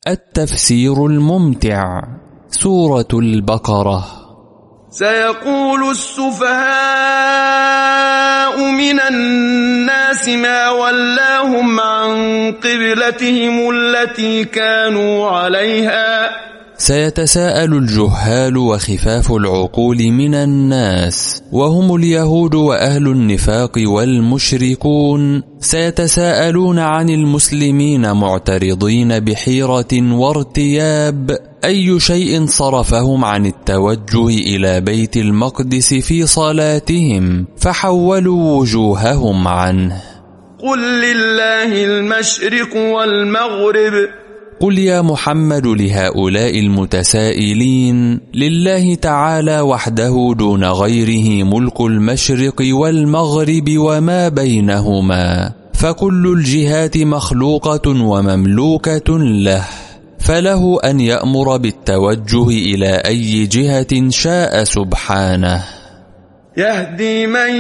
التفسير الممتع. سورة البقرة. سيقول السفهاء من الناس ما ولاهم عن قبلتهم التي كانوا عليها. سيتساءل الجهال وخفاف العقول من الناس، وهم اليهود وأهل النفاق والمشركون، سيتساءلون عن المسلمين معترضين بحيرة وارتياب أي شيء صرفهم عن التوجه إلى بيت المقدس في صلاتهم فحولوا وجوههم عنه. قل لله المشرق والمغرب. قل يا محمد لهؤلاء المتسائلين: لله تعالى وحده دون غيره ملك المشرق والمغرب وما بينهما، فكل الجهات مخلوقة ومملوكة له، فله أن يأمر بالتوجه إلى أي جهة شاء سبحانه. يهدي من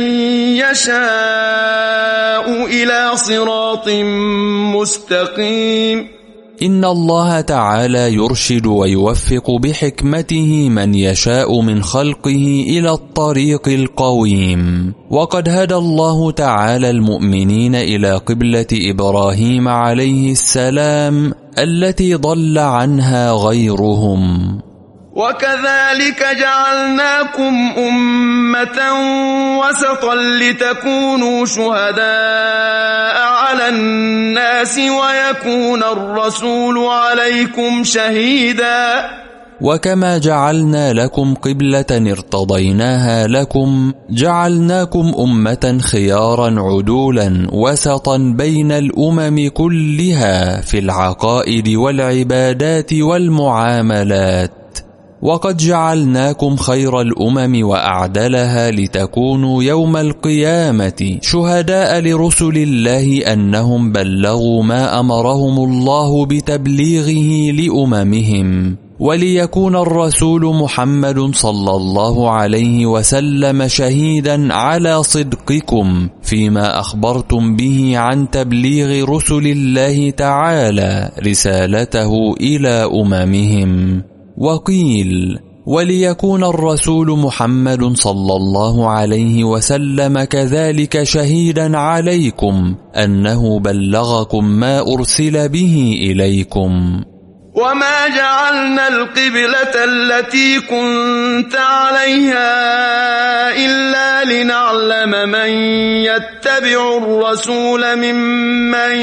يشاء إلى صراط مستقيم. إن الله تعالى يرشد ويوفق بحكمته من يشاء من خلقه إلى الطريق القويم، وقد هدى الله تعالى المؤمنين إلى قبلة إبراهيم عليه السلام التي ضل عنها غيرهم. وكذلك جعلناكم أمة وسطا لتكونوا شهداء على الناس ويكون الرسول عليكم شهيدا. وكما جعلنا لكم قبلة ارتضيناها لكم، جعلناكم أمة خيارا عدولا وسطا بين الأمم كلها في العقائد والعبادات والمعاملات، وقد جعلناكم خير الأمم وأعدلها لتكونوا يوم القيامة شهداء لرسل الله أنهم بلغوا ما أمرهم الله بتبليغه لأممهم، وليكون الرسول محمد صلى الله عليه وسلم شهيدا على صدقكم فيما أخبرتم به عن تبليغ رسل الله تعالى رسالته إلى أممهم. وقيل: وليكون الرسول محمد صلى الله عليه وسلم كذلك شهيدا عليكم أنه بلغكم ما أرسل به إليكم. وما جعلنا القبلة التي كنت عليها إلا لنعلم من يتبع الرسول ممن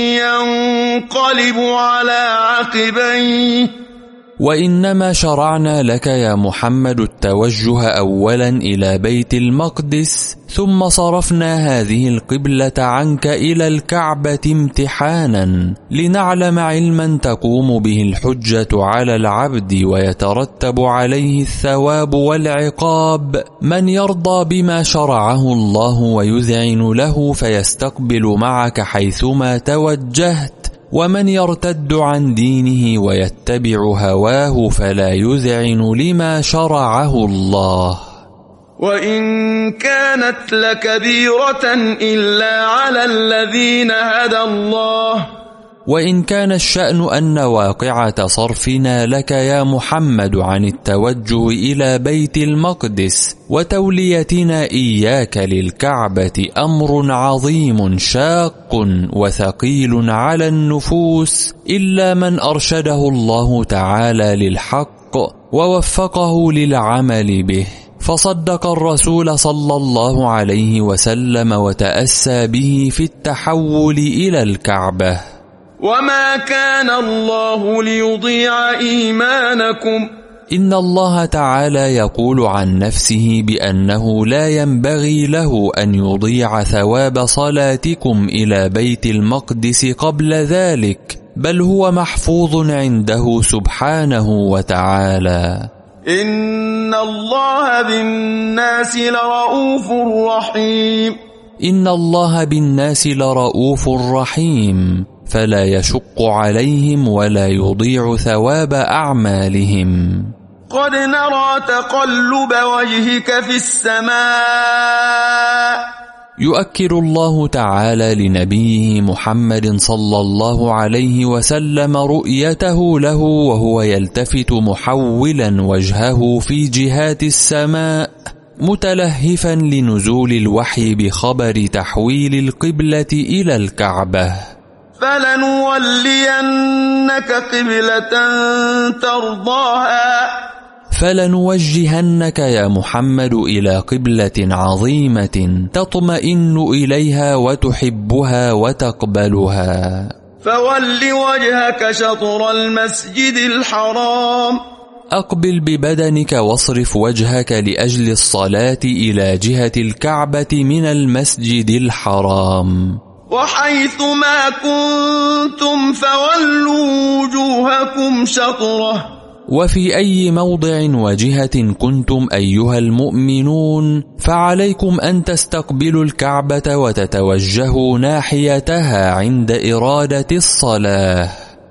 ينقلب على عقبيه. وإنما شرعنا لك يا محمد التوجه أولا إلى بيت المقدس، ثم صرفنا هذه القبلة عنك إلى الكعبة امتحانا لنعلم علما تقوم به الحجة على العبد ويترتب عليه الثواب والعقاب، من يرضى بما شرعه الله ويذعن له فيستقبل معك حيثما توجهت، ومن يرتد عن دينه ويتبع هواه فلا يذعن لما شرعه الله. وإن كانت لكبيرة إلا على الذين هدى الله. وإن كان الشأن أن واقعة صرفنا لك يا محمد عن التوجه إلى بيت المقدس وتوليتنا إياك للكعبة أمر عظيم شاق وثقيل على النفوس، إلا من أرشده الله تعالى للحق ووفقه للعمل به، فصدق الرسول صلى الله عليه وسلم وتأسى به في التحول إلى الكعبة. وما كان الله ليضيع إيمانكم. إن الله تعالى يقول عن نفسه بأنه لا ينبغي له أن يضيع ثواب صلاتكم إلى بيت المقدس قبل ذلك، بل هو محفوظ عنده سبحانه وتعالى. إن الله بالناس لرؤوف رحيم. إن الله بالناس لرؤوف رحيم، فلا يشق عليهم ولا يضيع ثواب أعمالهم. قد نرى تقلب وجهك في السماء يؤكد الله تعالى لنبيه محمد صلى الله عليه وسلم رؤيته له وهو يلتفت محولا وجهه في جهات السماء متلهفا لنزول الوحي بخبر تحويل القبلة إلى الكعبة. فلنولينك قبلة ترضاها، فلنوجهنك يا محمد إلى قبلة عظيمة تطمئن إليها وتحبها وتقبلها. فول وجهك شطر المسجد الحرام، أقبل ببدنك واصرف وجهك لأجل الصلاة إلى جهة الكعبة من المسجد الحرام. وحيث ما كنتم فولوا وجوهكم شطره، وفي أي موضع وجهة كنتم أيها المؤمنون فعليكم أن تستقبلوا الكعبة وتتوجهوا ناحيتها عند إرادة الصلاة.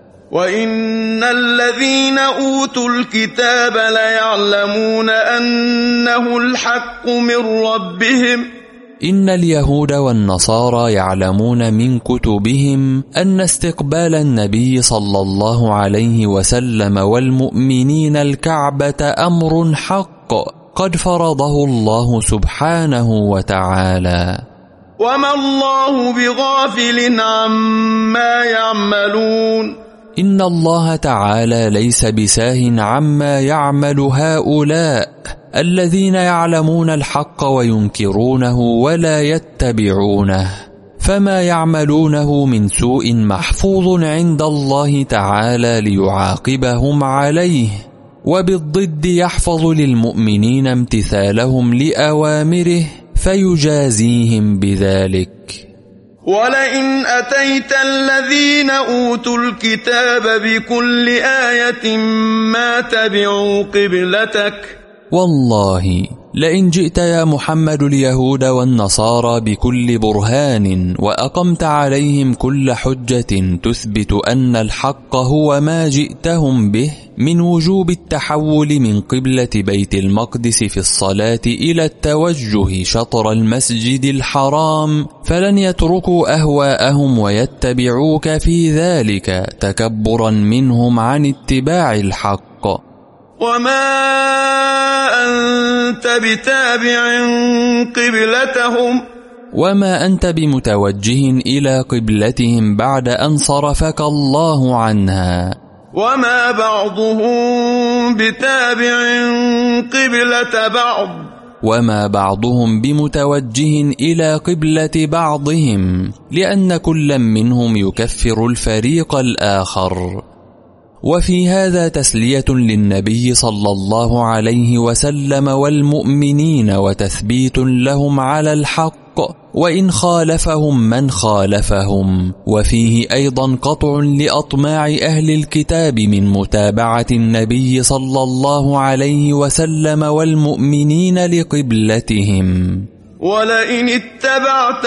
وإن الذين أوتوا الكتاب ليعلمون أنه الحق من ربهم، إن اليهود والنصارى يعلمون من كتبهم أن استقبال النبي صلى الله عليه وسلم والمؤمنين الكعبة أمر حق قد فرضه الله سبحانه وتعالى. وما الله بغافل عما يعملون، إن الله تعالى ليس بساه عما يعمل هؤلاء الذين يعلمون الحق وينكرونه ولا يتبعونه، فما يعملونه من سوء محفوظ عند الله تعالى ليعاقبهم عليه، وبالضد يحفظ للمؤمنين امتثالهم لأوامره فيجازيهم بذلك. ولئن أتيت الذين أوتوا الكتاب بكل آية ما تبعوا قبلتك، والله لئن جئت يا محمد اليهود والنصارى بكل برهان وأقمت عليهم كل حجة تثبت أن الحق هو ما جئتهم به من وجوب التحول من قبلة بيت المقدس في الصلاة إلى التوجه شطر المسجد الحرام، فلن يتركوا أهواءهم ويتبعوك في ذلك تكبرا منهم عن اتباع الحق. وما أنت بتابع قبلتهم، وما أنت بمتوجه إلى قبلتهم بعد أن صرفك الله عنها. وما بعضهم بتابع قبلة بعض، وما بعضهم بمتوجه إلى قبلة بعضهم، لأن كل منهم يكفر الفريق الآخر. وفي هذا تسلية للنبي صلى الله عليه وسلم والمؤمنين وتثبيت لهم على الحق وإن خالفهم من خالفهم، وفيه أيضا قطع لأطماع أهل الكتاب من متابعة النبي صلى الله عليه وسلم والمؤمنين لقبلتهم. ولئن اتبعت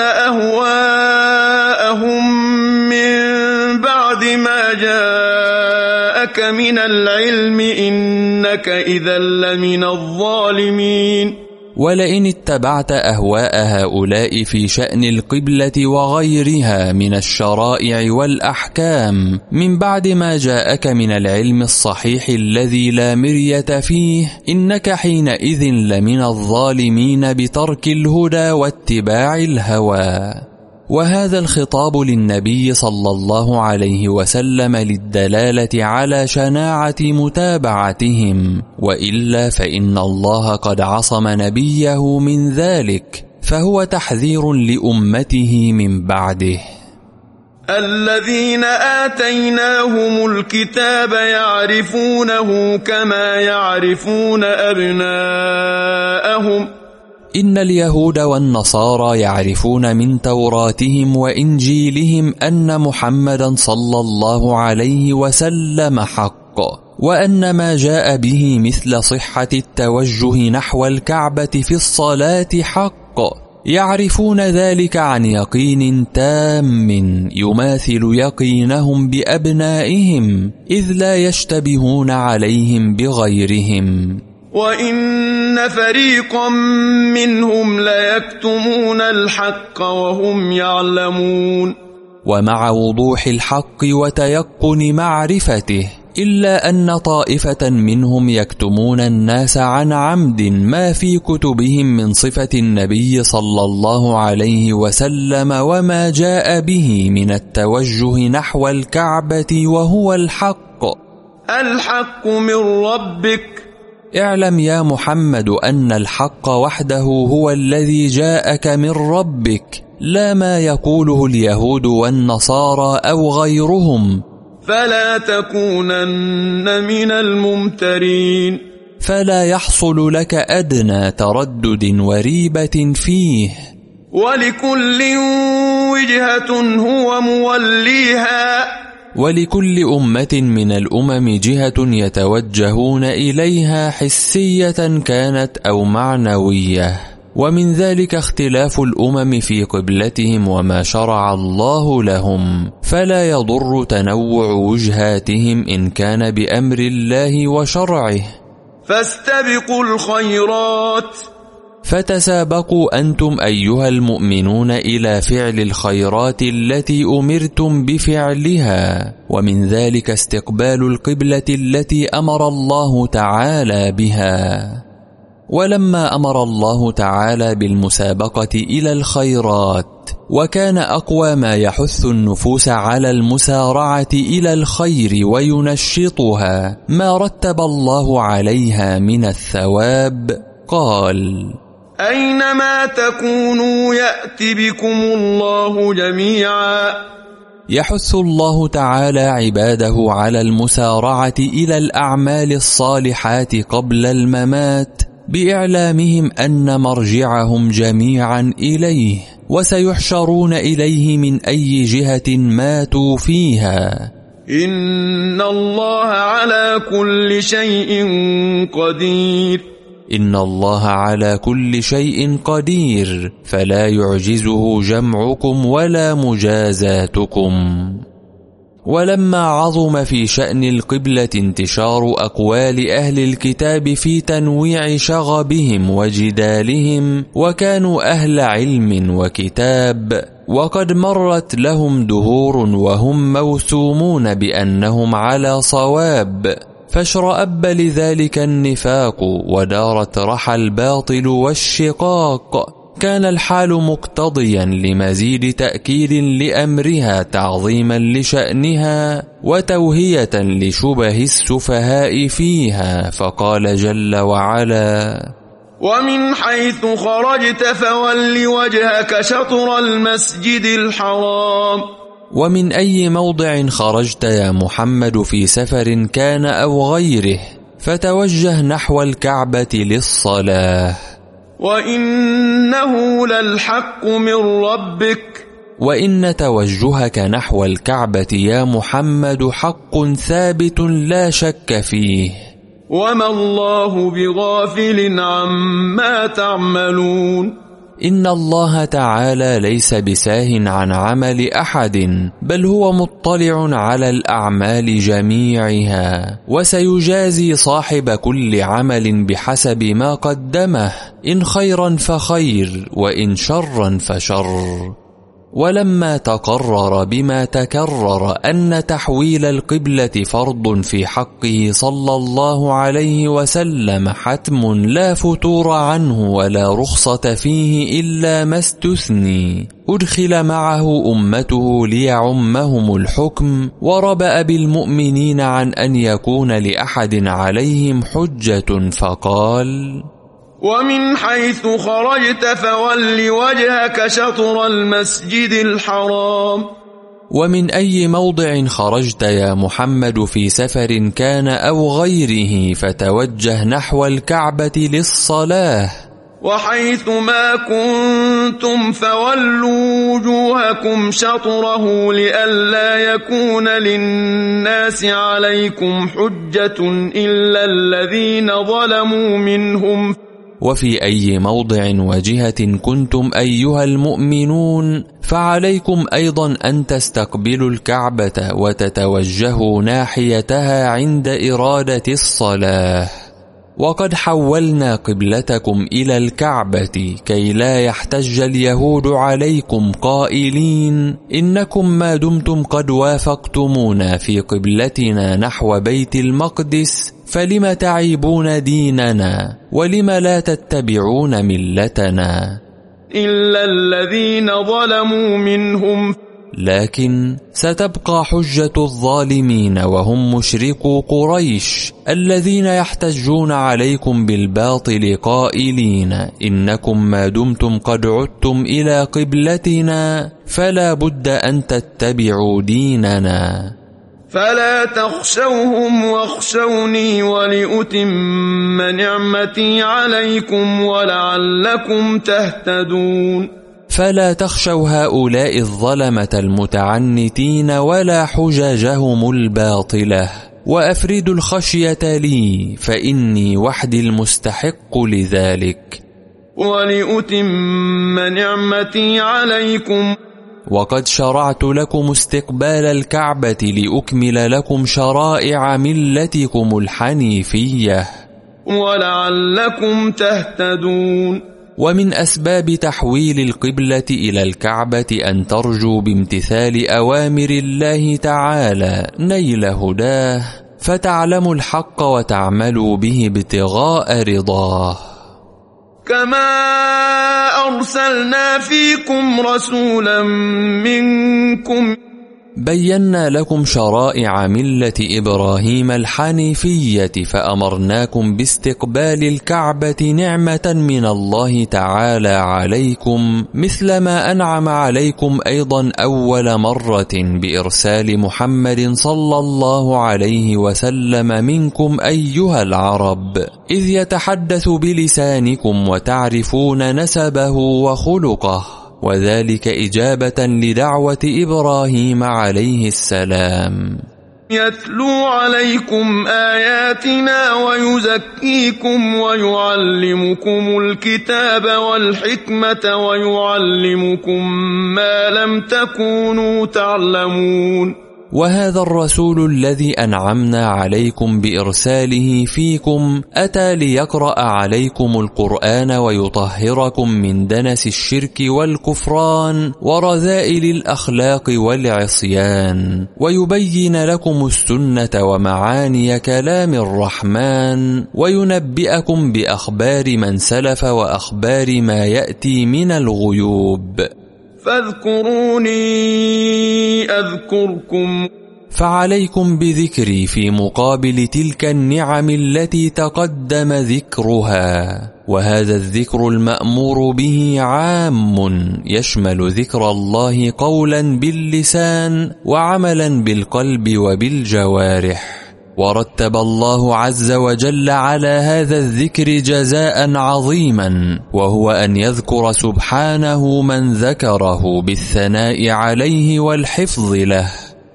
أهواءهم من بعد ما جاءك من العلم إنك إذا لمن الظالمين. ولئن اتبعت أهواء هؤلاء في شأن القبلة وغيرها من الشرائع والأحكام من بعد ما جاءك من العلم الصحيح الذي لا مرية فيه، إنك حينئذ لمن الظالمين بترك الهدى واتباع الهوى. وهذا الخطاب للنبي صلى الله عليه وسلم للدلالة على شناعة متابعتهم، وإلا فإن الله قد عصم نبيه من ذلك، فهو تحذير لأمته من بعده. الذين آتيناهم الكتاب يعرفونه كما يعرفون أبناءهم. إن اليهود والنصارى يعرفون من توراتهم وإنجيلهم أن محمدا صلى الله عليه وسلم حق، وأن ما جاء به مثل صحة التوجه نحو الكعبة في الصلاة حق. يعرفون ذلك عن يقين تام يماثل يقينهم بأبنائهم، إذ لا يشتبهون عليهم بغيرهم. وإن فريقا منهم ليكتمون الحق وهم يعلمون. ومع وضوح الحق وتيقن معرفته، إلا أن طائفة منهم يكتمون الناس عن عمد ما في كتبهم من صفة النبي صلى الله عليه وسلم وما جاء به من التوجه نحو الكعبة وهو الحق. الحق من ربك. اعلم يا محمد أن الحق وحده هو الذي جاءك من ربك، لا ما يقوله اليهود والنصارى أو غيرهم. فلا تكونن من الممترين. فلا يحصل لك أدنى تردد وريبة فيه. ولكل وجهة هو موليها. ولكل أمة من الأمم جهة يتوجهون إليها، حسية كانت أو معنوية، ومن ذلك اختلاف الأمم في قبلتهم وما شرع الله لهم، فلا يضر تنوع وجهاتهم إن كان بأمر الله وشرعه. فاستبقوا الخيرات. فتسابقوا أنتم أيها المؤمنون إلى فعل الخيرات التي أمرتم بفعلها، ومن ذلك استقبال القبلة التي أمر الله تعالى بها. ولما أمر الله تعالى بالمسابقة إلى الخيرات، وكان أقوى ما يحث النفوس على المسارعة إلى الخير وينشطها ما رتب الله عليها من الثواب، قال: أينما تكونوا يأت بكم الله جميعا. يحث الله تعالى عباده على المسارعة إلى الأعمال الصالحات قبل الممات، بإعلامهم أن مرجعهم جميعا إليه، وسيحشرون إليه من أي جهة ماتوا فيها. إن الله على كل شيء قدير. إن الله على كل شيء قدير، فلا يعجزه جمعكم ولا مجازاتكم. ولما عظم في شأن القبلة انتشار أقوال أهل الكتاب في تنويع شغبهم وجدالهم، وكانوا أهل علم وكتاب، وقد مرت لهم دهور وهم موسومون بأنهم على صواب، فاشرأب لذلك النفاق ودارت رحى الباطل والشقاق، كان الحال مقتضيا لمزيد تأكيد لأمرها تعظيما لشأنها وتوهية لشبه السفهاء فيها، فقال جل وعلا: ومن حيث خرجت فول وجهك شطر المسجد الحرام. ومن أي موضع خرجت يا محمد في سفر كان أو غيره، فتوجه نحو الكعبة للصلاة. وإنه للحق من ربك. وإن توجهك نحو الكعبة يا محمد حق ثابت لا شك فيه. وما الله بغافل عما تعملون. إن الله تعالى ليس بساه عن عمل أحد، بل هو مطلع على الأعمال جميعها، وسيجازي صاحب كل عمل بحسب ما قدمه، إن خيرا فخير وإن شرا فشر. ولما تقرر بما تكرر أن تحويل القبلة فرض في حقه صلى الله عليه وسلم حتم لا فتور عنه ولا رخصة فيه إلا ما استثني، أدخل معه أمته ليعمهم الحكم، وربأ بالمؤمنين عن أن يكون لأحد عليهم حجة، فقال: ومن حيث خرجت فول وجهك شطر المسجد الحرام. ومن أي موضع خرجت يا محمد في سفر كان أو غيره، فتوجه نحو الكعبة للصلاة. وحيث ما كنتم فولوا وجوهكم شطره لئلا يكون للناس عليكم حجة إلا الذين ظلموا منهم. وفي أي موضع وجهة كنتم أيها المؤمنون، فعليكم أيضا أن تستقبلوا الكعبة وتتوجهوا ناحيتها عند إرادة الصلاة. وقد حولنا قبلتكم إلى الكعبة كي لا يحتج اليهود عليكم قائلين إنكم ما دمتم قد وافقتمونا في قبلتنا نحو بيت المقدس فلم تعيبون ديننا ولم لا تتبعون ملتنا إلا الذين ظلموا منهم. لكن ستبقى حجة الظالمين وهم مشركو قريش الذين يحتجون عليكم بالباطل قائلين إنكم ما دمتم قد عدتم إلى قبلتنا فلا بد أن تتبعوا ديننا. فلا تخشوهم واخشوني ولأتم نعمتي عليكم ولعلكم تهتدون. فلا تخشوا هؤلاء الظلمة المتعنتين ولا حججهم الباطلة، وأفردوا الخشية لي فإني وحدي المستحق لذلك. ولأتم نعمتي عليكم، وقد شرعت لكم استقبال الكعبة لأكمل لكم شرائع ملتكم الحنيفية ولعلكم تهتدون. ومن أسباب تحويل القبلة إلى الكعبة أن ترجوا بامتثال أوامر الله تعالى نيل هداه، فتعلموا الحق وتعملوا به ابتغاء رضاه. كما أرسلنا فيكم رسولا منكم، بينا لكم شرائع ملة إبراهيم الحنيفية فأمرناكم باستقبال الكعبة نعمة من الله تعالى عليكم، مثل ما أنعم عليكم أيضا أول مرة بإرسال محمد صلى الله عليه وسلم منكم أيها العرب، إذ يتحدث بلسانكم وتعرفون نسبه وخلقه، وذلك إجابة لدعوة إبراهيم عليه السلام. يتلو عليكم آياتنا ويزكيكم ويعلمكم الكتاب والحكمة ويعلمكم ما لم تكونوا تعلمون. وهذا الرسول الذي أنعمنا عليكم بإرساله فيكم أتى ليقرأ عليكم القرآن ويطهركم من دنس الشرك والكفران ورذائل الأخلاق والعصيان، ويبين لكم السنة ومعاني كلام الرحمن، وينبئكم بأخبار من سلف وأخبار ما يأتي من الغيوب. فاذكروني أذكركم، فعليكم بذكري في مقابل تلك النعم التي تقدم ذكرها، وهذا الذكر المأمور به عام يشمل ذكر الله قولا باللسان وعملا بالقلب وبالجوارح. ورتب الله عز وجل على هذا الذكر جزاء عظيما، وهو أن يذكر سبحانه من ذكره بالثناء عليه والحفظ له.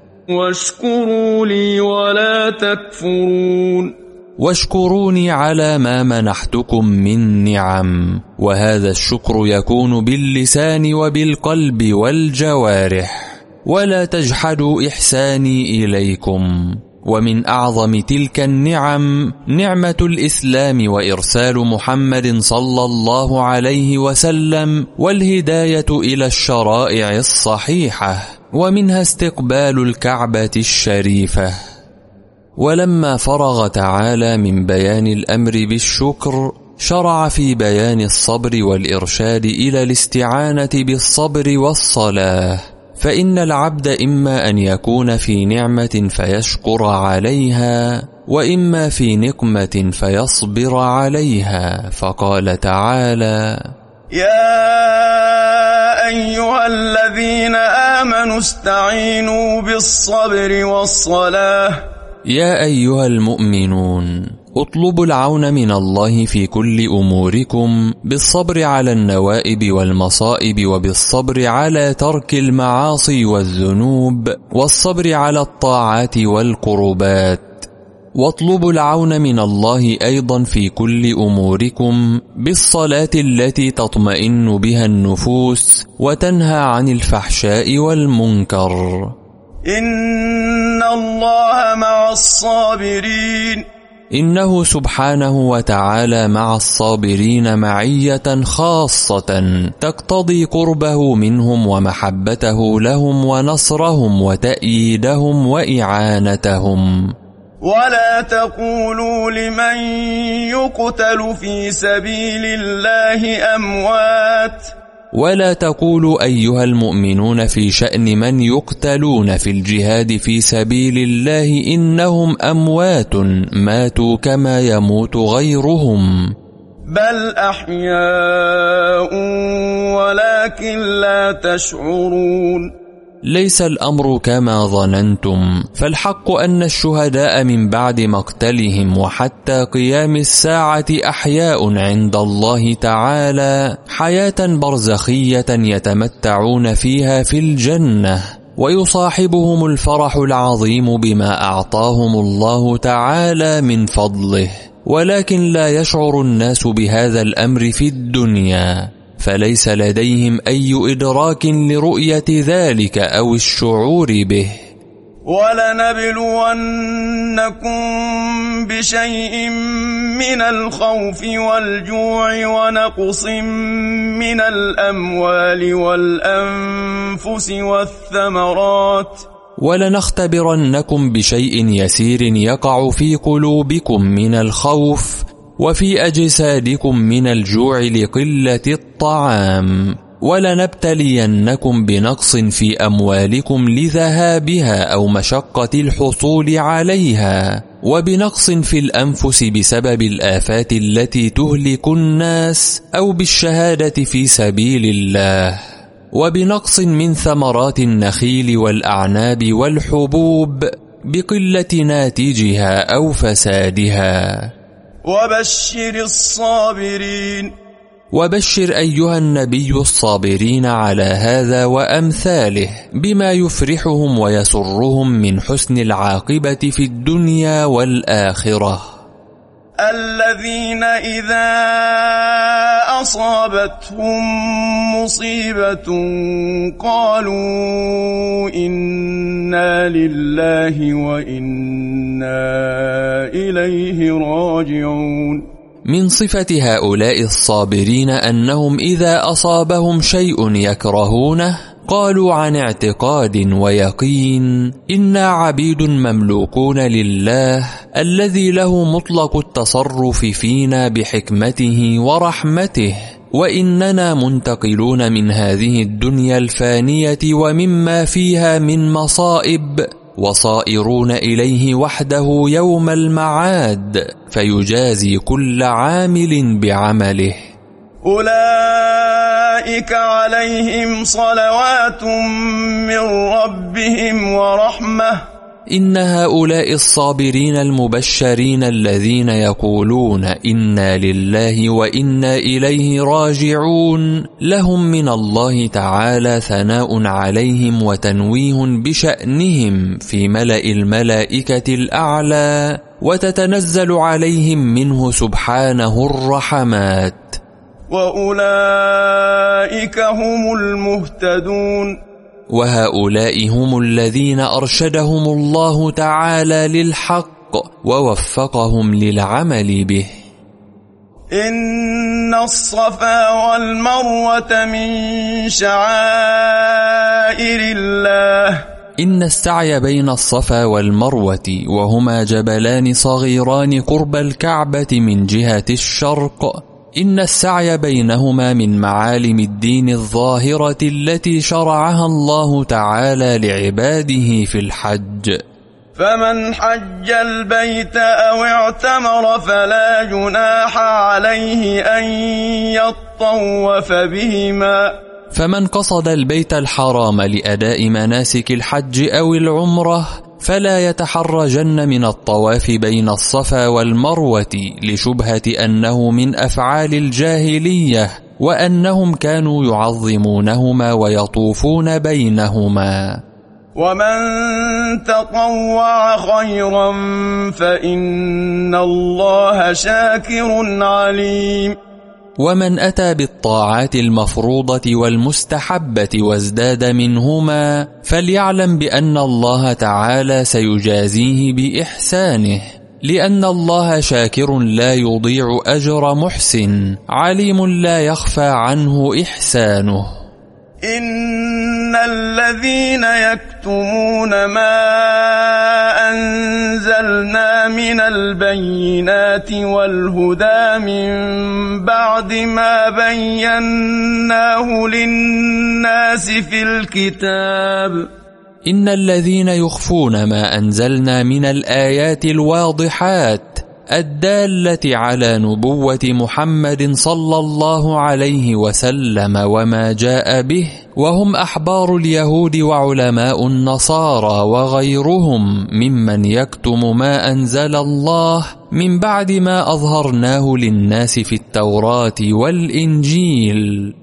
واشكروا لي ولا تكفرون، واشكروني على ما منحتكم من نعم، وهذا الشكر يكون باللسان وبالقلب والجوارح، ولا تجحدوا إحساني إليكم. ومن أعظم تلك النعم نعمة الإسلام وإرسال محمد صلى الله عليه وسلم والهداية إلى الشرائع الصحيحة، ومنها استقبال الكعبة الشريفة. ولما فرغ تعالى من بيان الأمر بالشكر شرع في بيان الصبر والإرشاد إلى الاستعانة بالصبر والصلاة، فإن العبد إما أن يكون في نعمة فيشكر عليها، وإما في نقمة فيصبر عليها. فقال تعالى: يا أيها الذين آمنوا استعينوا بالصبر والصلاة. يا أيها المؤمنون اطلبوا العون من الله في كل أموركم بالصبر على النوائب والمصائب، وبالصبر على ترك المعاصي والذنوب، والصبر على الطاعات والقربات. واطلبوا العون من الله أيضا في كل أموركم بالصلاة التي تطمئن بها النفوس وتنهى عن الفحشاء والمنكر. إن الله مع الصابرين. إنه سبحانه وتعالى مع الصابرين معية خاصة تقتضي قربه منهم ومحبته لهم ونصرهم وتأييدهم وإعانتهم. ولا تقولوا لمن يقتل في سبيل الله أموات. ولا تقولوا أيها المؤمنون في شأن من يقتلون في الجهاد في سبيل الله إنهم أموات ماتوا كما يموت غيرهم، بل أحياء ولكن لا تشعرون. ليس الأمر كما ظننتم، فالحق أن الشهداء من بعد مقتلهم وحتى قيام الساعة أحياء عند الله تعالى حياة برزخية يتمتعون فيها في الجنة، ويصاحبهم الفرح العظيم بما أعطاهم الله تعالى من فضله، ولكن لا يشعر الناس بهذا الأمر في الدنيا، فليس لديهم أي إدراك لرؤية ذلك أو الشعور به. ولنبلونكم بشيء من الخوف والجوع ونقص من الأموال والأنفس والثمرات. ولنختبرنكم بشيء يسير يقع في قلوبكم من الخوف، وفي أجسادكم من الجوع لقلة الطعام، ولنبتلينكم بنقص في أموالكم لذهابها أو مشقة الحصول عليها، وبنقص في الأنفس بسبب الآفات التي تهلك الناس أو بالشهادة في سبيل الله، وبنقص من ثمرات النخيل والأعناب والحبوب بقلة ناتجها أو فسادها. وبشر الصابرين. وبشر أيها النبي الصابرين على هذا وأمثاله بما يفرحهم ويسرهم من حسن العاقبة في الدنيا والآخرة. الذين إذا أصابتهم مصيبة قالوا إنا لله وإنا إليه راجعون. من صفة هؤلاء الصابرين أنهم إذا أصابهم شيء يكرهونه قالوا عن اعتقاد ويقين إنا عبيد مملوكون لله الذي له مطلق التصرف فينا بحكمته ورحمته، وإننا منتقلون من هذه الدنيا الفانية ومما فيها من مصائب، وصائرون إليه وحده يوم المعاد فيجازي كل عامل بعمله. أولئك عليهم صلوات من ربهم ورحمة. إن هؤلاء الصابرين المبشرين الذين يقولون إنا لله وإنا إليه راجعون لهم من الله تعالى ثناء عليهم وتنويه بشأنهم في ملأ الملائكة الأعلى، وتتنزل عليهم منه سبحانه الرحمات. وأولئك هم المهتدون. وهؤلاء هم الذين أرشدهم الله تعالى للحق ووفقهم للعمل به. إن الصفا والمروة من شعائر الله. إن السعي بين الصفا والمروة وهما جبلان صغيران قرب الكعبة من جهة الشرق، إن السعي بينهما من معالم الدين الظاهرة التي شرعها الله تعالى لعباده في الحج. فمن حج البيت أو اعتمر فلا جناح عليه أن يطوف بهما. فمن قصد البيت الحرام لأداء مناسك الحج أو العمرة فلا يتحرجن من الطواف بين الصفا والمروة لشبهة أنه من أفعال الجاهلية، وأنهم كانوا يعظمونهما ويطوفون بينهما. ومن تطوع خيرا فإن الله شاكر عليم. ومن أتى بالطاعات المفروضة والمستحبة وازداد منهما فليعلم بأن الله تعالى سيجازيه بإحسانه، لأن الله شاكر لا يضيع أجر محسن، عليم لا يخفى عنه إحسانه. إن الذين يكتمون ما أنزلنا من البينات والهدى من بعد ما بيناه للناس في الكتاب. إن الذين يخفون ما أنزلنا من الآيات الواضحات الدالة على نبوة محمد صلى الله عليه وسلم وما جاء به، وهم أحبار اليهود وعلماء النصارى وغيرهم ممن يكتم ما أنزل الله من بعد ما أظهرناه للناس في التوراة والإنجيل.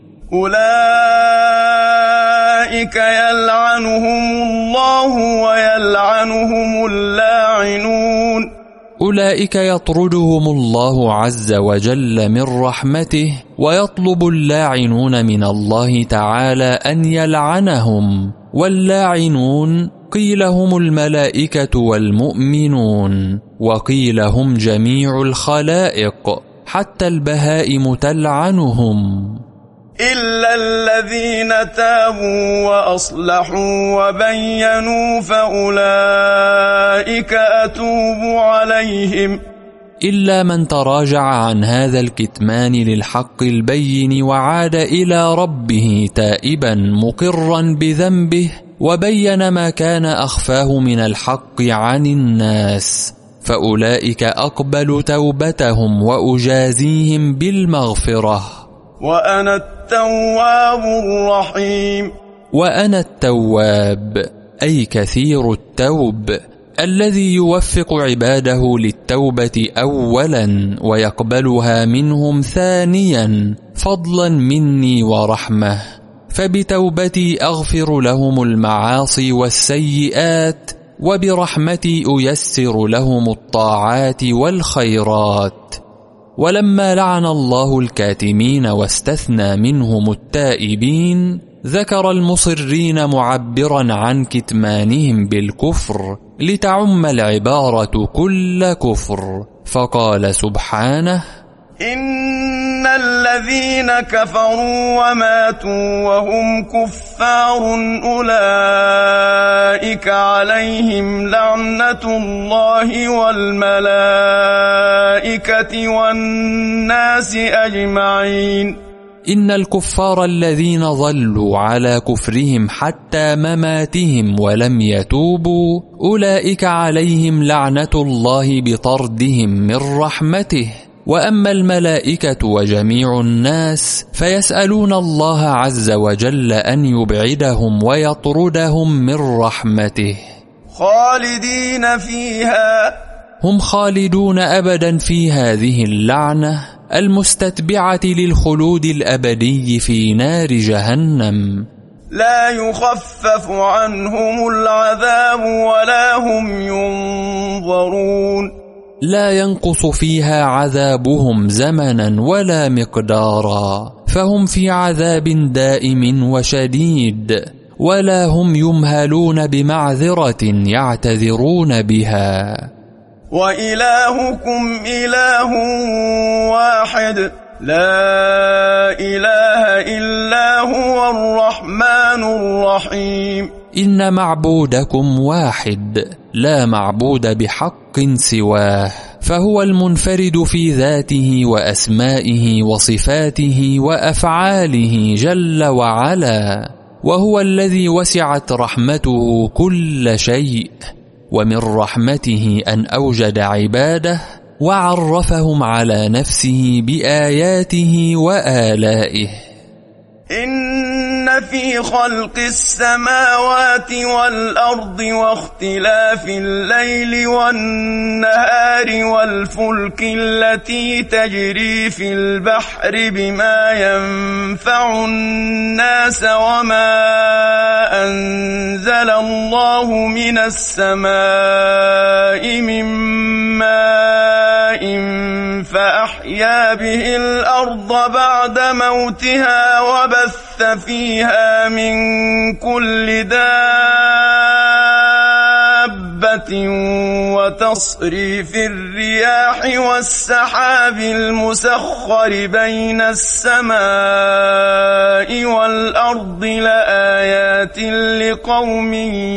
أولئك يلعنهم الله ويلعنهم اللاعنون. أولئك يطردهم الله عز وجل من رحمته، ويطلب اللاعنون من الله تعالى أن يلعنهم. واللاعنون قيل هم الملائكة والمؤمنون، وقيل هم جميع الخلائق حتى البهائم تلعنهم. إلا الذين تابوا وأصلحوا وبينوا فأولئك أتوب عليهم. إلا من تراجع عن هذا الكتمان للحق البين وعاد إلى ربه تائبا مقرا بذنبه، وبين ما كان أخفاه من الحق عن الناس، فأولئك أقبل توبتهم وأجازيهم بالمغفرة. وأنا التواب الرحيم. وأنا التواب أي كثير التوب، الذي يوفق عباده للتوبة أولا ويقبلها منهم ثانيا، فضلا مني ورحمة. فبتوبتي أغفر لهم المعاصي والسيئات، وبرحمتي أيسر لهم الطاعات والخيرات. ولما لعن الله الكاتمين واستثنى منهم التائبين، ذكر المصرين معبرا عن كتمانهم بالكفر لتعم العبارة كل كفر، فقال سبحانه: إن الذين كفروا وماتوا وهم كفار أولئك عليهم لعنة الله والملائكة والناس أجمعين. إن الكفار الذين ظلوا على كفرهم حتى مماتهم ولم يتوبوا، أولئك عليهم لعنة الله بطردهم من رحمته. وأما الملائكة وجميع الناس فيسألون الله عز وجل أن يبعدهم ويطردهم من رحمته. خالدين فيها، هم خالدون أبدا في هذه اللعنة المستتبعة للخلود الأبدي في نار جهنم. لا يخفف عنهم العذاب ولا هم ينظرون. لا ينقص فيها عذابهم زمنا ولا مقدارا، فهم في عذاب دائم وشديد، ولا هم يمهلون بمعذرة يعتذرون بها. وإلهكم إله واحد لا إله إلا هو الرحمن الرحيم. إن معبودكم واحد لا معبود بحق سواه، فهو المنفرد في ذاته وأسمائه وصفاته وأفعاله جل وعلا، وهو الذي وسعت رحمته كل شيء، ومن رحمته أن أوجد عباده وعرفهم على نفسه بآياته وآلائه. إن في خلق السماوات والأرض واختلاف الليل والنهار والفلك التي تجري في البحر بما ينفع الناس وما أنزل الله من السماء من ماء فأحيا به الأرض بعد موتها وبث فيها من كل دابة وتصريف الرياح والسحاب المسخر بين السماء والأرض لآيات لقوم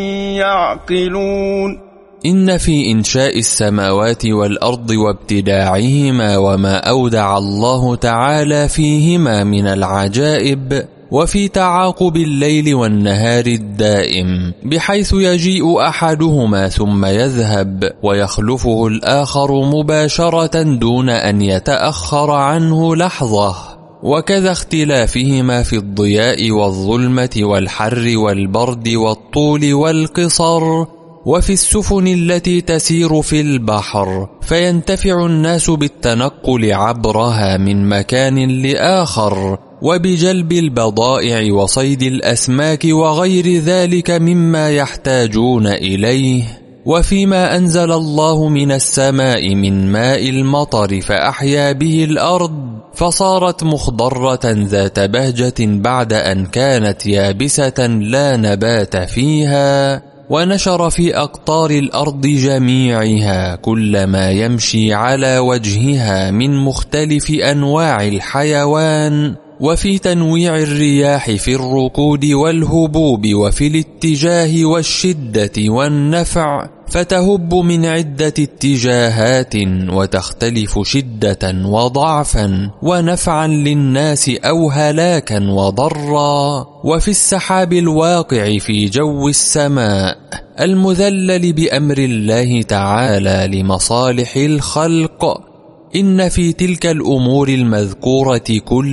يعقلون إن في إنشاء السماوات والأرض وابتداعهما وما أودع الله تعالى فيهما من العجائب، وفي تعاقب الليل والنهار الدائم، بحيث يجيء أحدهما ثم يذهب ويخلفه الآخر مباشرة دون أن يتأخر عنه لحظة، وكذا اختلافهما في الضياء والظلمة والحر والبرد والطول والقصر، وفي السفن التي تسير في البحر، فينتفع الناس بالتنقل عبرها من مكان لآخر، وبجلب البضائع وصيد الأسماك وغير ذلك مما يحتاجون إليه، وفيما أنزل الله من السماء من ماء المطر فأحيا به الأرض فصارت مخضرة ذات بهجة بعد أن كانت يابسة لا نبات فيها، ونشر في أقطار الأرض جميعها كل ما يمشي على وجهها من مختلف أنواع الحيوان، وفي تنويع الرياح في الركود والهبوب وفي الاتجاه والشدة والنفع، فتهب من عدة اتجاهات وتختلف شدة وضعفا ونفعا للناس أو هلاكا وضرا، وفي السحاب الواقع في جو السماء المذلل بأمر الله تعالى لمصالح الخلق. إن في تلك الأمور المذكورة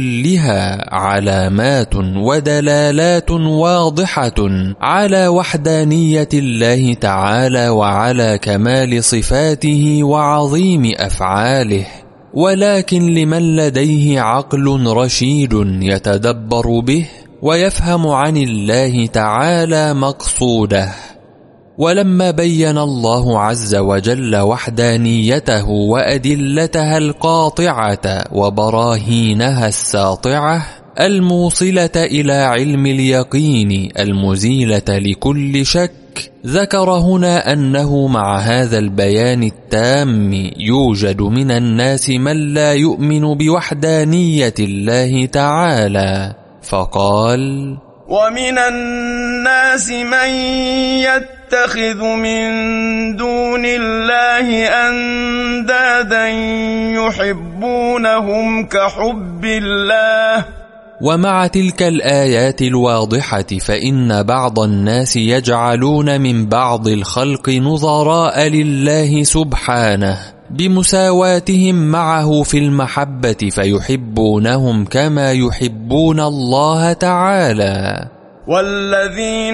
كلها علامات ودلالات واضحة على وحدانية الله تعالى وعلى كمال صفاته وعظيم أفعاله، ولكن لمن لديه عقل رشيد يتدبر به ويفهم عن الله تعالى مقصوده. ولما بين الله عز وجل وحدانيته وأدلتها القاطعة وبراهينها الساطعة الموصلة إلى علم اليقين المزيلة لكل شك، ذكر هنا أنه مع هذا البيان التام يوجد من الناس من لا يؤمن بوحدانية الله تعالى، فقال: ومن الناس من يتخذ من دون الله أندادا يحبونهم كحب الله. ومع تلك الآيات الواضحة فإن بعض الناس يجعلون من بعض الخلق نظراء لله سبحانه بمساواتهم معه في المحبة، فيحبونهم كما يحبون الله تعالى. والذين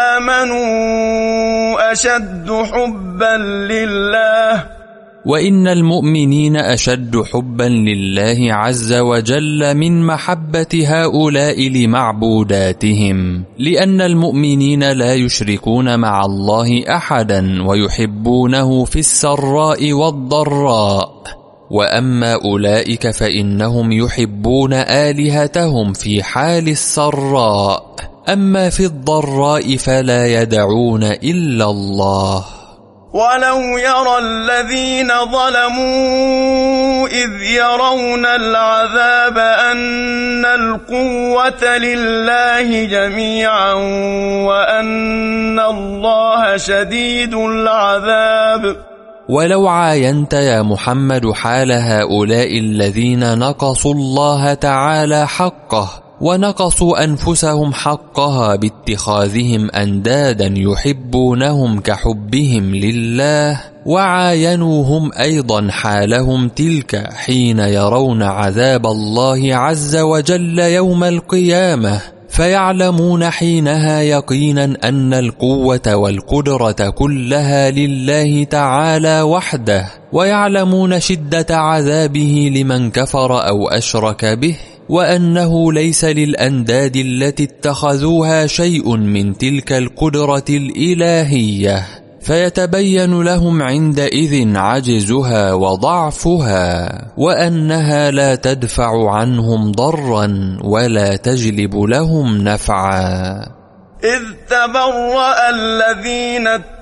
آمنوا أشد حبا لله. وإن المؤمنين أشد حبا لله عز وجل من محبة هؤلاء لمعبوداتهم، لأن المؤمنين لا يشركون مع الله أحدا ويحبونه في السراء والضراء، وأما أولئك فإنهم يحبون آلهتهم في حال السراء، أما في الضراء فلا يدعون إلا الله. ولو يرى الذين ظلموا إذ يرون العذاب أن القوة لله جميعا وأن الله شديد العذاب. ولو عاينت يا محمد حال هؤلاء الذين نقصوا الله تعالى حقه ونقصوا أنفسهم حقها باتخاذهم أندادا يحبونهم كحبهم لله، وعاينوهم أيضا حالهم تلك حين يرون عذاب الله عز وجل يوم القيامة، فيعلمون حينها يقينا أن القوة والقدرة كلها لله تعالى وحده، ويعلمون شدة عذابه لمن كفر أو أشرك به، وأنه ليس للأنداد التي اتخذوها شيء من تلك القدرة الإلهية، فيتبين لهم عندئذ عجزها وضعفها، وأنها لا تدفع عنهم ضرا ولا تجلب لهم نفعا. إذ تبرأ الذين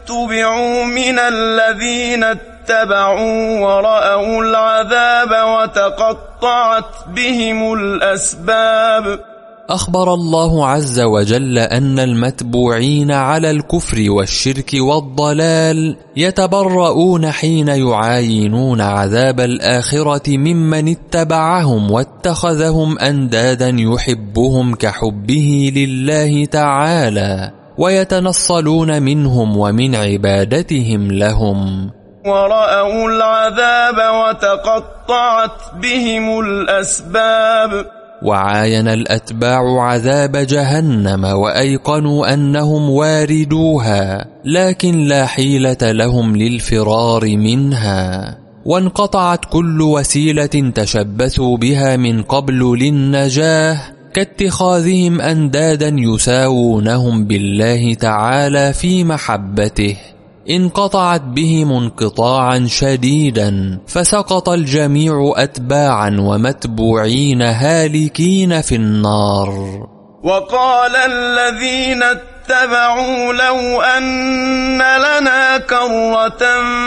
اتبعوا من الذين اتبعوا ورأوا العذاب وتقطعت بهم الأسباب. أخبر الله عز وجل أن المتبوعين على الكفر والشرك والضلال يتبرؤون حين يعاينون عذاب الآخرة ممن اتبعهم واتخذهم أندادا يحبهم كحبه لله تعالى، ويتنصلون منهم ومن عبادتهم لهم. ورأوا العذاب وتقطعت بهم الأسباب. وعاين الأتباع عذاب جهنم وأيقنوا أنهم واردوها، لكن لا حيلة لهم للفرار منها، وانقطعت كل وسيلة تشبثوا بها من قبل للنجاة، كاتخاذهم أندادا يساوونهم بالله تعالى في محبته. انقطعت بهم انقطاعا شديدا، فسقط الجميع أتباعا ومتبوعين هالكين في النار. وقال الذين اتبعوا لو أن لنا كرة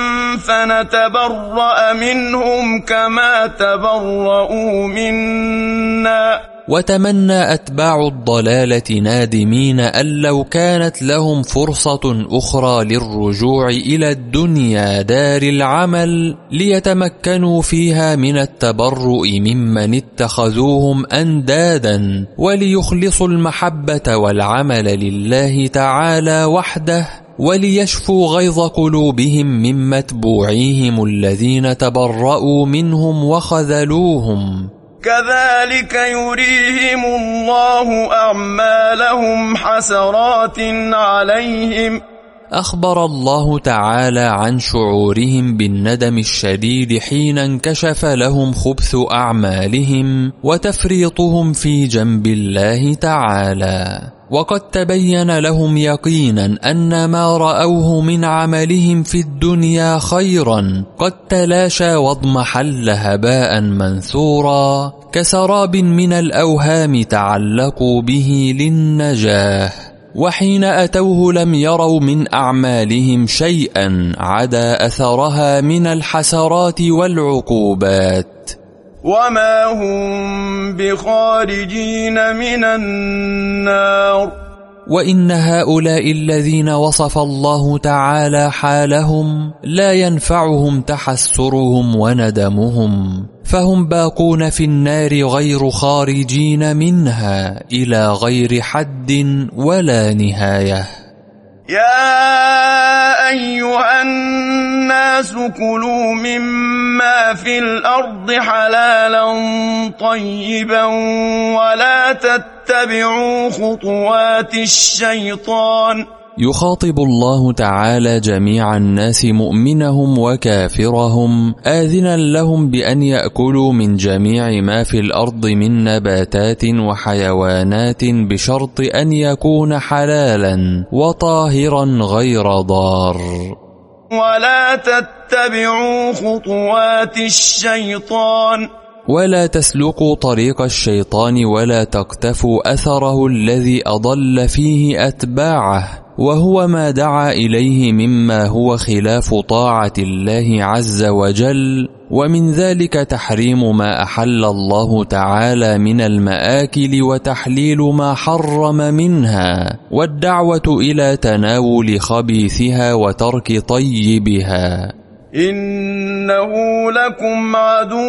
فنتبرأ منهم كما تبرؤوا منا. وتمنى أتباع الضلالة نادمين أن لو كانت لهم فرصة أخرى للرجوع إلى الدنيا دار العمل ليتمكنوا فيها من التبرؤ ممن اتخذوهم أندادا، وليخلصوا المحبة والعمل لله تعالى وحده، وليشفوا غيظ قلوبهم من متبوعيهم الذين تبرؤوا منهم وخذلوهم. كذلك يريهم الله أعمالهم حسرات عليهم. أخبر الله تعالى عن شعورهم بالندم الشديد حين انكشف لهم خبث أعمالهم وتفريطهم في جنب الله تعالى، وقد تبين لهم يقينا أن ما رأوه من عملهم في الدنيا خيرا قد تلاشى واضمحل هباء منثورا كسراب من الأوهام تعلقوا به للنجاة، وحين أتوه لم يروا من أعمالهم شيئا عدا أثرها من الحسرات والعقوبات. وما هم بخارجين من النار. وإن هؤلاء الذين وصف الله تعالى حالهم لا ينفعهم تحسرهم وندمهم، فهم باقون في النار غير خارجين منها إلى غير حد ولا نهاية. يا أيها الناس كلوا مما في الأرض حلالا طيبا ولا تتبعوا خطوات الشيطان. يخاطب الله تعالى جميع الناس مؤمنهم وكافرهم، آذنا لهم بأن يأكلوا من جميع ما في الأرض من نباتات وحيوانات بشرط أن يكون حلالا وطاهرا غير ضار. ولا تتبعوا خطوات الشيطان. ولا تسلكوا طريق الشيطان ولا تقتفوا أثره الذي أضل فيه أتباعه، وهو ما دعا إليه مما هو خلاف طاعة الله عز وجل، ومن ذلك تحريم ما أحل الله تعالى من المآكل وتحليل ما حرم منها، والدعوة إلى تناول خبيثها وترك طيبها. إنه لكم عدو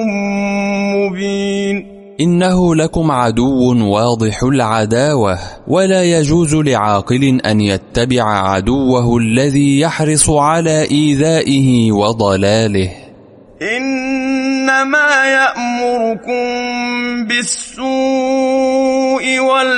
مبين. إنه لكم عدو واضح العداوة، ولا يجوز لعاقل أن يتبع عدوه الذي يحرص على إيذائه وضلاله. إنما يأمركم بالسوء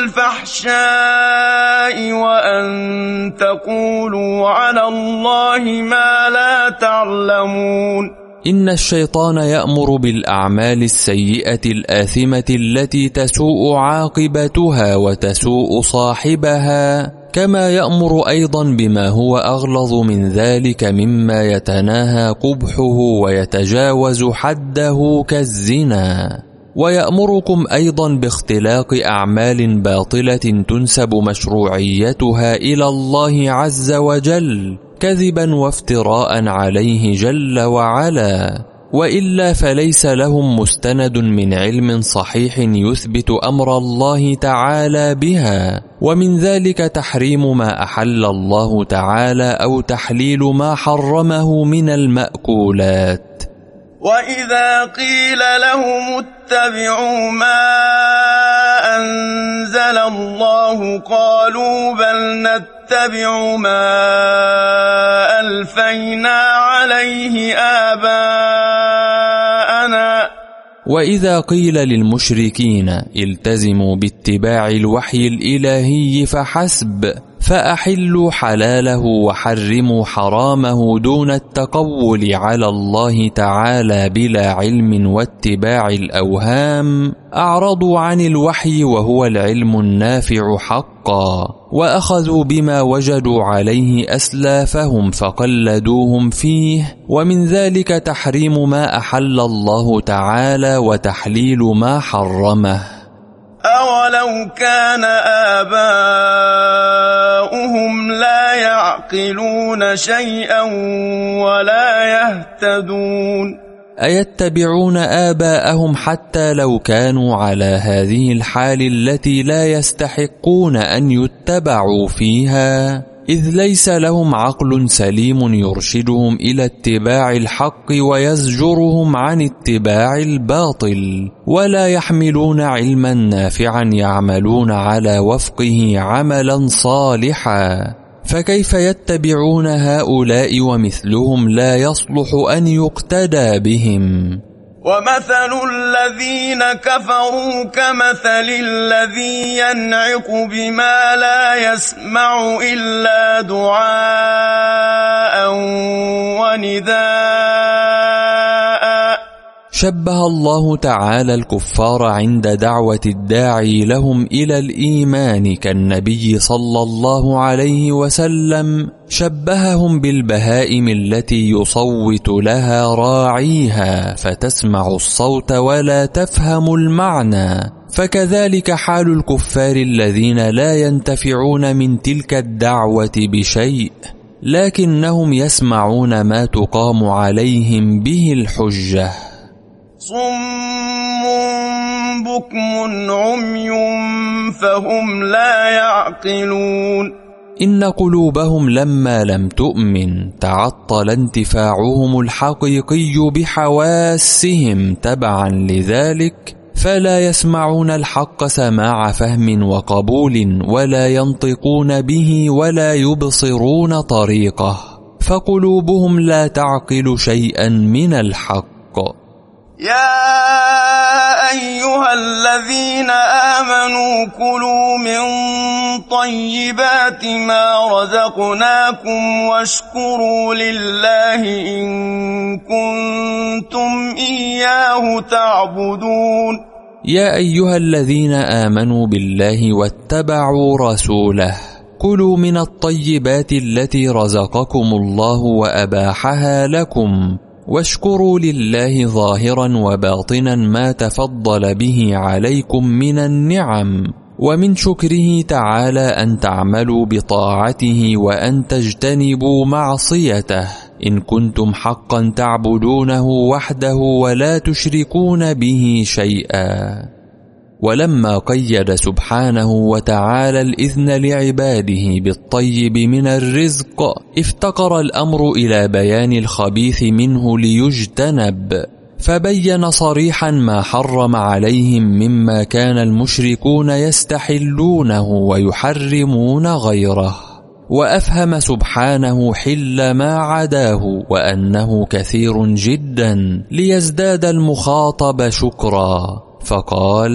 والفحشاء وأن تقولوا على الله ما لا تعلمون. إن الشيطان يأمر بالأعمال السيئة الآثمة التي تسوء عاقبتها وتسوء صاحبها، كما يأمر أيضا بما هو أغلظ من ذلك مما يتناهى قبحه ويتجاوز حده كالزنا. ويأمركم أيضا باختلاق أعمال باطلة تنسب مشروعيتها إلى الله عز وجل كذبا وافتراء عليه جل وعلا، وإلا فليس لهم مستند من علم صحيح يثبت أمر الله تعالى بها، ومن ذلك تحريم ما أحل الله تعالى أو تحليل ما حرمه من المأكولات. وإذا قيل لهم اتبعوا ما أنزل الله قالوا بل نتبع ما ألفينا عليه آباءنا. وإذا قيل للمشركين التزموا باتباع الوحي الإلهي فحسب، فأحلوا حلاله وحرموا حرامه دون التقول على الله تعالى بلا علم واتباع الأوهام، أعرضوا عن الوحي وهو العلم النافع حقا، وأخذوا بما وجدوا عليه أسلافهم فقلدوهم فيه، ومن ذلك تحريم ما أحل الله تعالى وتحليل ما حرمه. أولو كان آباؤهم لا يعقلون شيئا ولا يهتدون. أيتبعون آباءهم حتى لو كانوا على هذه الحال التي لا يستحقون أن يتبعوا فيها، إذ ليس لهم عقل سليم يرشدهم إلى اتباع الحق ويزجرهم عن اتباع الباطل، ولا يحملون علما نافعا يعملون على وفقه عملا صالحا، فكيف يتبعون هؤلاء ومثلهم لا يصلح أن يقتدى بهم؟ ومثل الذين كفروا كمثل الذي ينعق بما لا يسمع إلا دعاء ونداء. شبه الله تعالى الكفار عند دعوة الداعي لهم إلى الإيمان كالنبي صلى الله عليه وسلم، شبههم بالبهائم التي يصوت لها راعيها فتسمع الصوت ولا تفهم المعنى، فكذلك حال الكفار الذين لا ينتفعون من تلك الدعوة بشيء، لكنهم يسمعون ما تقام عليهم به الحجة. صم بكم عمي فهم لا يعقلون. إن قلوبهم لما لم تؤمن تعطل انتفاعهم الحقيقي بحواسهم تبعا لذلك، فلا يسمعون الحق سماع فهم وقبول، ولا ينطقون به ولا يبصرون طريقه، فقلوبهم لا تعقل شيئا من الحق. يا أيها الذين آمنوا كلوا من طيبات ما رزقناكم واشكروا لله إن كنتم إياه تعبدون. يا أيها الذين آمنوا بالله واتبعوا رسوله، كلوا من الطيبات التي رزقكم الله وأباحها لكم، واشكروا لله ظاهرا وباطنا ما تفضل به عليكم من النعم، ومن شكره تعالى أن تعملوا بطاعته وأن تجتنبوا معصيته، إن كنتم حقا تعبدونه وحده ولا تشركون به شيئا. ولما قيد سبحانه وتعالى الإذن لعباده بالطيب من الرزق، افتقر الأمر إلى بيان الخبيث منه ليجتنب، فبين صريحا ما حرم عليهم مما كان المشركون يستحلونه ويحرمون غيره، وأفهم سبحانه حل ما عداه وأنه كثير جدا ليزداد المخاطب شكرا، فقال: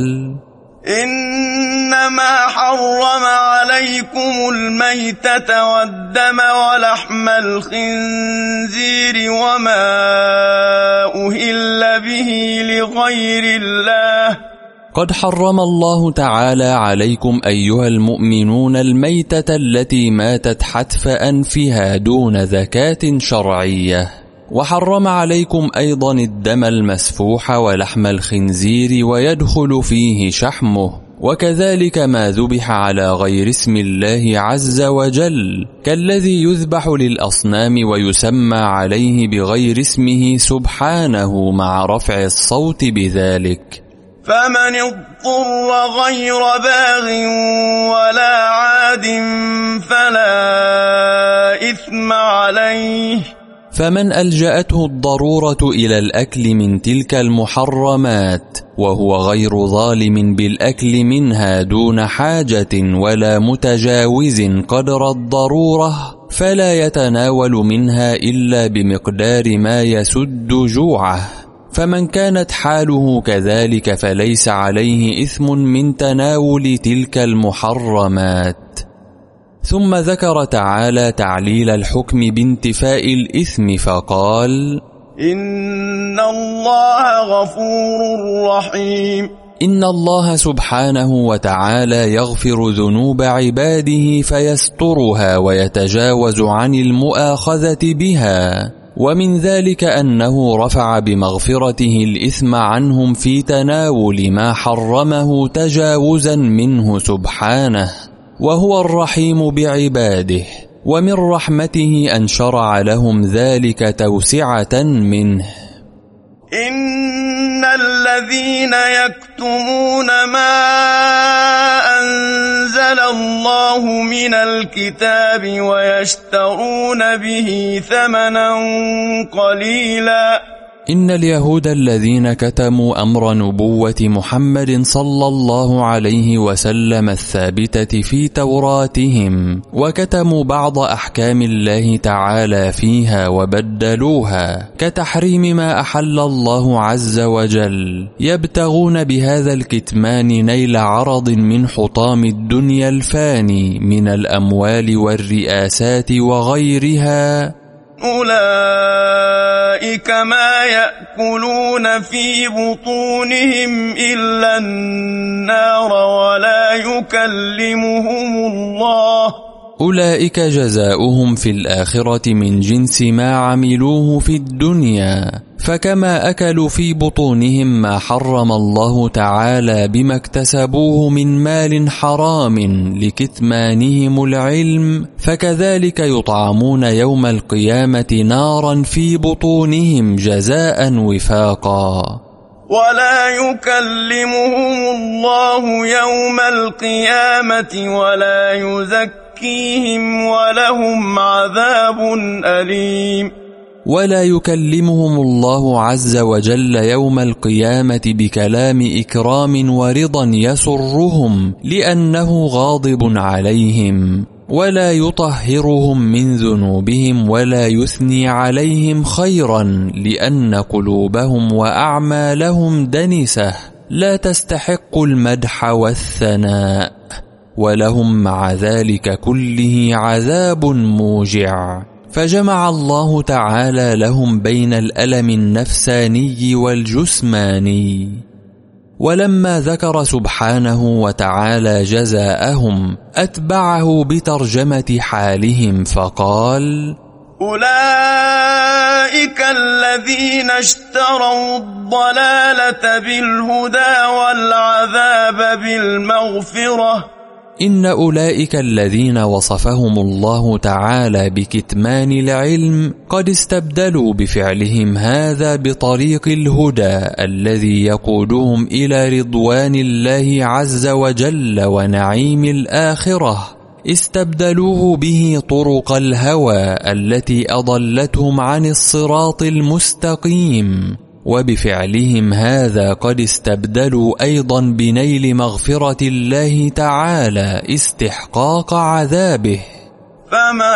إنما حرم عليكم الميتة والدم ولحم الخنزير وما أهل به لغير الله. قد حرم الله تعالى عليكم أيها المؤمنون الميتة التي ماتت حتف أنفها دون زكاة شرعية، وحرم عليكم أيضا الدم المسفوح ولحم الخنزير ويدخل فيه شحمه، وكذلك ما ذبح على غير اسم الله عز وجل، كالذي يذبح للأصنام ويسمى عليه بغير اسمه سبحانه مع رفع الصوت بذلك. فمن اضطر غير باغ ولا عاد فلا إثم عليه. فمن ألجأته الضرورة إلى الأكل من تلك المحرمات وهو غير ظالم بالأكل منها دون حاجة ولا متجاوز قدر الضرورة، فلا يتناول منها إلا بمقدار ما يسد جوعه. فمن كانت حاله كذلك فليس عليه إثم من تناول تلك المحرمات. ثم ذكر تعالى تعليل الحكم بانتفاء الإثم فقال: إن الله غفور رحيم. إن الله سبحانه وتعالى يغفر ذنوب عباده فيسترها ويتجاوز عن المؤاخذة بها، ومن ذلك أنه رفع بمغفرته الإثم عنهم في تناول ما حرمه تجاوزا منه سبحانه، وهو الرحيم بعباده، ومن رحمته أن شرع لهم ذلك توسعة منه. إن الذين يكتمون ما أنزل الله من الكتاب ويشترون به ثمنا قليلا. إن اليهود الذين كتموا أمر نبوة محمد صلى الله عليه وسلم الثابتة في توراتهم، وكتموا بعض أحكام الله تعالى فيها وبدلوها، كتحريم ما أحل الله عز وجل، يبتغون بهذا الكتمان نيل عرض من حطام الدنيا الفاني من الأموال والرئاسات وغيرها. أولئك ما يأكلون في بطونهم إلا النار ولا يكلمهم الله. أولئك جزاؤهم في الآخرة من جنس ما عملوه في الدنيا، فكما أكلوا في بطونهم ما حرم الله تعالى بما اكتسبوه من مال حرام لكتمانهم العلم، فكذلك يطعمون يوم القيامة نارا في بطونهم جزاء وفاقا. ولا يكلمهم الله يوم القيامة ولا يزكيهم ولهم عذاب أليم. ولا يكلمهم الله عز وجل يوم القيامة بكلام إكرام ورضا يسرهم لأنه غاضب عليهم، ولا يطهرهم من ذنوبهم ولا يثني عليهم خيرا لأن قلوبهم وأعمالهم دنسة لا تستحق المدح والثناء، ولهم مع ذلك كله عذاب موجع. فجمع الله تعالى لهم بين الألم النفساني والجسماني. ولما ذكر سبحانه وتعالى جزاءهم أتبعه بترجمة حالهم فقال: أولئك الذين اشتروا الضلالة بالهدى والعذاب بالمغفرة. إن أولئك الذين وصفهم الله تعالى بكتمان العلم قد استبدلوا بفعلهم هذا بطريق الهدى الذي يقودهم إلى رضوان الله عز وجل ونعيم الآخرة، استبدلوه به طرق الهوى التي أضلتهم عن الصراط المستقيم، وبفعلهم هذا قد استبدلوا أيضا بنيل مغفرة الله تعالى استحقاق عذابه. فما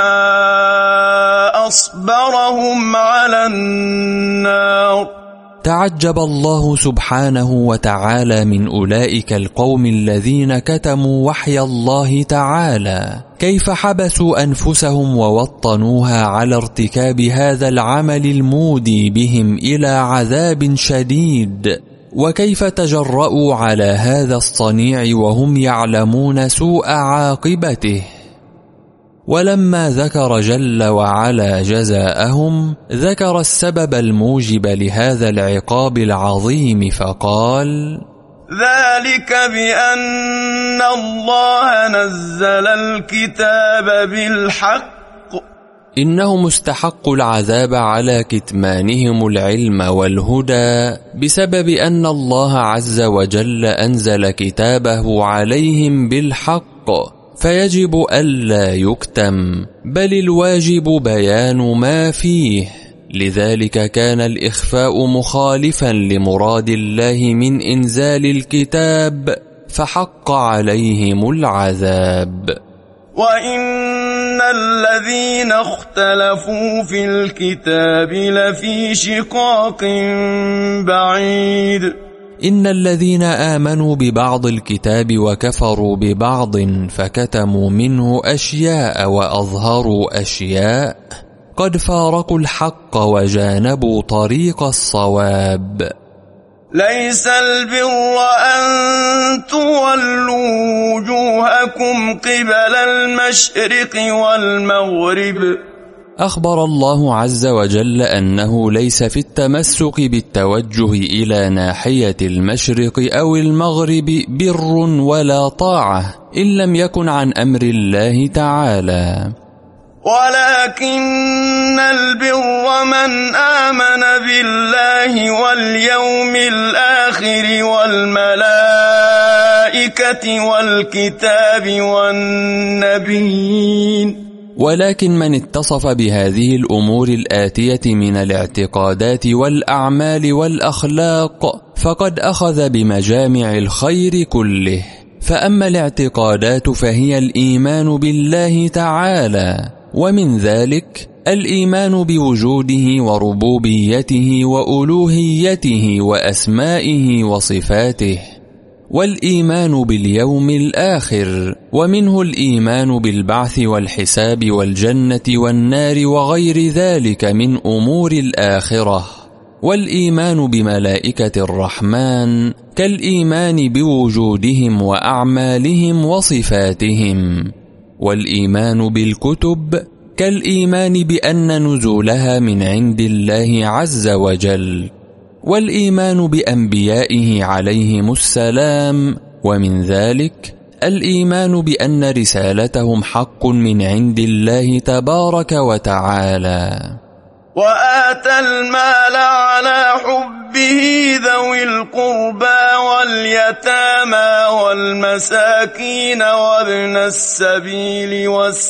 أصبرهم على النار. تعجب الله سبحانه وتعالى من أولئك القوم الذين كتموا وحي الله تعالى، كيف حبسوا أنفسهم ووطنوها على ارتكاب هذا العمل المودي بهم إلى عذاب شديد، وكيف تجرؤوا على هذا الصنيع وهم يعلمون سوء عاقبته. ولما ذكر جل وعلا جزاءهم ذكر السبب الموجب لهذا العقاب العظيم فقال: ذلك بأن الله نزل الكتاب بالحق. إنه مستحق العذاب على كتمانهم العلم والهدى بسبب أن الله عز وجل أنزل كتابه عليهم بالحق، فيجب ألا يكتم، بل الواجب بيان ما فيه. لذلك كان الإخفاء مخالفا لمراد الله من إنزال الكتاب، فحق عليهم العذاب. وإن الذين اختلفوا في الكتاب لفي شقاق بعيد. إن الذين آمنوا ببعض الكتاب وكفروا ببعض فكتموا منه أشياء وأظهروا أشياء قد فارقوا الحق وجانبوا طريق الصواب. ليس البر أن تولوا وجوهكم قبل المشرق والمغرب. أخبر الله عز وجل أنه ليس في التمسك بالتوجه إلى ناحية المشرق أو المغرب بر ولا طاعة إن لم يكن عن أمر الله تعالى، ولكن البر من آمن بالله واليوم الآخر والملائكة والكتاب والنبيين. ولكن من اتصف بهذه الأمور الآتية من الاعتقادات والأعمال والأخلاق فقد أخذ بمجامع الخير كله. فأما الاعتقادات فهي الإيمان بالله تعالى، ومن ذلك الإيمان بوجوده وربوبيته وألوهيته وأسمائه وصفاته، والإيمان باليوم الآخر، ومنه الإيمان بالبعث والحساب والجنة والنار وغير ذلك من أمور الآخرة، والإيمان بملائكة الرحمن كالإيمان بوجودهم وأعمالهم وصفاتهم، والإيمان بالكتب كالإيمان بأن نزولها من عند الله عز وجل، والإيمان بأنبيائه عليهم السلام، ومن ذلك الإيمان بأن رسالتهم حق من عند الله تبارك وتعالى. وآتى المال على حبه ذوي القربى واليتامى والمساكين وابن السبيل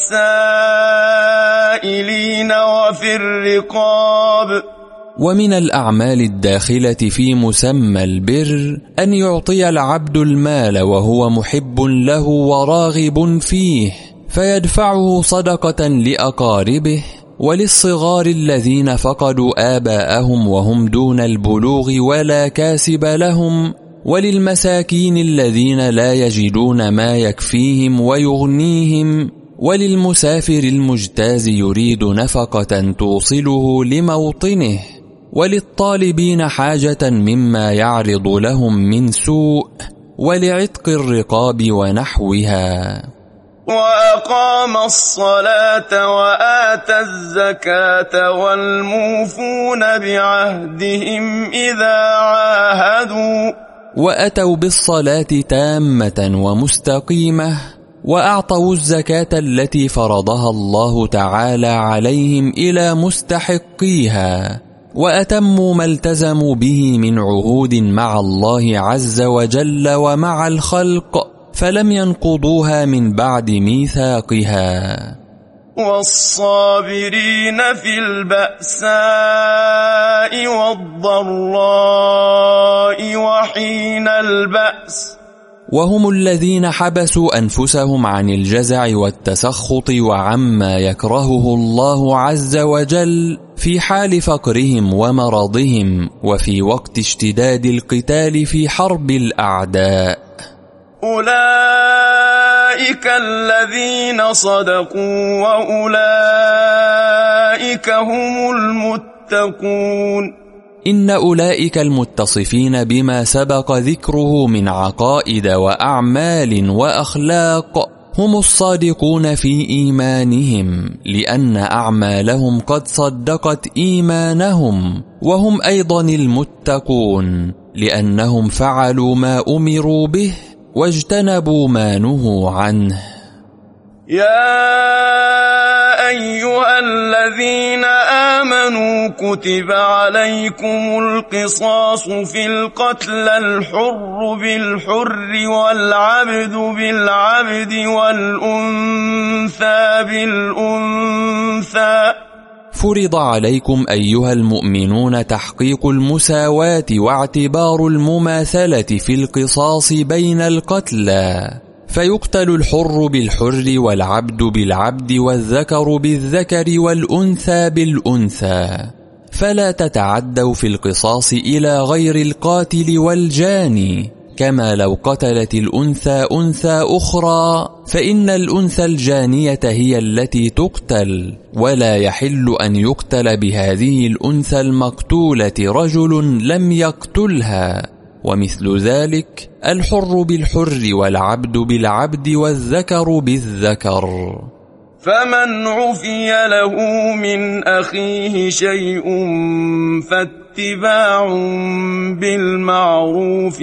والسائلين وفي الرقاب. ومن الأعمال الداخلة في مسمى البر أن يعطي العبد المال وهو محب له وراغب فيه، فيدفعه صدقة لأقاربه وللصغار الذين فقدوا آباءهم وهم دون البلوغ ولا كاسب لهم، وللمساكين الذين لا يجدون ما يكفيهم ويغنيهم، وللمسافر المجتاز يريد نفقة توصله لموطنه، وللطالبين حاجة مما يعرض لهم من سوء، ولعتق الرقاب ونحوها. وأقام الصلاة وآتى الزكاة والموفون بعهدهم إذا عاهدوا. وأتوا بالصلاة تامة ومستقيمة، وأعطوا الزكاة التي فرضها الله تعالى عليهم إلى مستحقيها، وأتموا ما التزموا به من عهود مع الله عز وجل ومع الخلق، فلم ينقضوها من بعد ميثاقها. والصابرين في البأساء والضراء وحين البأس. وهم الذين حبسوا أنفسهم عن الجزع والتسخط وعما يكرهه الله عز وجل في حال فقرهم ومرضهم، وفي وقت اشتداد القتال في حرب الأعداء. أولئك الذين صدقوا وأولئك هم المتقون. إن أولئك المتصفين بما سبق ذكره من عقائد وأعمال وأخلاق هم الصادقون في إيمانهم، لأن أعمالهم قد صدقت إيمانهم، وهم أيضا المتقون، لأنهم فعلوا ما أمروا به واجتنبوا ما نهوا عنه. يا أيها الذين آمنوا كتب عليكم القصاص في القتلى، الحر بالحر والعبد بالعبد والأنثى بالأنثى. فرض عليكم أيها المؤمنون تحقيق المساواة واعتبار المماثلة في القصاص بين القتلى، فيقتل الحر بالحر والعبد بالعبد والذكر بالذكر والأنثى بالأنثى، فلا تتعدوا في القصاص إلى غير القاتل والجاني، كما لو قتلت الأنثى أنثى أخرى فإن الأنثى الجانية هي التي تقتل، ولا يحل أن يقتل بهذه الأنثى المقتولة رجل لم يقتلها. ومثل ذلك الحر بالحر والعبد بالعبد والذكر بالذكر. فمن عفي له من أخيه شيء فاتباع بالمعروف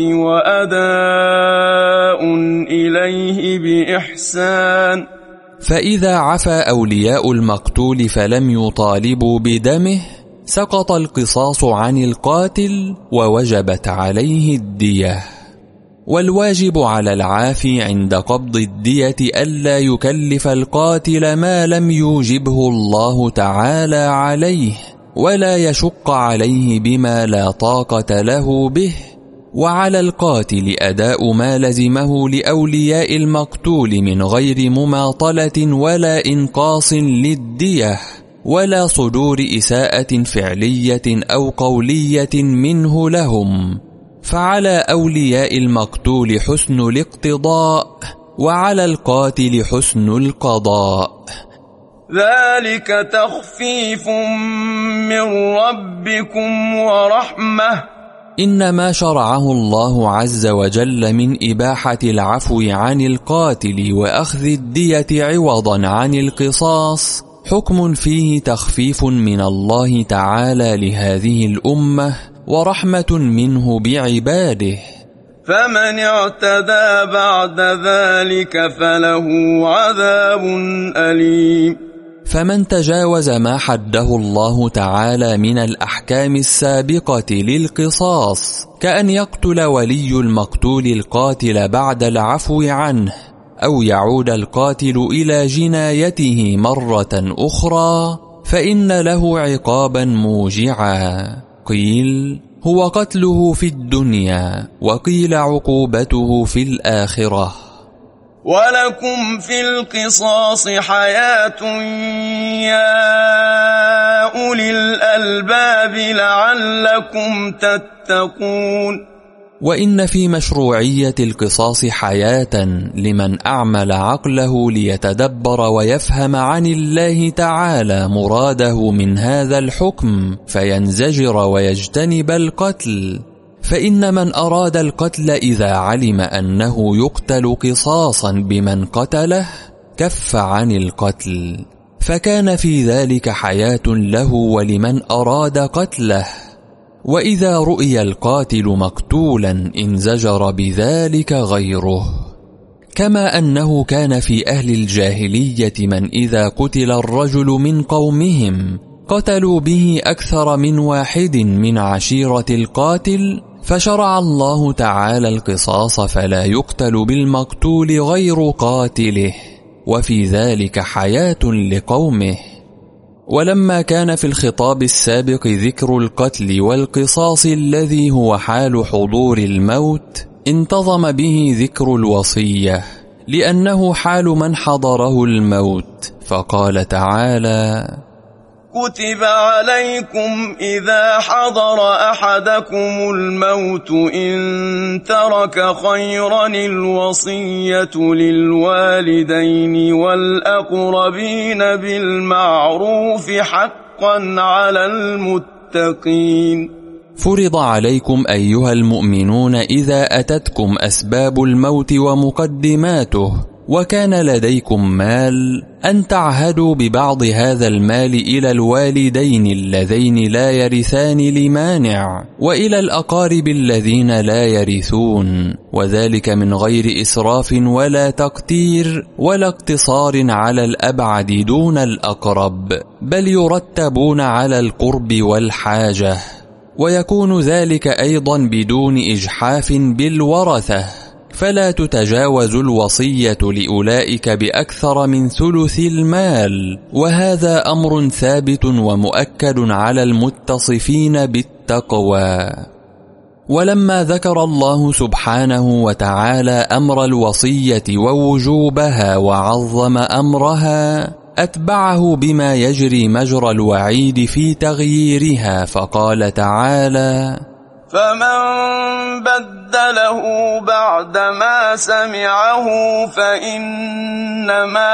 وأداء إليه بإحسان. فإذا عفى أولياء المقتول فلم يطالبوا بدمه سقط القصاص عن القاتل ووجبت عليه الدية. والواجب على العافي عند قبض الدية ألا يكلف القاتل ما لم يوجبه الله تعالى عليه، ولا يشق عليه بما لا طاقة له به. وعلى القاتل أداء ما لزمه لأولياء المقتول من غير مماطلة ولا إنقاص للدية، ولا صدور إساءة فعلية أو قولية منه لهم، فعلى أولياء المقتول حسن الاقتضاء، وعلى القاتل حسن القضاء. ذلك تخفيف من ربكم ورحمة. إنما شرعه الله عز وجل من إباحة العفو عن القاتل وأخذ الدية عوضا عن القصاص حكم فيه تخفيف من الله تعالى لهذه الأمة ورحمة منه بعباده. فمن اعتدى بعد ذلك فله عذاب أليم. فمن تجاوز ما حده الله تعالى من الأحكام السابقة للقصاص، كأن يقتل ولي المقتول القاتل بعد العفو عنه، أو يعود القاتل إلى جنايته مرة أخرى، فإن له عقابا موجعا. قيل هو قتله في الدنيا، وقيل عقوبته في الآخرة. ولكم في القصاص حياة يا أولي الألباب لعلكم تتقون. وإن في مشروعية القصاص حياة لمن أعمل عقله ليتدبر ويفهم عن الله تعالى مراده من هذا الحكم فينزجر ويجتنب القتل. فإن من أراد القتل إذا علم أنه يقتل قصاصا بمن قتله كف عن القتل، فكان في ذلك حياة له ولمن أراد قتله. وإذا رؤي القاتل مقتولا انزجر بذلك غيره. كما أنه كان في أهل الجاهلية من إذا قتل الرجل من قومهم قتلوا به أكثر من واحد من عشيرة القاتل، فشرع الله تعالى القصاص فلا يقتل بالمقتول غير قاتله، وفي ذلك حياة لقومه. ولما كان في الخطاب السابق ذكر القتل والقصاص الذي هو حال حضور الموت، انتظم به ذكر الوصية لأنه حال من حضره الموت، فقال تعالى: كتب عليكم إذا حضر أحدكم الموت إن ترك خيرا الوصية للوالدين والأقربين بالمعروف حقا على المتقين. فرض عليكم أيها المؤمنون إذا أتتكم أسباب الموت ومقدماته وكان لديكم مال أن تعهدوا ببعض هذا المال إلى الوالدين اللذين لا يرثان لمانع، وإلى الأقارب الذين لا يرثون، وذلك من غير إسراف ولا تقتير ولا اقتصار على الأبعد دون الأقرب، بل يرتبون على القرب والحاجة، ويكون ذلك أيضا بدون إجحاف بالورثة، فلا تتجاوز الوصية لأولئك بأكثر من ثلث المال، وهذا أمر ثابت ومؤكد على المتصفين بالتقوى. ولما ذكر الله سبحانه وتعالى أمر الوصية ووجوبها وعظم أمرها، أتبعه بما يجري مجرى الوعيد في تغييرها، فقال تعالى: فمن بدله بعدما سمعه فإنما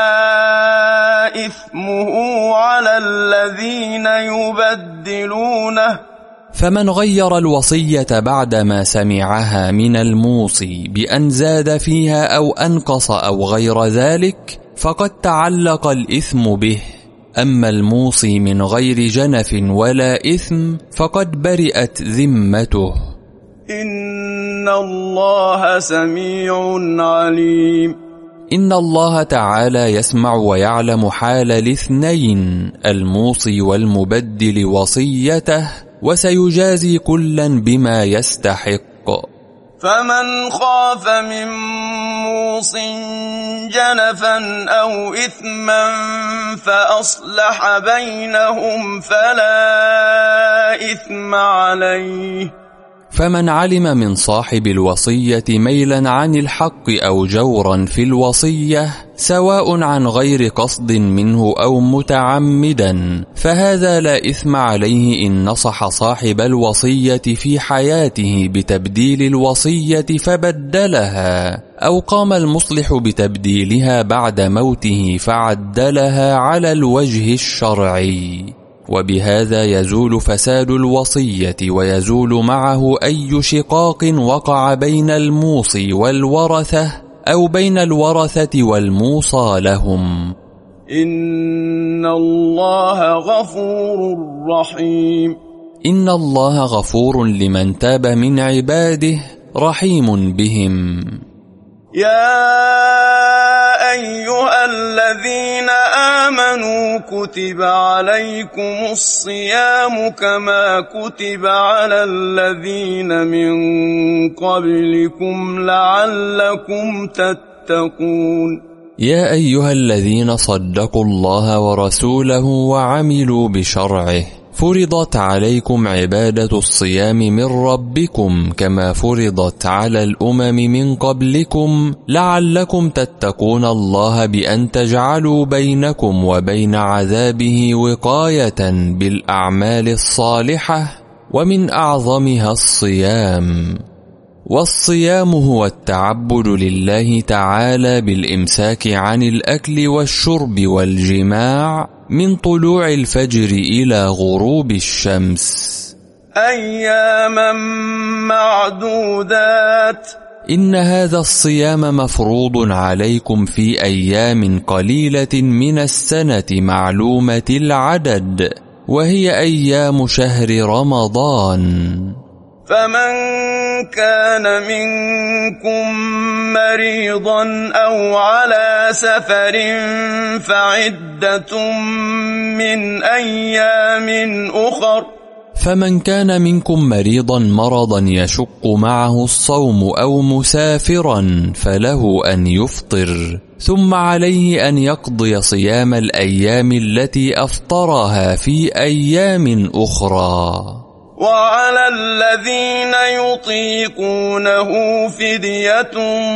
إثمه على الذين يبدلونه. فمن غير الوصية بعدما سمعها من الموصي بأن زاد فيها أو أنقص أو غير ذلك فقد تعلق الإثم به، أما الموصي من غير جنف ولا إثم فقد برئت ذمته. إن الله سميع عليم. إن الله تعالى يسمع ويعلم حال الاثنين، الموصي والمبدل، وصيته، وسيجازي كلا بما يستحق. فمن خاف من موص جنفا أو إثما فأصلح بينهم فلا إثم عليه. فمن علم من صاحب الوصية ميلا عن الحق أو جورا في الوصية، سواء عن غير قصد منه أو متعمدا، فهذا لا إثم عليه إن نصح صاحب الوصية في حياته بتبديل الوصية فبدلها، أو قام المصلح بتبديلها بعد موته فعدلها على الوجه الشرعي. وبهذا يزول فساد الوصية، ويزول معه أي شقاق وقع بين الموصي والورثة أو بين الورثة والموصى لهم. إن الله غفور رحيم. إن الله غفور لمن تاب من عباده، رحيم بهم. يا أيها الذين آمنوا كتب عليكم الصيام كما كتب على الذين من قبلكم لعلكم تتقون. يا أيها الذين صدقوا الله ورسوله وعملوا بشرعه، فرضت عليكم عبادة الصيام من ربكم كما فرضت على الأمم من قبلكم لعلكم تتقون الله بأن تجعلوا بينكم وبين عذابه وقاية بالأعمال الصالحة، ومن أعظمها الصيام. والصيام هو التعبد لله تعالى بالإمساك عن الأكل والشرب والجماع من طلوع الفجر إلى غروب الشمس. أياما معدودات. إن هذا الصيام مفروض عليكم في أيام قليلة من السنة معلومة العدد، وهي أيام شهر رمضان. فمن كان منكم مريضا أو على سفر فعدة من أيام أخر. فمن كان منكم مريضا مرضا يشق معه الصوم أو مسافرا فله أن يفطر، ثم عليه أن يقضي صيام الأيام التي أفطرها في أيام أخرى. وعلى الذين يطيقونه فدية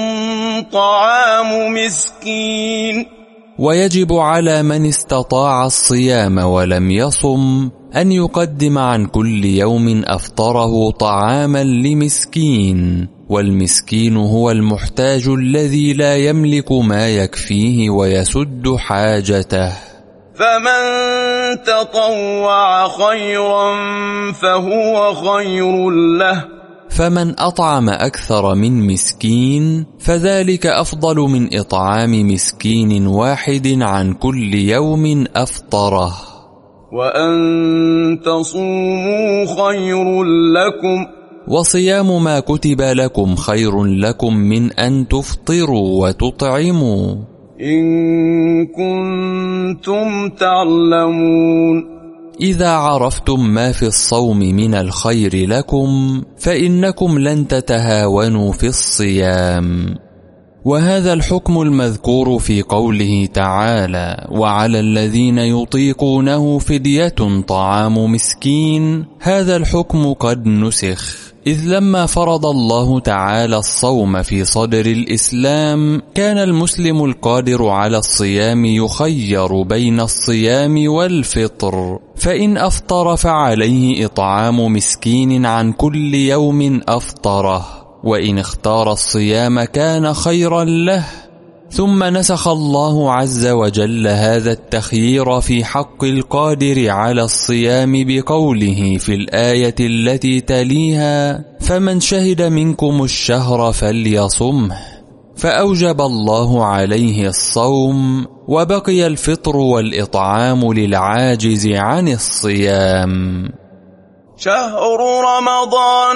طعام مسكين. ويجب على من استطاع الصيام ولم يصم أن يقدم عن كل يوم أفطره طعاما لمسكين، والمسكين هو المحتاج الذي لا يملك ما يكفيه ويسد حاجته. فمن تطوع خيرا فهو خير له. فمن أطعم أكثر من مسكين فذلك أفضل من إطعام مسكين واحد عن كل يوم أفطره. وأن تصوموا خير لكم، وصيام ما كتب لكم خير لكم من أن تفطروا وتطعموا، إن كنتم تعلمون. إذا عرفتم ما في الصوم من الخير لكم فإنكم لن تتهاونوا في الصيام. وهذا الحكم المذكور في قوله تعالى: وعلى الذين يطيقونه فدية طعام مسكين، هذا الحكم قد نسخ، إذ لما فرض الله تعالى الصوم في صدر الإسلام كان المسلم القادر على الصيام يخير بين الصيام والفطر، فإن أفطر فعليه إطعام مسكين عن كل يوم أفطره، وإن اختار الصيام كان خيرا له. ثم نسخ الله عز وجل هذا التخيير في حق القادر على الصيام بقوله في الآية التي تليها: فمن شهد منكم الشهر فليصمه، فأوجب الله عليه الصوم، وبقي الفطر والإطعام للعاجز عن الصيام. شهر رمضان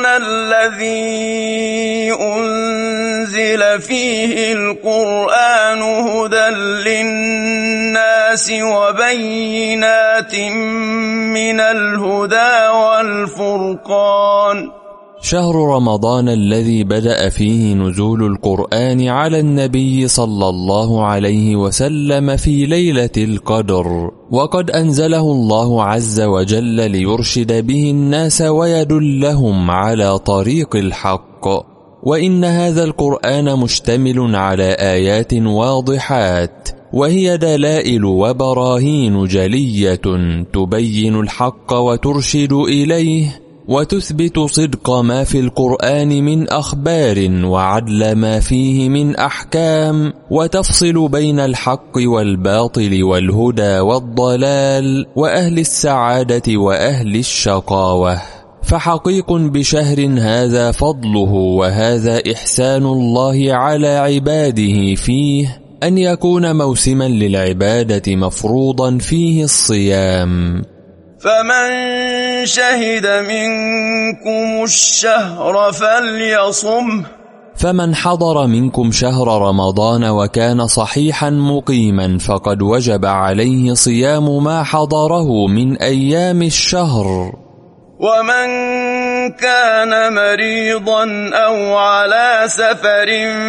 الذي أنزل فيه القرآن هدى للناس وبينات من الهدى والفرقان. شهر رمضان الذي بدأ فيه نزول القرآن على النبي صلى الله عليه وسلم في ليلة القدر، وقد أنزله الله عز وجل ليرشد به الناس ويدلهم على طريق الحق. وإن هذا القرآن مشتمل على آيات واضحات، وهي دلائل وبراهين جلية تبين الحق وترشد إليه، وتثبت صدق ما في القرآن من أخبار وعدل ما فيه من أحكام، وتفصل بين الحق والباطل والهدى والضلال وأهل السعادة وأهل الشقاوة. فحقيق بشهر هذا فضله وهذا إحسان الله على عباده فيه أن يكون موسما للعبادة مفروضا فيه الصيام. فمن شهد منكم الشهر فليصمه، فمن حضر منكم شهر رمضان وكان صحيحا مقيما فقد وجب عليه صيام ما حضره من أيام الشهر. ومن كان مريضا أو على سفر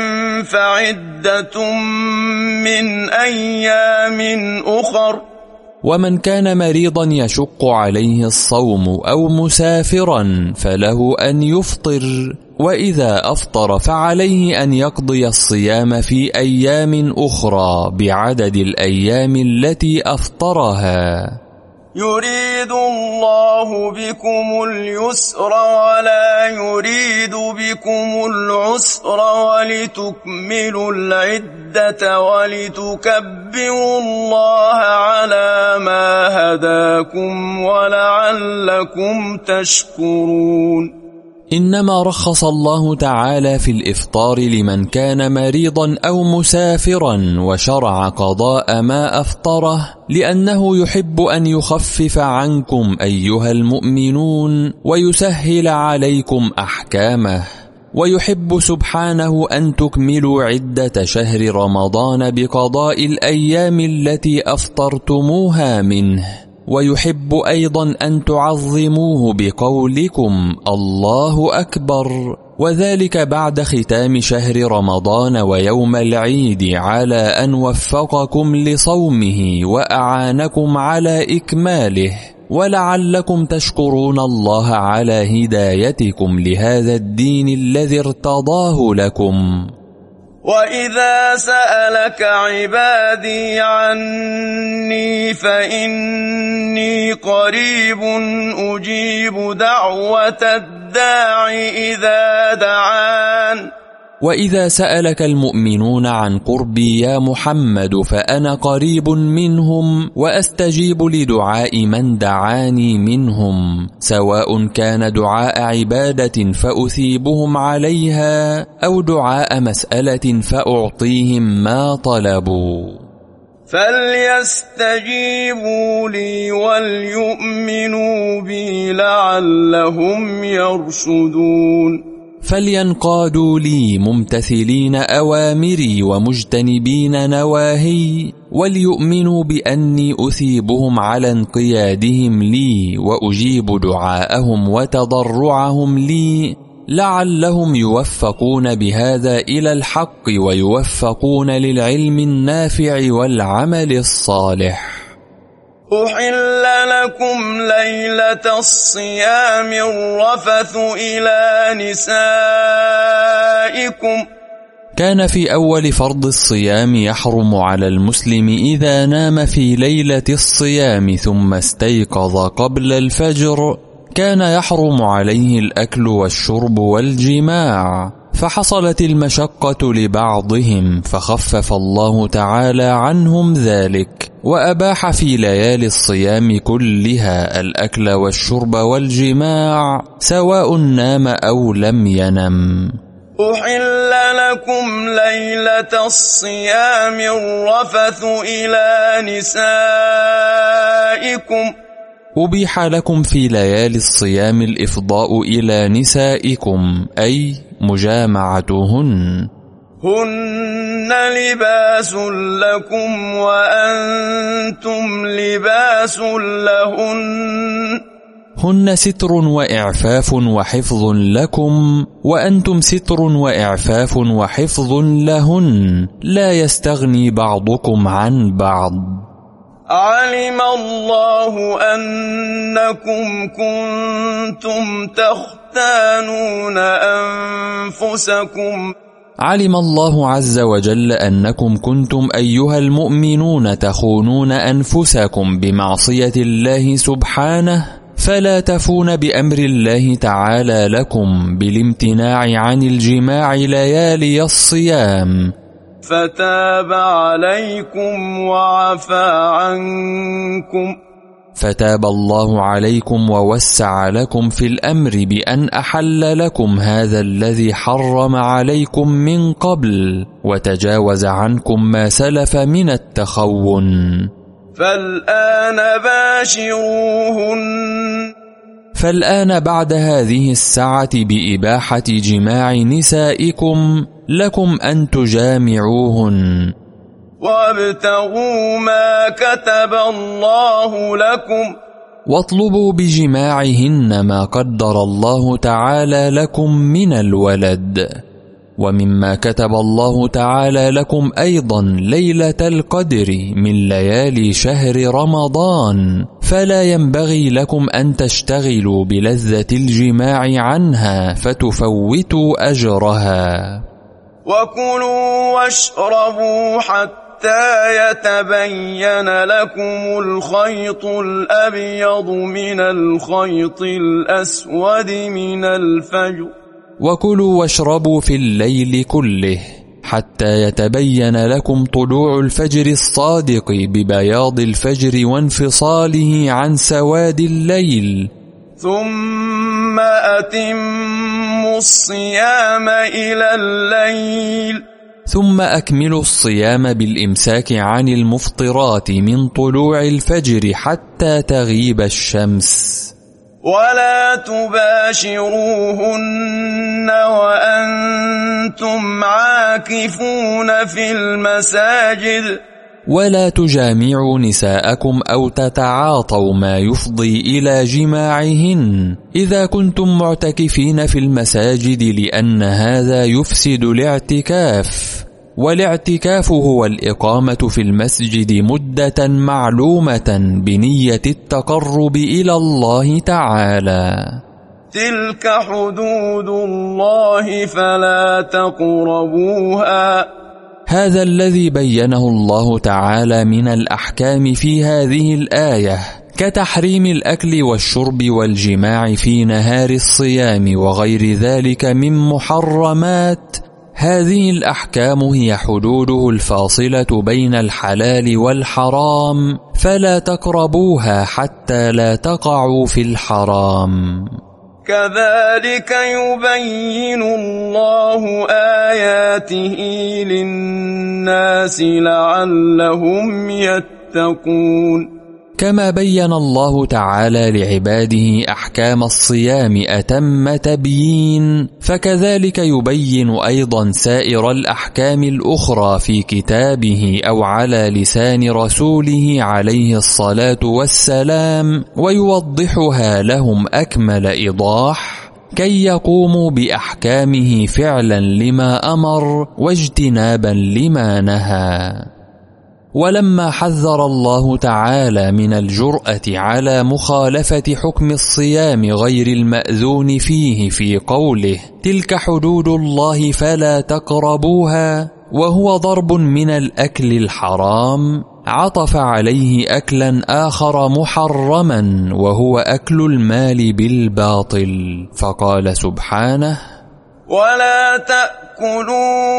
فعدة من أيام أخر. ومن كان مريضا يشق عليه الصوم أو مسافرا فله أن يفطر، وإذا أفطر فعليه أن يقضي الصيام في أيام أخرى بعدد الأيام التي أفطرها. يريد الله بكم اليسر ولا يريد بكم العسر ولتكملوا العدة ولتكبروا الله على ما هداكم ولعلكم تشكرون. إنما رخص الله تعالى في الإفطار لمن كان مريضا أو مسافرا، وشرع قضاء ما أفطره لأنه يحب أن يخفف عنكم أيها المؤمنون ويسهل عليكم أحكامه، ويحب سبحانه أن تكملوا عدة شهر رمضان بقضاء الأيام التي أفطرتموها منه، ويحب أيضا أن تعظموه بقولكم الله أكبر، وذلك بعد ختام شهر رمضان ويوم العيد على أن وفقكم لصومه وأعانكم على إكماله، ولعلكم تشكرون الله على هدايتكم لهذا الدين الذي ارتضاه لكم. وإذا سألك عبادي عني فإني قريب أجيب دعوة الداع إذا دعان وإذا سألك المؤمنون عن قربي يا محمد فأنا قريب منهم وأستجيب لدعاء من دعاني منهم، سواء كان دعاء عبادة فأثيبهم عليها أو دعاء مسألة فأعطيهم ما طلبوا. فليستجيبوا لي وليؤمنوا بي لعلهم يرشدون. فلينقادوا لي ممتثلين أوامري ومجتنبين نواهي، وليؤمنوا بأني أثيبهم على انقيادهم لي وأجيب دعاءهم وتضرعهم لي، لعلهم يوفقون بهذا إلى الحق ويوفقون للعلم النافع والعمل الصالح. أحل لكم ليلة الصيام الرفث إلى نسائكم. كان في أول فرض الصيام يحرم على المسلم إذا نام في ليلة الصيام ثم استيقظ قبل الفجر، كان يحرم عليه الأكل والشرب والجماع، فحصلت المشقة لبعضهم فخفف الله تعالى عنهم ذلك، وأباح في ليالي الصيام كلها الأكل والشرب والجماع سواء نام أو لم ينم. أحل لكم ليلة الصيام الرفث إلى نسائكم. أبيح لكم في ليالي الصيام الإفضاء إلى نسائكم، أي مجامعتهن. هن لباس لكم وأنتم لباس لهن. هن ستر وإعفاف وحفظ لكم، وأنتم ستر وإعفاف وحفظ لهن، لا يستغني بعضكم عن بعض. علم الله أنكم كنتم تختانون أنفسكم. علم الله عز وجل أنكم كنتم أيها المؤمنون تخونون أنفسكم بمعصية الله سبحانه، فلا تفون بأمر الله تعالى لكم بالامتناع عن الجماع ليالي الصيام، فتاب عليكم وعفى عنكم. فتاب الله عليكم ووسع لكم في الأمر بأن أحل لكم هذا الذي حرم عليكم من قبل، وتجاوز عنكم ما سلف من التخون. فالآن باشروهن. فالآن بعد هذه الساعة بإباحة جماع نسائكم لكم أن تجامعوهن، وابتغوا ما كتب الله لكم، واطلبوا بجماعهن ما قدر الله تعالى لكم من الولد. ومما كتب الله تعالى لكم أيضا ليلة القدر من ليالي شهر رمضان، فلا ينبغي لكم أن تشتغلوا بلذة الجماع عنها فتفوتوا أجرها. وكلوا واشربوا حتى يتبين لكم الخيط الأبيض من الخيط الأسود من الفجر. وكلوا واشربوا في الليل كله حتى يتبين لكم طلوع الفجر الصادق ببياض الفجر وانفصاله عن سواد الليل، ثم أتموا الصيام إلى الليل. ثم أكملوا الصيام بالإمساك عن المفطرات من طلوع الفجر حتى تغيب الشمس. ولا تباشروهن وأنتم عاكفون في المساجد. ولا تجامعوا نساءكم أو تتعاطوا ما يفضي إلى جماعهن إذا كنتم معتكفين في المساجد، لأن هذا يفسد الاعتكاف، والاعتكاف هو الإقامة في المسجد مدة معلومة بنية التقرب إلى الله تعالى. تلك حدود الله فلا تقربوها. هذا الذي بينه الله تعالى من الأحكام في هذه الآية، كتحريم الأكل والشرب والجماع في نهار الصيام وغير ذلك من محرمات، هذه الأحكام هي حدوده الفاصلة بين الحلال والحرام، فلا تقربوها حتى لا تقعوا في الحرام. كذلك يبين الله آياته للناس لعلهم يتقون. كما بين الله تعالى لعباده أحكام الصيام أتم تبيين، فكذلك يبين أيضا سائر الأحكام الأخرى في كتابه أو على لسان رسوله عليه الصلاة والسلام، ويوضحها لهم أكمل إيضاح كي يقوموا بأحكامه فعلا لما أمر واجتنابا لما نهى. ولما حذر الله تعالى من الجرأة على مخالفة حكم الصيام غير المأذون فيه في قوله تلك حدود الله فلا تقربوها، وهو ضرب من الأكل الحرام، عطف عليه أكلا آخر محرما وهو أكل المال بالباطل، فقال سبحانه ولا تأكلوا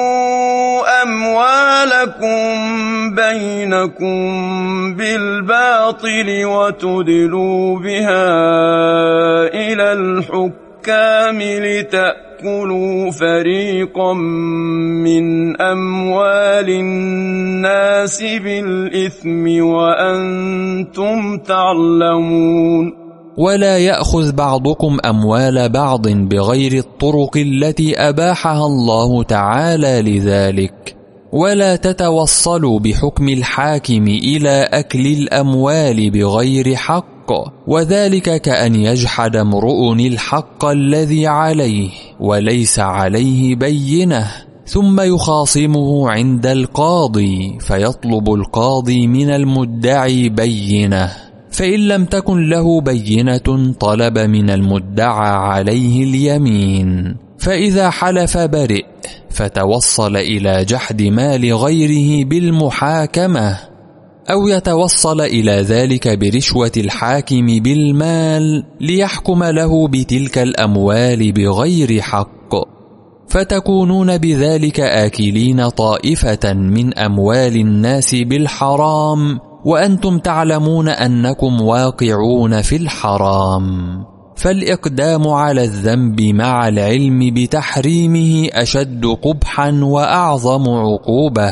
أموالكم بينكم بالباطل وتدلوا بها إلى الحكام لتأكلوا فريقا من أموال الناس بالإثم وأنتم تعلمون. ولا يأخذ بعضكم أموال بعض بغير الطرق التي أباحها الله تعالى لذلك، ولا تتوصلوا بحكم الحاكم إلى أكل الأموال بغير حق، وذلك كأن يجحد امرؤ الحق الذي عليه وليس عليه بينة، ثم يخاصمه عند القاضي فيطلب القاضي من المدعي بينة، فإن لم تكن له بينة طلب من المدعى عليه اليمين، فإذا حلف برئ، فتوصل إلى جحد مال غيره بالمحاكمة، أو يتوصل إلى ذلك برشوة الحاكم بالمال ليحكم له بتلك الأموال بغير حق، فتكونون بذلك آكلين طائفة من أموال الناس بالحرام وأنتم تعلمون أنكم واقعون في الحرام. فالإقدام على الذنب مع العلم بتحريمه أشد قبحا وأعظم عقوبة.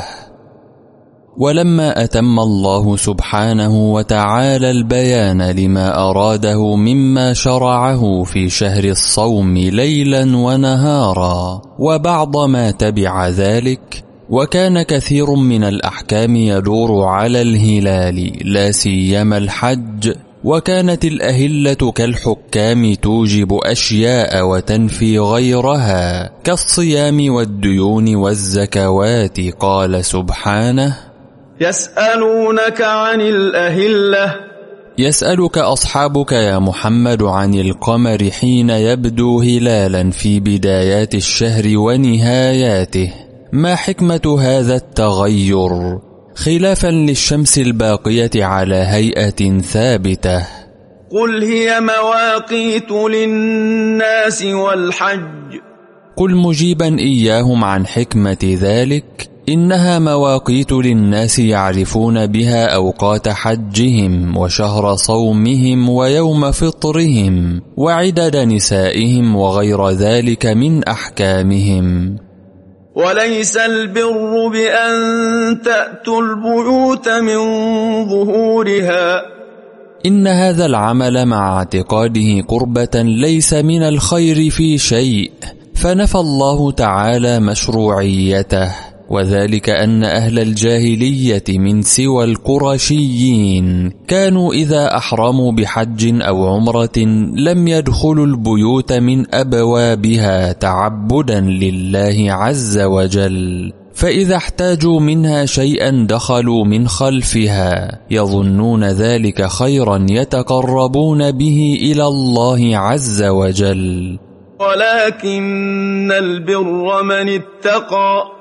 ولما أتم الله سبحانه وتعالى البيان لما أراده مما شرعه في شهر الصوم ليلا ونهارا وبعض ما تبع ذلك، وكان كثير من الأحكام يدور على الهلال لا سيما الحج، وكانت الأهلة كالحكام توجب أشياء وتنفي غيرها كالصيام والديون والزكوات. قال سبحانه يسألونك عن الأهلة، يسألك أصحابك يا محمد عن القمر حين يبدو هلالا في بدايات الشهر ونهاياته، ما حكمة هذا التغير خلافا للشمس الباقية على هيئة ثابتة؟ قل هي مواقيت للناس والحج. قل مجيبا إياهم عن حكمة ذلك إنها مواقيت للناس يعرفون بها أوقات حجهم وشهر صومهم ويوم فطرهم وعدد نسائهم وغير ذلك من أحكامهم. وليس البر بأن تأتوا البيوت من ظهورها، إن هذا العمل مع اعتقاده قربة ليس من الخير في شيء، فنفى الله تعالى مشروعيته، وذلك أن أهل الجاهلية من سوى القرشيين كانوا إذا أحرموا بحج أو عمرة لم يدخلوا البيوت من أبوابها تعبدا لله عز وجل، فإذا احتاجوا منها شيئا دخلوا من خلفها يظنون ذلك خيرا يتقربون به إلى الله عز وجل. ولكن البر من اتقى،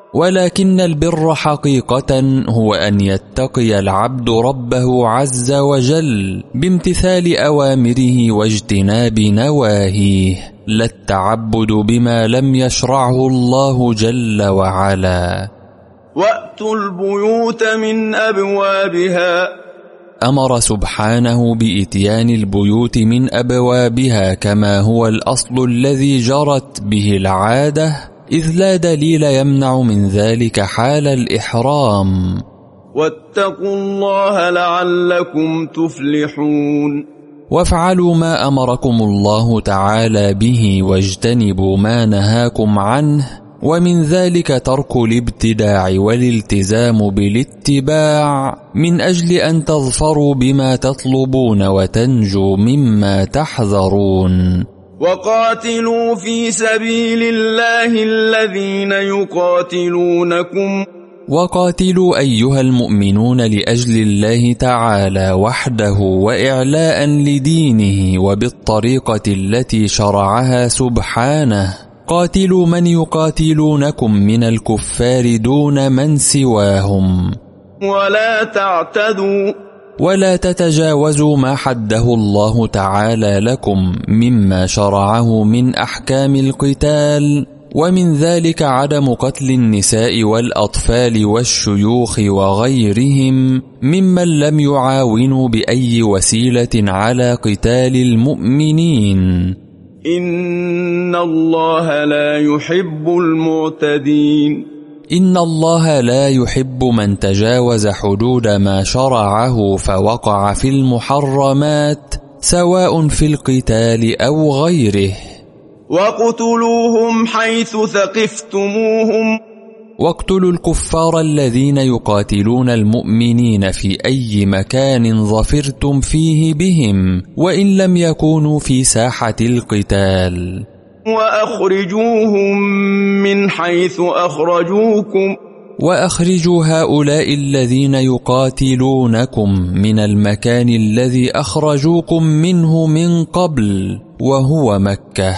ولكن البر حقيقة هو أن يتقي العبد ربه عز وجل بامتثال أوامره واجتناب نواهيه، لا التعبد بما لم يشرعه الله جل وعلا. وأتوا البيوت من أبوابها. أمر سبحانه بإتيان البيوت من أبوابها كما هو الأصل الذي جرت به العادة، إذ لا دليل يمنع من ذلك حال الإحرام. واتقوا الله لعلكم تفلحون. وافعلوا ما أمركم الله تعالى به واجتنبوا ما نهاكم عنه، ومن ذلك ترك الابتداع والالتزام بالاتباع من أجل أن تظفروا بما تطلبون وتنجوا مما تحذرون. وقاتلوا في سبيل الله الذين يقاتلونكم. وقاتلوا أيها المؤمنون لأجل الله تعالى وحده وإعلاء لدينه وبالطريقة التي شرعها سبحانه. قاتلوا من يقاتلونكم من الكفار دون من سواهم. ولا تعتدوا. ولا تتجاوزوا ما حده الله تعالى لكم مما شرعه من أحكام القتال، ومن ذلك عدم قتل النساء والأطفال والشيوخ وغيرهم ممن لم يعاونوا بأي وسيلة على قتال المؤمنين. إن الله لا يحب المعتدين. إن الله لا يحب من تجاوز حدود ما شرعه فوقع في المحرمات، سواء في القتال أو غيره. وَاقْتُلُوهُمْ حَيْثُ ثَقِفْتُمُوهُمْ. واقتلوا الكفار الذين يقاتلون المؤمنين في أي مكان ظفرتم فيه بهم، وإن لم يكونوا في ساحة القتال. وأخرجوهم من حيث أخرجوكم. وأخرجوا هؤلاء الذين يقاتلونكم من المكان الذي أخرجوكم منه من قبل، وهو مكة.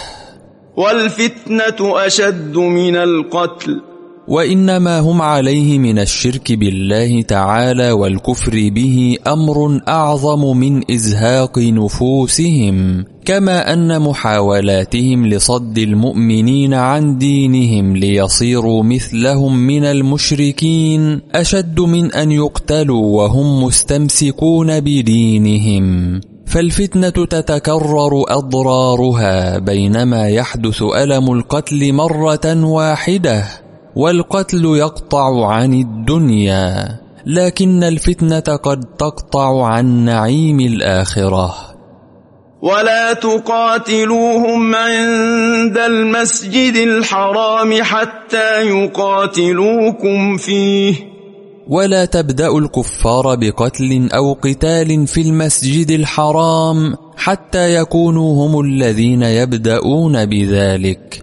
والفتنة أشد من القتل. وإنما هم عليه من الشرك بالله تعالى والكفر به أمر أعظم من إزهاق نفوسهم، كما أن محاولاتهم لصد المؤمنين عن دينهم ليصيروا مثلهم من المشركين أشد من أن يقتلوا وهم مستمسكون بدينهم. فالفتنة تتكرر أضرارها، بينما يحدث ألم القتل مرة واحدة، والقتل يقطع عن الدنيا، لكن الفتنة قد تقطع عن نعيم الآخرة. ولا تقاتلوهم عند المسجد الحرام حتى يقاتلوكم فيه. ولا تبدأوا الكفار بقتل أو قتال في المسجد الحرام حتى يكونوا هم الذين يبدأون بذلك.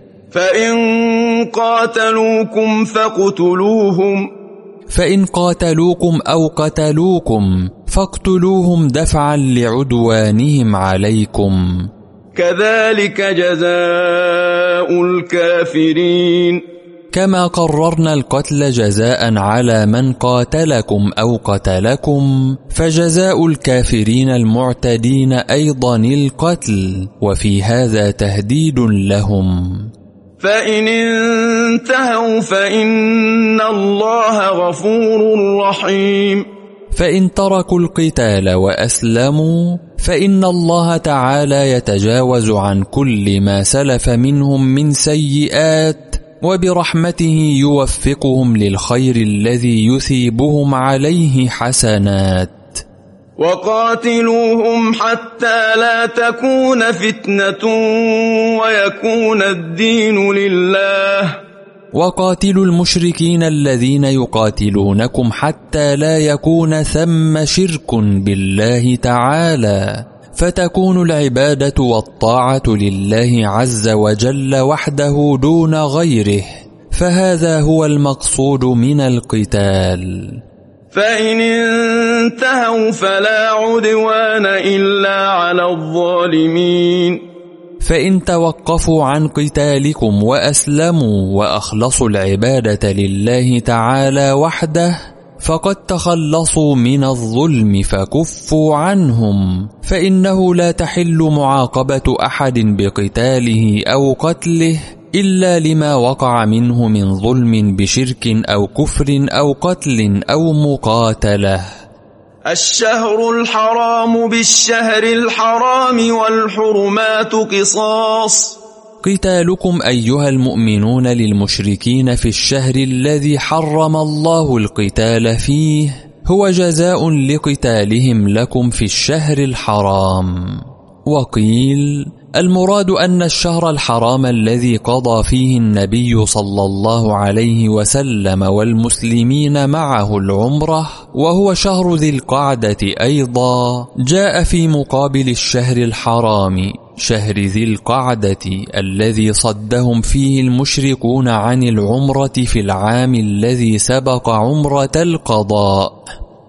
فإن قاتلوكم أو قتلوكم فاقتلوهم دفعا لعدوانهم عليكم. كذلك جزاء الكافرين. كما قررنا القتل جزاء على من قاتلكم أو قتلكم، فجزاء الكافرين المعتدين أيضا القتل، وفي هذا تهديد لهم. فإن انتهوا فإن الله غفور رحيم. فإن تركوا القتال وأسلموا فإن الله تعالى يتجاوز عن كل ما سلف منهم من سيئات، وبرحمته يوفقهم للخير الذي يثيبهم عليه حسنات. وقاتلوهم حتى لا تكون فتنة ويكون الدين لله. وقاتلوا المشركين الذين يقاتلونكم حتى لا يكون ثم شرك بالله تعالى، فتكون العبادة والطاعة لله عز وجل وحده دون غيره، فهذا هو المقصود من القتال. فإن انتهوا فلا عدوان إلا على الظالمين. فإن توقفوا عن قتالكم وأسلموا وأخلصوا العبادة لله تعالى وحده فقد تخلصوا من الظلم فكفوا عنهم، فإنه لا تحل معاقبة أحد بقتاله أو قتله إلا لما وقع منه من ظلم بشرك أو كفر أو قتل أو مقاتلة. الشهر الحرام بالشهر الحرام والحرمات قصاص. قتالكم أيها المؤمنون للمشركين في الشهر الذي حرم الله القتال فيه هو جزاء لقتالهم لكم في الشهر الحرام. وقيل المراد أن الشهر الحرام الذي قضى فيه النبي صلى الله عليه وسلم والمسلمين معه العمرة وهو شهر ذي القعدة أيضا جاء في مقابل الشهر الحرام شهر ذي القعدة الذي صدهم فيه المشركون عن العمرة في العام الذي سبق عمرة القضاء.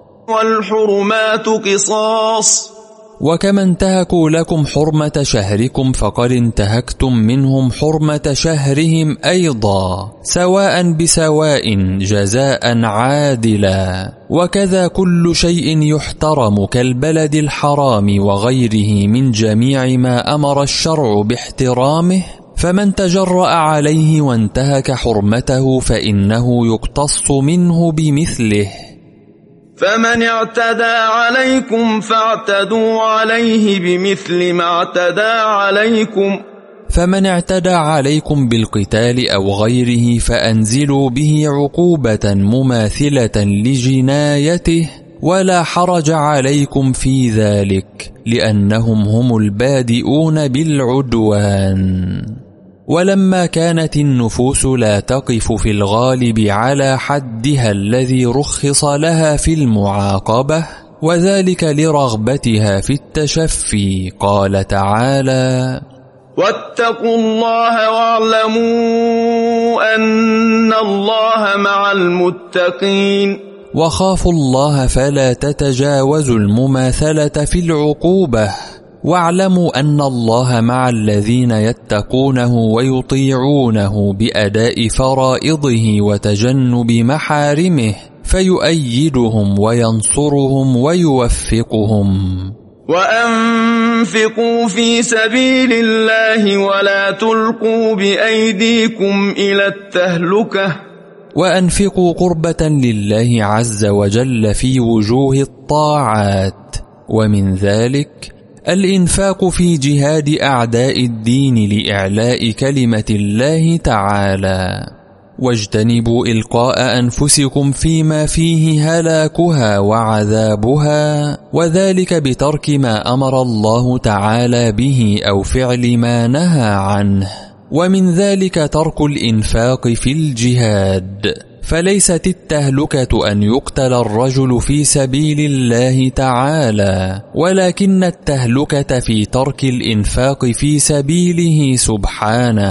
والحرمات قصاص. وكما انتهكوا لكم حرمة شهركم فقد انتهكتم منهم حرمة شهرهم أيضا سواء بسواء جزاء عادلا. وكذا كل شيء يحترم كالبلد الحرام وغيره من جميع ما أمر الشرع باحترامه، فمن تجرأ عليه وانتهك حرمته فإنه يقتص منه بمثله. فمن اعتدى عليكم فاعتدوا عليه بمثل ما اعتدى عليكم. فمن اعتدى عليكم بالقتال أو غيره فأنزلوا به عقوبة مماثلة لجنايته ولا حرج عليكم في ذلك لأنهم هم البادئون بالعدوان. ولما كانت النفوس لا تقف في الغالب على حدها الذي رخص لها في المعاقبة وذلك لرغبتها في التشفي قال تعالى: واتقوا الله واعلموا أن الله مع المتقين. وخافوا الله فلا تتجاوزوا المماثلة في العقوبة، واعلموا أن الله مع الذين يتقونه ويطيعونه بأداء فرائضه وتجنب محارمه فيؤيدهم وينصرهم ويوفقهم. وأنفقوا في سبيل الله ولا تلقوا بأيديكم إلى التهلكة. وأنفقوا قربة لله عز وجل في وجوه الطاعات، ومن ذلك الإنفاق في جهاد أعداء الدين لإعلاء كلمة الله تعالى. واجتنبوا إلقاء أنفسكم فيما فيه هلاكها وعذابها، وذلك بترك ما أمر الله تعالى به أو فعل ما نهى عنه. ومن ذلك ترك الإنفاق في الجهاد، فليست التهلكة أن يقتل الرجل في سبيل الله تعالى، ولكن التهلكة في ترك الإنفاق في سبيله سبحانه.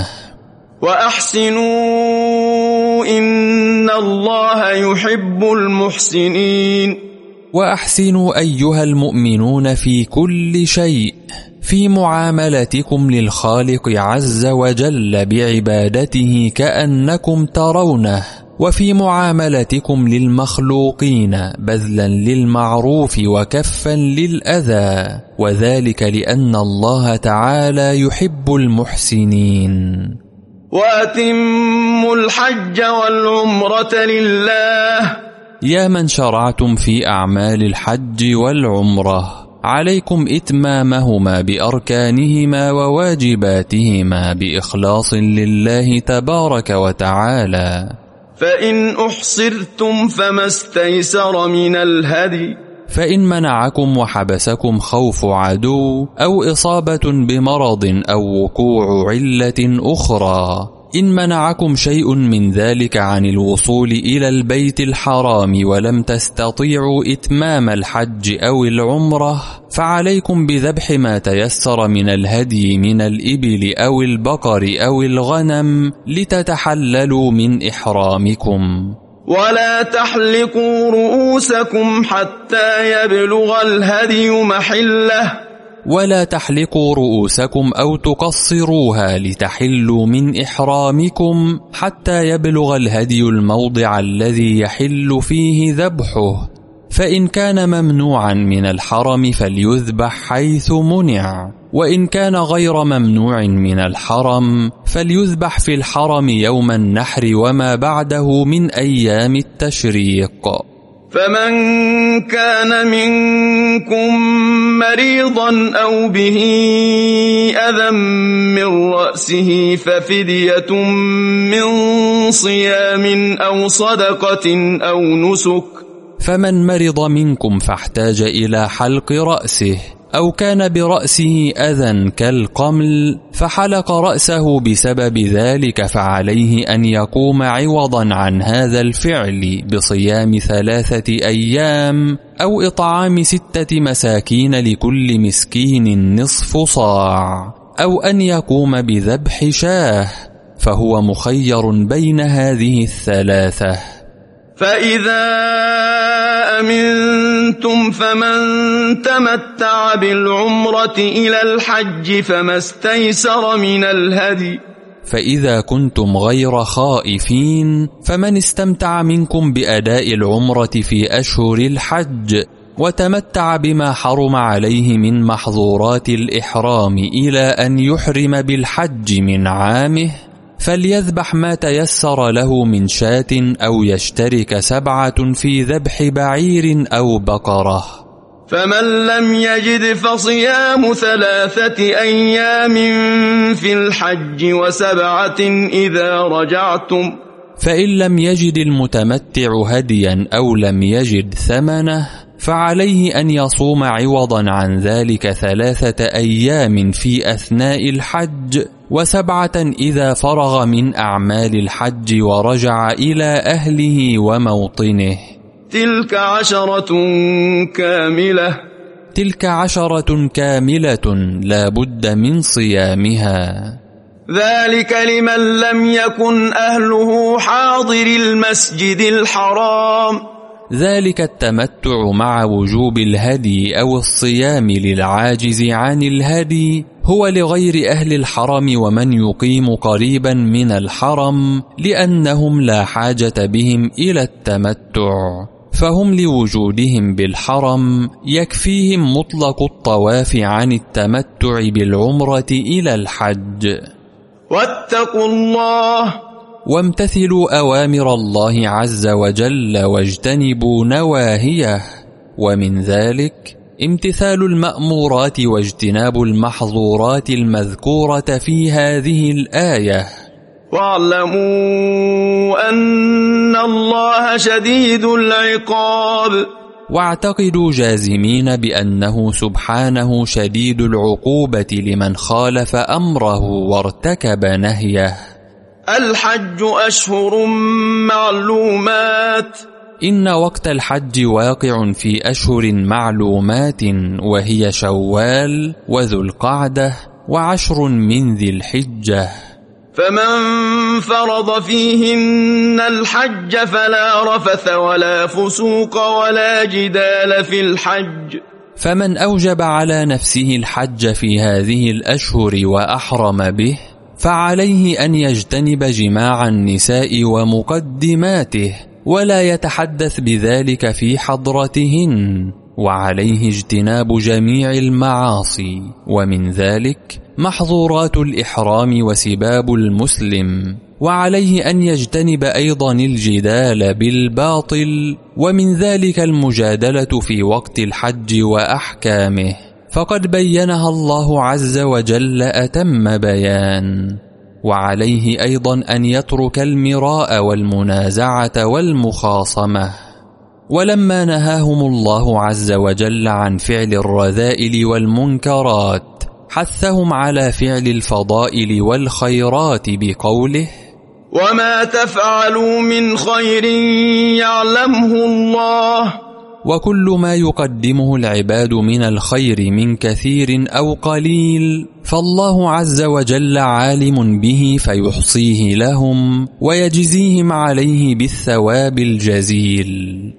وأحسنوا إن الله يحب المحسنين. وأحسنوا أيها المؤمنون في كل شيء، في معاملتكم للخالق عز وجل بعبادته كأنكم ترونه، وفي معاملتكم للمخلوقين بذلا للمعروف وكفا للأذى، وذلك لأن الله تعالى يحب المحسنين. وأتموا الحج والعمرة لله. يا من شرعتم في أعمال الحج والعمرة عليكم إتمامهما بأركانهما وواجباتهما بإخلاص لله تبارك وتعالى. فإن أحصرتم فما استيسر من الهدي. فإن منعكم وحبسكم خوف عدو أو إصابة بمرض أو وقوع علة أخرى، إن منعكم شيء من ذلك عن الوصول إلى البيت الحرام ولم تستطيعوا إتمام الحج أو العمرة، فعليكم بذبح ما تيسر من الهدي من الإبل أو البقر أو الغنم لتتحللوا من إحرامكم. ولا تحلقوا رؤوسكم حتى يبلغ الهدي محله. ولا تحلقوا رؤوسكم أو تقصروها لتحلوا من إحرامكم حتى يبلغ الهدي الموضع الذي يحل فيه ذبحه، فإن كان ممنوعا من الحرم فليذبح حيث منع، وإن كان غير ممنوع من الحرم فليذبح في الحرم يوم النحر وما بعده من أيام التشريق. فمن كان منكم مريضا أو به أذى من رأسه ففدية من صيام أو صدقة أو نسك. فمن مرض منكم فاحتاج إلى حلق رأسه أو كان برأسه أذى كالقمل فحلق رأسه بسبب ذلك فعليه أن يقوم عوضا عن هذا الفعل بصيام 3 أيام أو إطعام 6 مساكين لكل مسكين نصف صاع، أو أن يقوم بذبح شاه، فهو مخير بين هذه 3. فإذا أمنتم فمن تمتع بالعمرة إلى الحج فما استيسر من الهدي. فإذا كنتم غير خائفين فمن استمتع منكم بأداء العمرة في أشهر الحج وتمتع بما حرم عليه من محظورات الإحرام إلى أن يحرم بالحج من عامه فليذبح ما تيسر له من شاة أو يشترك 7 في ذبح بعير أو بقرة. فمن لم يجد فصيام 3 أيام في الحج و7 إذا رجعتم. فإن لم يجد المتمتع هديا أو لم يجد ثمنه فعليه أن يصوم عوضا عن ذلك 3 أيام في أثناء الحج و7 إذا فرغ من أعمال الحج ورجع إلى أهله وموطنه. تلك 10 كاملة. تلك 10 كاملة لا بد من صيامها. ذلك لمن لم يكن أهله حاضر المسجد الحرام. ذلك التمتع مع وجوب الهدي أو الصيام للعاجز عن الهدي هو لغير أهل الحرم ومن يقيم قريبا من الحرم لأنهم لا حاجة بهم إلى التمتع، فهم لوجودهم بالحرم يكفيهم مطلق الطواف عن التمتع بالعمرة إلى الحج. واتقوا الله وامتثلوا أوامر الله عز وجل واجتنبوا نواهيه، ومن ذلك امتثال المأمورات واجتناب المحظورات المذكورة في هذه الآية. واعلموا أن الله شديد العقاب. واعتقدوا جازمين بأنه سبحانه شديد العقوبة لمن خالف أمره وارتكب نهيه. الحج أشهر معلومات. إن وقت الحج واقع في أشهر معلومات وهي شوال وذو القعدة و10 من ذي الحجة. فمن فرض فيهن الحج فلا رفث ولا فسوق ولا جدال في الحج. فمن أوجب على نفسه الحج في هذه الأشهر وأحرم به فعليه أن يجتنب جماع النساء ومقدماته ولا يتحدث بذلك في حضرتهن، وعليه اجتناب جميع المعاصي، ومن ذلك محظورات الإحرام وسباب المسلم، وعليه أن يجتنب أيضا الجدال بالباطل، ومن ذلك المجادلة في وقت الحج وأحكامه، فقد بينها الله عز وجل أتم بيان. وعليه أيضا أن يترك المراء والمنازعة والمخاصمة. ولما نهاهم الله عز وجل عن فعل الرذائل والمنكرات حثهم على فعل الفضائل والخيرات بقوله: وما تفعلوا من خير يعلمه الله. وكل ما يقدمه العباد من الخير من كثير أو قليل فالله عز وجل عالم به فيحصيه لهم ويجزيهم عليه بالثواب الجزيل.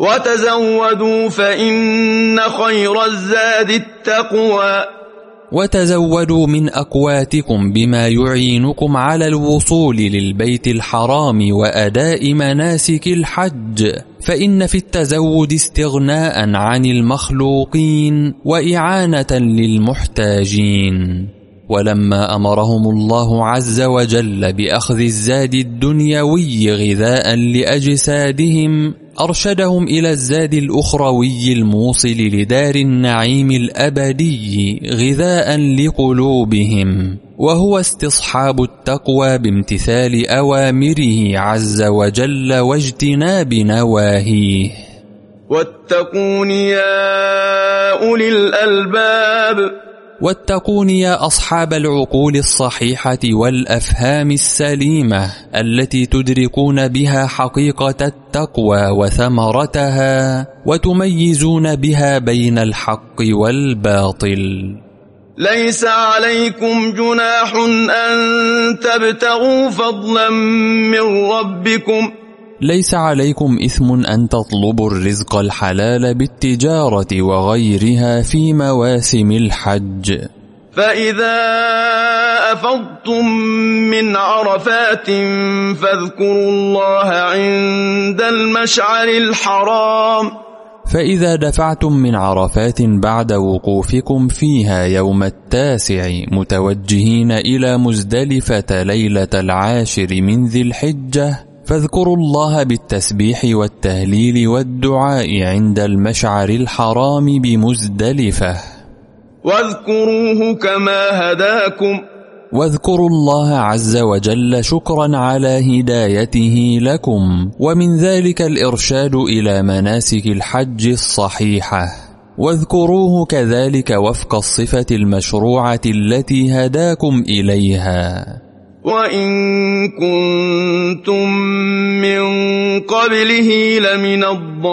وتزودوا فإن خير الزاد التقوى وتزودوا من أقواتكم بما يعينكم على الوصول للبيت الحرام وأداء مناسك الحج، فإن في التزود استغناء عن المخلوقين وإعانة للمحتاجين. ولما أمرهم الله عز وجل بأخذ الزاد الدنيوي غذاء لأجسادهم، أرشدهم إلى الزاد الأخروي الموصل لدار النعيم الأبدي غذاء لقلوبهم، وهو استصحاب التقوى بامتثال أوامره عز وجل واجتناب نواهيه. واتقون يا أولي الألباب، واتقون يا أصحاب العقول الصحيحة والأفهام السليمة التي تدركون بها حقيقة التقوى وثمرتها، وتميزون بها بين الحق والباطل. ليس عليكم جناح أن تبتغوا فضلا من ربكم، ليس عليكم إثم أن تطلبوا الرزق الحلال بالتجارة وغيرها في مواسم الحج. فإذا أفضتم من عرفات فاذكروا الله عند المشعر الحرام، فإذا دفعتم من عرفات بعد وقوفكم فيها يوم 9 متوجهين إلى مزدلفة ليلة 10 من ذي الحجة، فاذكروا الله بالتسبيح والتهليل والدعاء عند المشعر الحرام بمزدلفة. واذكروه كما هداكم، واذكروا الله عز وجل شكرا على هدايته لكم، ومن ذلك الإرشاد إلى مناسك الحج الصحيحة. واذكروه كذلك وفق الصفة المشروعة التي هداكم إليها. وإن كنتم من قبله لمن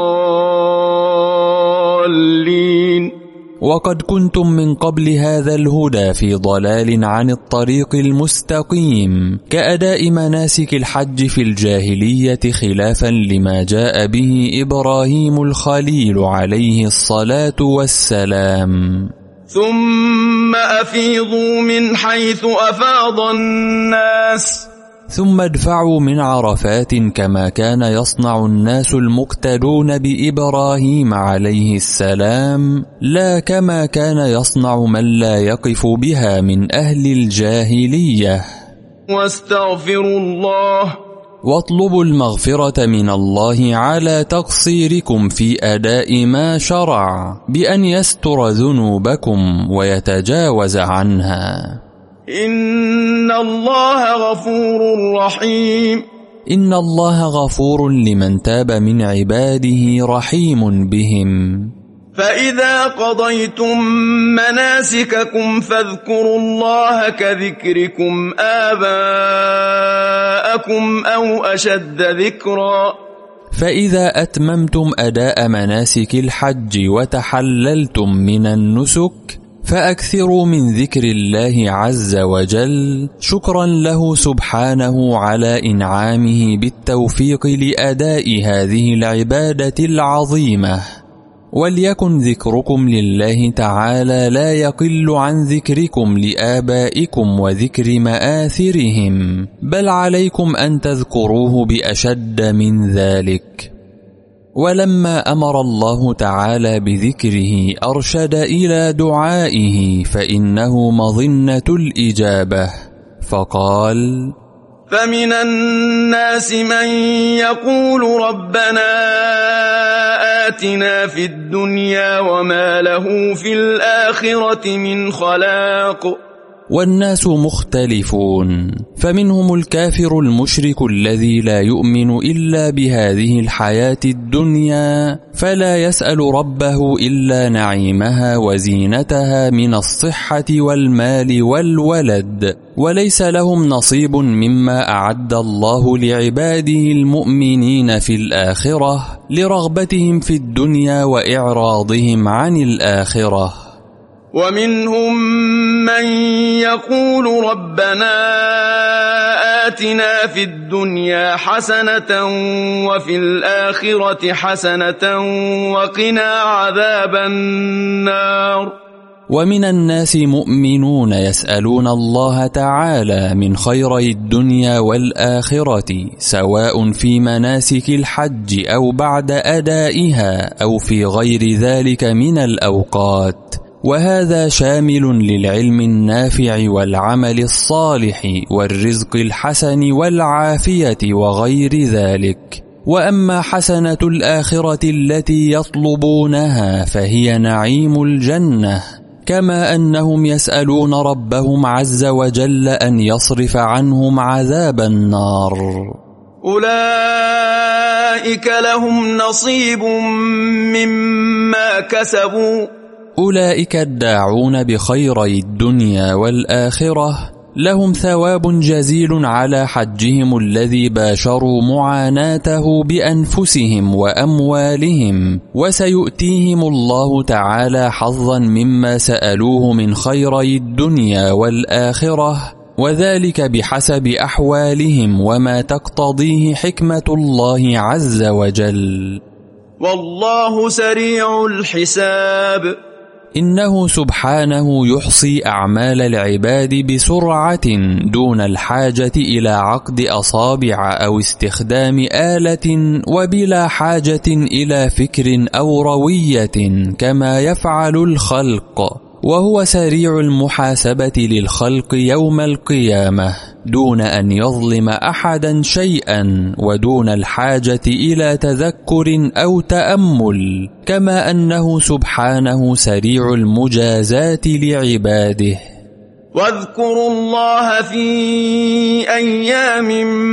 الضالين، وقد كنتم من قبل هذا الهدى في ضلال عن الطريق المستقيم، كأداء مناسك الحج في الجاهلية خلافا لما جاء به إبراهيم الخليل عليه الصلاة والسلام. ثم أفيضوا من حيث أفاض الناس، ثم ادفعوا من عرفات كما كان يصنع الناس المقتدون بإبراهيم عليه السلام، لا كما كان يصنع من لا يقف بها من أهل الجاهلية. واستغفروا الله، واطلبوا المغفرة من الله على تقصيركم في أداء ما شرع، بأن يستر ذنوبكم ويتجاوز عنها. إن الله غفور رحيم، إن الله غفور لمن تاب من عباده رحيم بهم. فإذا قضيتم مناسككم فاذكروا الله كذكركم آباءكم أو أشد ذكرا. فإذا أتممتم أداء مناسك الحج وتحللتم من النسك، فأكثروا من ذكر الله عز وجل شكرا له سبحانه على إنعامه بالتوفيق لأداء هذه العبادة العظيمة. وليكن ذكركم لله تعالى لا يقل عن ذكركم لآبائكم وذكر مآثرهم، بل عليكم أن تذكروه بأشد من ذلك. ولما أمر الله تعالى بذكره أرشد إلى دعائه، فإنه مظنة الإجابة، فقال: فمن الناس من يقول ربنا آتنا في الدنيا وما له في الآخرة من خلاق. والناس مختلفون، فمنهم الكافر المشرك الذي لا يؤمن إلا بهذه الحياة الدنيا، فلا يسأل ربه إلا نعيمها وزينتها من الصحة والمال والولد، وليس لهم نصيب مما أعد الله لعباده المؤمنين في الآخرة لرغبتهم في الدنيا وإعراضهم عن الآخرة. ومنهم من يقول ربنا آتنا في الدنيا حسنة وفي الآخرة حسنة وقنا عذاب النار. ومن الناس مؤمنون يسألون الله تعالى من خيري الدنيا والآخرة، سواء في مناسك الحج أو بعد أدائها أو في غير ذلك من الأوقات، وهذا شامل للعلم النافع والعمل الصالح والرزق الحسن والعافية وغير ذلك. وأما حسنة الآخرة التي يطلبونها فهي نعيم الجنة، كما أنهم يسألون ربهم عز وجل أن يصرف عنهم عذاب النار. أولئك لهم نصيب مما كسبوا. أولئك الداعون بخيري الدنيا والآخرة لهم ثواب جزيل على حجهم الذي باشروا معاناته بأنفسهم وأموالهم، وسيؤتيهم الله تعالى حظا مما سألوه من خيري الدنيا والآخرة، وذلك بحسب أحوالهم وما تقتضيه حكمة الله عز وجل. والله سريع الحساب. إنه سبحانه يحصي أعمال العباد بسرعة دون الحاجة إلى عقد أصابع أو استخدام آلة، وبلا حاجة إلى فكر أو روية كما يفعل الخلق، وهو سريع المحاسبة للخلق يوم القيامة دون أن يظلم أحدا شيئا، ودون الحاجة إلى تذكر أو تأمل، كما أنه سبحانه سريع المجازات لعباده. واذكروا الله في أيام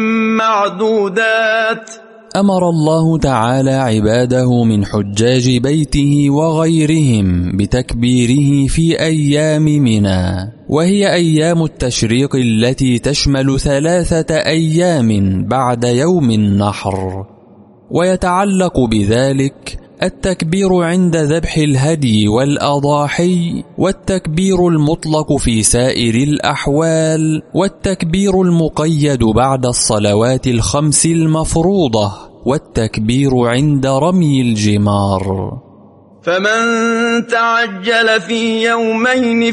معدودات. أمر الله تعالى عباده من حجاج بيته وغيرهم بتكبيره في أيام منى، وهي أيام التشريق التي تشمل 3 أيام بعد يوم النحر. ويتعلق بذلك التكبير عند ذبح الهدي والأضاحي، والتكبير المطلق في سائر الأحوال، والتكبير المقيد بعد الصلوات الخمس المفروضة، والتكبير عند رمي الجمار. فمن تعجل في يومين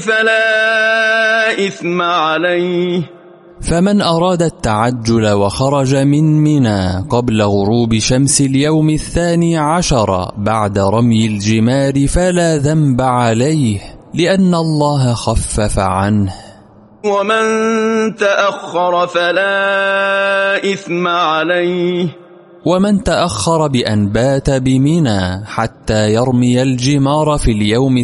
فلا إثم عليه. فمن أراد التعجل وخرج من منى قبل غروب شمس اليوم 12 بعد رمي الجمار فلا ذنب عليه، لأن الله خفف عنه. ومن تأخر فلا إثم عليه. ومن تأخر بأن بات بمنى حتى يرمي الجمار في اليوم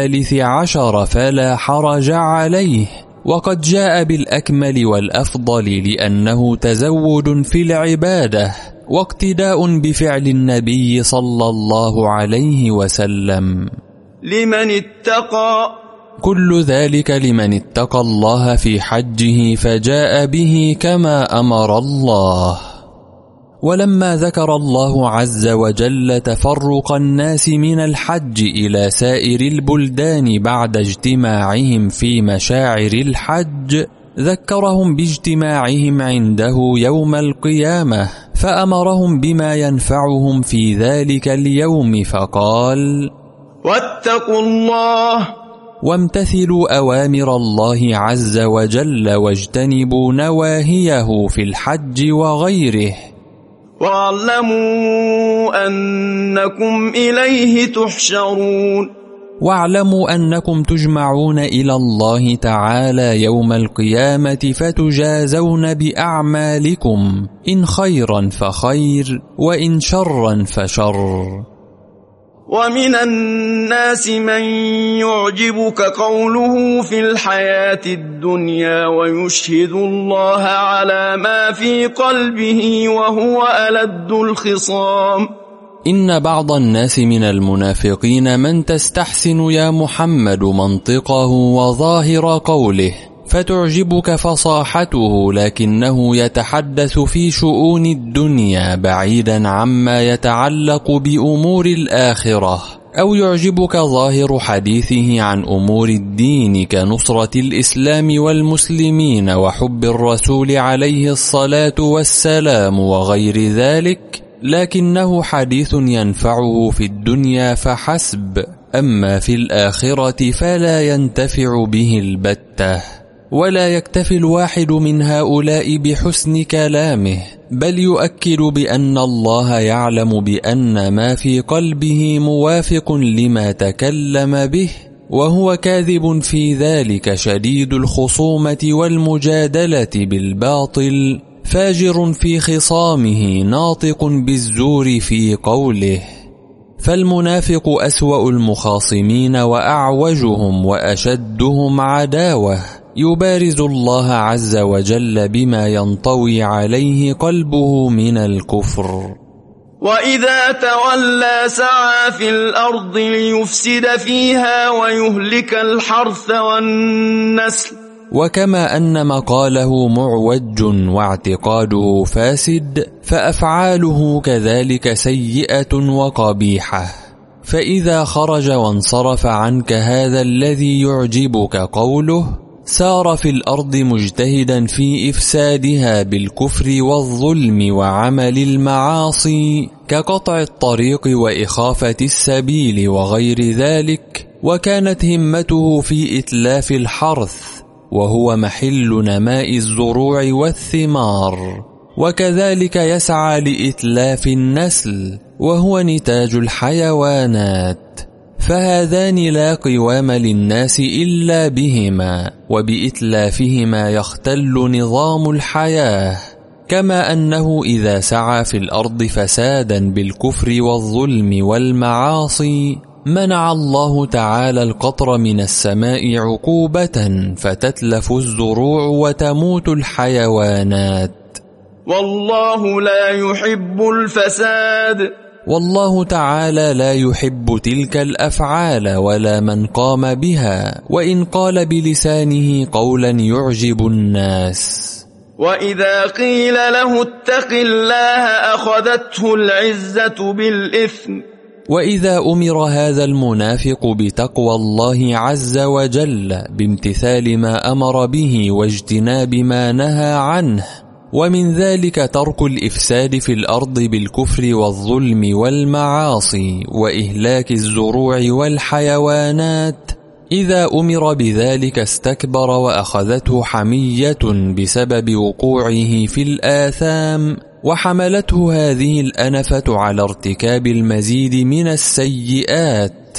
13 فلا حرج عليه، وقد جاء بالأكمل والأفضل لأنه تزود في العبادة واقتداء بفعل النبي صلى الله عليه وسلم. لمن اتقى. كل ذلك لمن اتقى الله في حجه فجاء به كما أمر الله. ولما ذكر الله عز وجل تفرق الناس من الحج إلى سائر البلدان بعد اجتماعهم في مشاعر الحج، ذكرهم باجتماعهم عنده يوم القيامة، فأمرهم بما ينفعهم في ذلك اليوم فقال: واتقوا الله. وامتثلوا أوامر الله عز وجل واجتنبوا نواهيه في الحج وغيره. واعلموا أنكم إليه تحشرون. واعلموا أنكم تجمعون إلى الله تعالى يوم القيامة فتجازون بأعمالكم، إن خيرا فخير وإن شرا فشر. ومن الناس من يعجبك قوله في الحياة الدنيا ويشهد الله على ما في قلبه وهو ألد الخصام. إن بعض الناس من المنافقين من تستحسن يا محمد منطقه وظاهر قوله فتعجبك فصاحته، لكنه يتحدث في شؤون الدنيا بعيدا عما يتعلق بأمور الآخرة، أو يعجبك ظاهر حديثه عن أمور الدين كنصرة الإسلام والمسلمين وحب الرسول عليه الصلاة والسلام وغير ذلك، لكنه حديث ينفعه في الدنيا فحسب، أما في الآخرة فلا ينتفع به البتة. ولا يكتفي الواحد من هؤلاء بحسن كلامه، بل يؤكد بأن الله يعلم بأن ما في قلبه موافق لما تكلم به، وهو كاذب في ذلك شديد الخصومة والمجادلة بالباطل، فاجر في خصامه ناطق بالزور في قوله. فالمنافق أسوأ المخاصمين وأعوجهم وأشدهم عداوة، يبارز الله عز وجل بما ينطوي عليه قلبه من الكفر. وإذا تولى سعى في الأرض ليفسد فيها ويهلك الحرث والنسل. وكما أن مقاله معوج واعتقاده فاسد، فأفعاله كذلك سيئة وقبيحة. فإذا خرج وانصرف عنك هذا الذي يعجبك قوله، سار في الأرض مجتهدا في إفسادها بالكفر والظلم وعمل المعاصي كقطع الطريق وإخافة السبيل وغير ذلك، وكانت همته في إتلاف الحرث وهو محل نماء الزروع والثمار، وكذلك يسعى لإتلاف النسل وهو نتاج الحيوانات، فهذان لا قوام للناس إلا بهما، وبإتلافهما يختل نظام الحياة. كما أنه إذا سعى في الأرض فسادا بالكفر والظلم والمعاصي، منع الله تعالى القطر من السماء عقوبة فتتلف الزروع وتموت الحيوانات. والله لا يحب الفساد. والله تعالى لا يحب تلك الأفعال ولا من قام بها، وإن قال بلسانه قولا يعجب الناس. وإذا قيل له اتق الله أخذته العزة بالإثم. وإذا أمر هذا المنافق بتقوى الله عز وجل بامتثال ما أمر به واجتناب ما نهى عنه، ومن ذلك ترك الإفساد في الأرض بالكفر والظلم والمعاصي وإهلاك الزروع والحيوانات، إذا أمر بذلك استكبر وأخذته حمية بسبب وقوعه في الآثام، وحملته هذه الأنفة على ارتكاب المزيد من السيئات،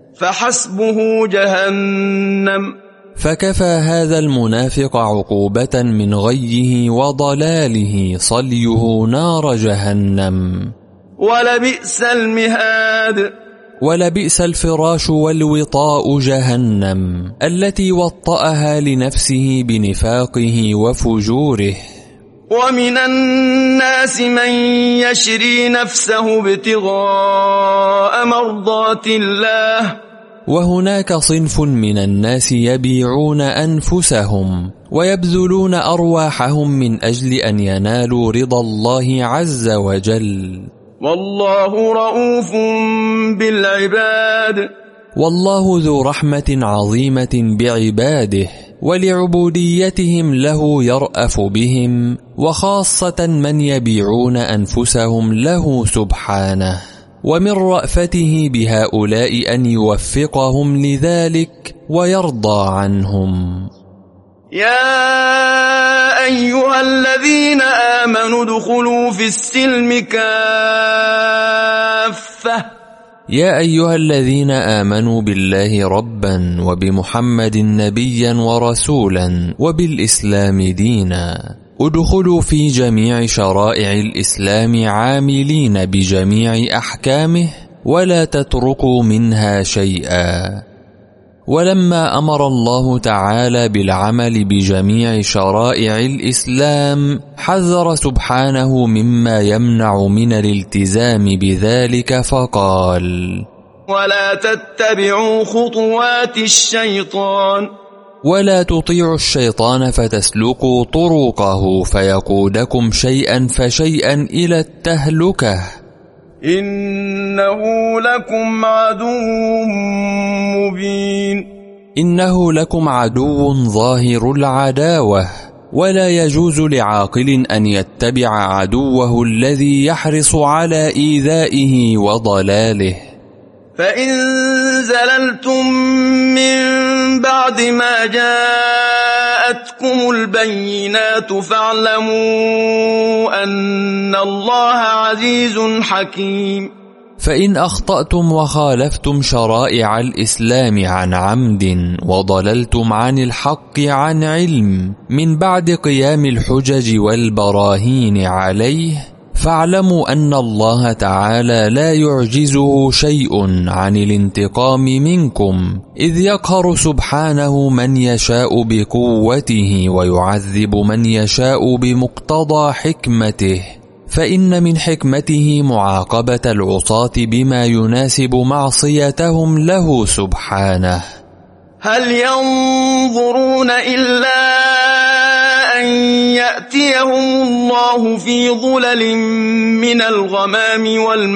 فحسبه جهنم. فكفى هذا المنافق عقوبة من غيه وضلاله صليه نار جهنم. ولبئس المهاد. ولبئس الفراش والوطاء جهنم، التي وطأها لنفسه بنفاقه وفجوره. ومن الناس من يشري نفسه ابتغاء مرضات الله. وهناك صنف من الناس يبيعون أنفسهم ويبذلون أرواحهم من أجل أن ينالوا رضا الله عز وجل. والله رؤوف بالعباد. والله ذو رحمة عظيمة بعباده، ولعبوديتهم له يرأف بهم، وخاصة من يبيعون أنفسهم له سبحانه. ومن رأفته بهؤلاء أن يوفقهم لذلك ويرضى عنهم. يا أيها الذين آمنوا ادخلوا في السلم كافة. يا أيها الذين آمنوا بالله ربا وبمحمد نبيا ورسولا وبالإسلام دينا، ادخلوا في جميع شرائع الإسلام عاملين بجميع أحكامه، ولا تتركوا منها شيئا. ولما أمر الله تعالى بالعمل بجميع شرائع الإسلام، حذر سبحانه مما يمنع من الالتزام بذلك فقال: ولا تتبعوا خطوات الشيطان. ولا تطيعوا الشيطان فتسلكوا طرقه فيقودكم شيئا فشيئا إلى التهلكة. إنه لكم عدو مبين. إنه لكم عدو ظاهر العداوة، ولا يجوز لعاقل أن يتبع عدوه الذي يحرص على إيذائه وضلاله. فإن زللتم من بعد ما جاءتكم البينات فاعلموا أن الله عزيز حكيم. فإن أخطأتم وخالفتم شرائع الإسلام عن عمد وضللتم عن الحق عن علم من بعد قيام الحجج والبراهين عليه، فاعلموا أن الله تعالى لا يعجزه شيء عن الانتقام منكم، إذ يقهر سبحانه من يشاء بقوته ويعذب من يشاء بمقتضى حكمته، فإن من حكمته معاقبة العصاة بما يناسب معصيتهم له سبحانه. هل ينظرون إلا أن يأتيهم الله في ظلل من الغمام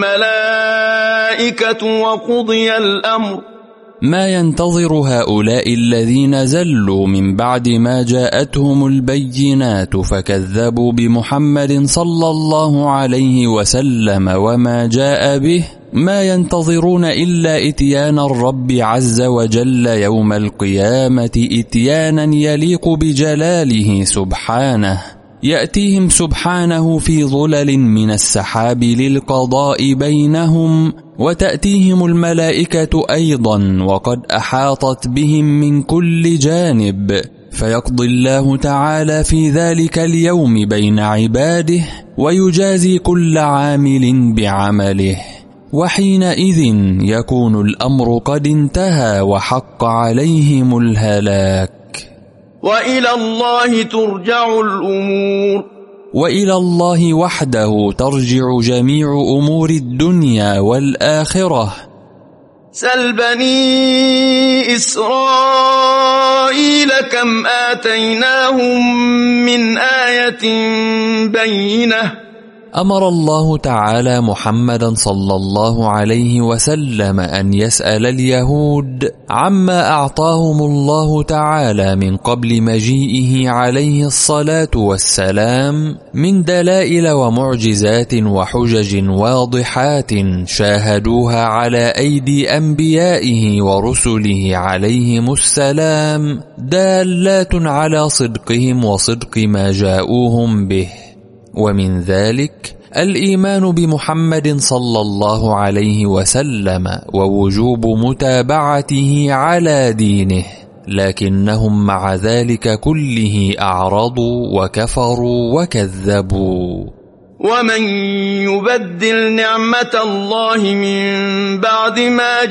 والملائكة وقضي الأمر؟ ما ينتظر هؤلاء الذين زلوا من بعد ما جاءتهم البينات فكذبوا بمحمد صلى الله عليه وسلم وما جاء به، ما ينتظرون إلا إتيان الرب عز وجل يوم القيامة إتيانا يليق بجلاله سبحانه، يأتيهم سبحانه في ظلل من السحاب للقضاء بينهم، وتأتيهم الملائكة أيضا وقد أحاطت بهم من كل جانب، فيقضي الله تعالى في ذلك اليوم بين عباده ويجازي كل عامل بعمله، وحينئذ يكون الأمر قد انتهى وحق عليهم الهلاك. وإلى الله ترجع الأمور. وإلى الله وحده ترجع جميع أمور الدنيا والآخرة. سل بني إسرائيل كم آتيناهم من آية بينة. أمر الله تعالى محمدا صلى الله عليه وسلم أن يسأل اليهود عما أعطاهم الله تعالى من قبل مجيئه عليه الصلاة والسلام من دلائل ومعجزات وحجج واضحات شاهدوها على أيدي أنبيائه ورسله عليهم السلام، دالات على صدقهم وصدق ما جاءوهم به. ومن ذلك الإيمان بمحمد صلى الله عليه وسلم ووجوب متابعته على دينه، لكنهم مع ذلك كله أعرضوا وكفروا وكذبوا. ومن يبدل نعمة الله من بعد ما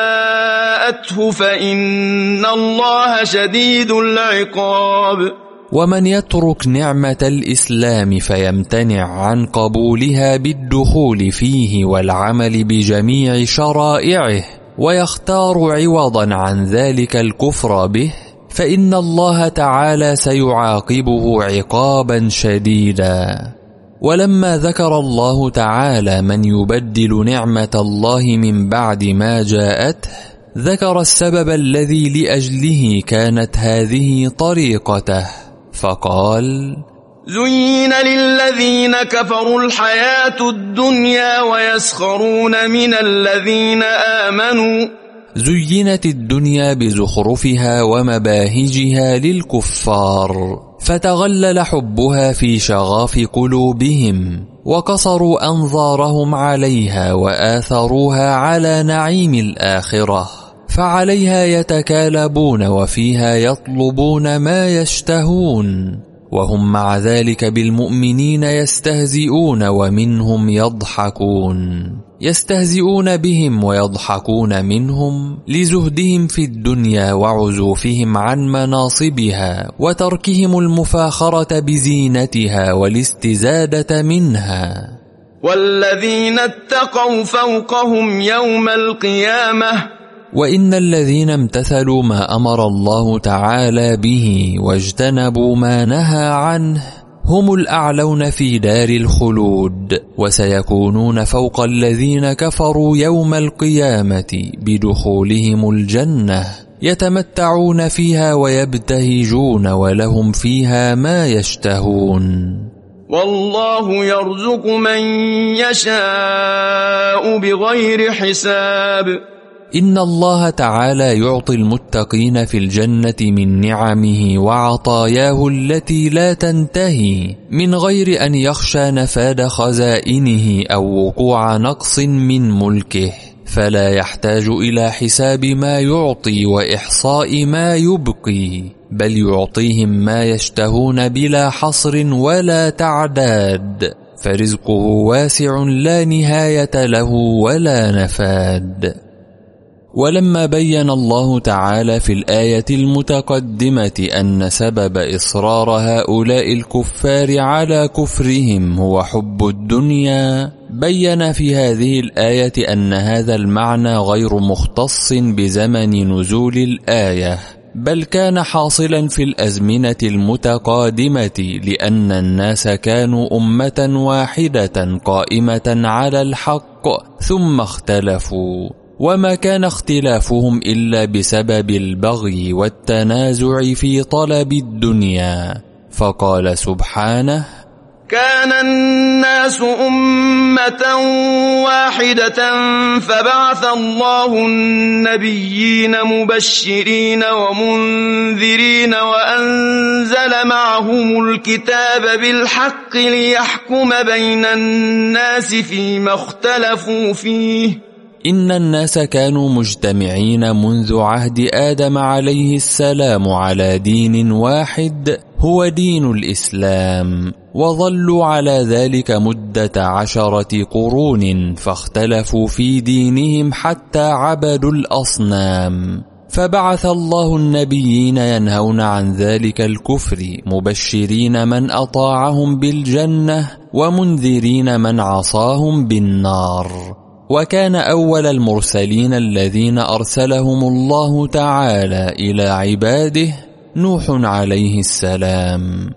جاءته فإن الله شديد العقاب. ومن يترك نعمة الإسلام فيمتنع عن قبولها بالدخول فيه والعمل بجميع شرائعه ويختار عوضا عن ذلك الكفر به، فإن الله تعالى سيعاقبه عقابا شديدا. ولما ذكر الله تعالى من يبدل نعمة الله من بعد ما جاءته، ذكر السبب الذي لأجله كانت هذه طريقته، فقال: زين للذين كفروا الحياة الدنيا ويسخرون من الذين آمنوا. زينت الدنيا بزخرفها ومباهجها للكفار، فتغلل حبها في شغاف قلوبهم، وقصروا أنظارهم عليها وآثروها على نعيم الآخرة، فعليها يتكالبون وفيها يطلبون ما يشتهون، وهم مع ذلك بالمؤمنين يستهزئون ومنهم يضحكون، يستهزئون بهم ويضحكون منهم لزهدهم في الدنيا وعزوفهم عن مناصبها وتركهم المفاخرة بزينتها والاستزادة منها. والذين اتقوا فوقهم يوم القيامة. وإن الذين امتثلوا ما أمر الله تعالى به واجتنبوا ما نهى عنه هم الأعلون في دار الخلود، وسيكونون فوق الذين كفروا يوم القيامة بدخولهم الجنة، يتمتعون فيها ويبتهجون ولهم فيها ما يشتهون. والله يرزق من يشاء بغير حساب. إن الله تعالى يعطي المتقين في الجنة من نعمه وعطاياه التي لا تنتهي من غير أن يخشى نفاد خزائنه أو وقوع نقص من ملكه، فلا يحتاج إلى حساب ما يعطي وإحصاء ما يبقي، بل يعطيهم ما يشتهون بلا حصر ولا تعداد، فرزقه واسع لا نهاية له ولا نفاد. ولما بين الله تعالى في الآية المتقدمة أن سبب إصرار هؤلاء الكفار على كفرهم هو حب الدنيا، بين في هذه الآية أن هذا المعنى غير مختص بزمن نزول الآية، بل كان حاصلا في الأزمنة المتقادمة، لأن الناس كانوا أمة واحدة قائمة على الحق ثم اختلفوا، وما كان اختلافهم إلا بسبب البغي والتنازع في طلب الدنيا. فقال سبحانه: كان الناس أمة واحدة فبعث الله النبيين مبشرين ومنذرين وأنزل معهم الكتاب بالحق ليحكم بين الناس فيما اختلفوا فيه. إن الناس كانوا مجتمعين منذ عهد آدم عليه السلام على دين واحد هو دين الإسلام، وظلوا على ذلك مدة 10 قرون، فاختلفوا في دينهم حتى عبدوا الأصنام، فبعث الله النبيين ينهون عن ذلك الكفر، مبشرين من أطاعهم بالجنة ومنذرين من عصاهم بالنار. وكان أول المرسلين الذين أرسلهم الله تعالى إلى عباده نوح عليه السلام.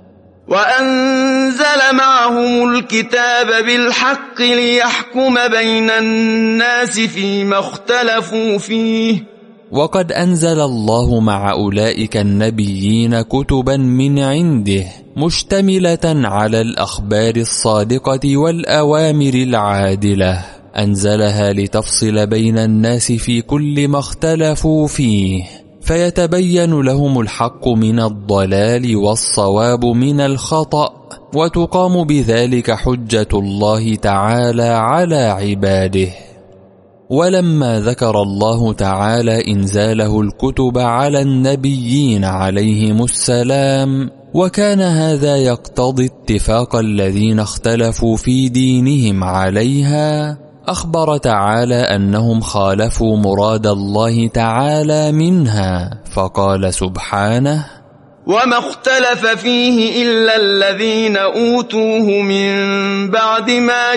وأنزل معهم الكتاب بالحق ليحكم بين الناس فيما اختلفوا فيه. وقد أنزل الله مع أولئك النبيين كتبا من عنده مشتملة على الأخبار الصادقة والأوامر العادلة، أنزلها لتفصل بين الناس في كل ما اختلفوا فيه، فيتبين لهم الحق من الضلال والصواب من الخطأ، وتقام بذلك حجة الله تعالى على عباده. ولما ذكر الله تعالى إنزاله الكتب على النبيين عليهم السلام، وكان هذا يقتضي اتفاق الذين اختلفوا في دينهم عليها، أخبر تعالى أنهم خالفوا مراد الله تعالى منها، فقال سبحانه: وما اختلف فيه إلا الذين أوتوه من بعد ما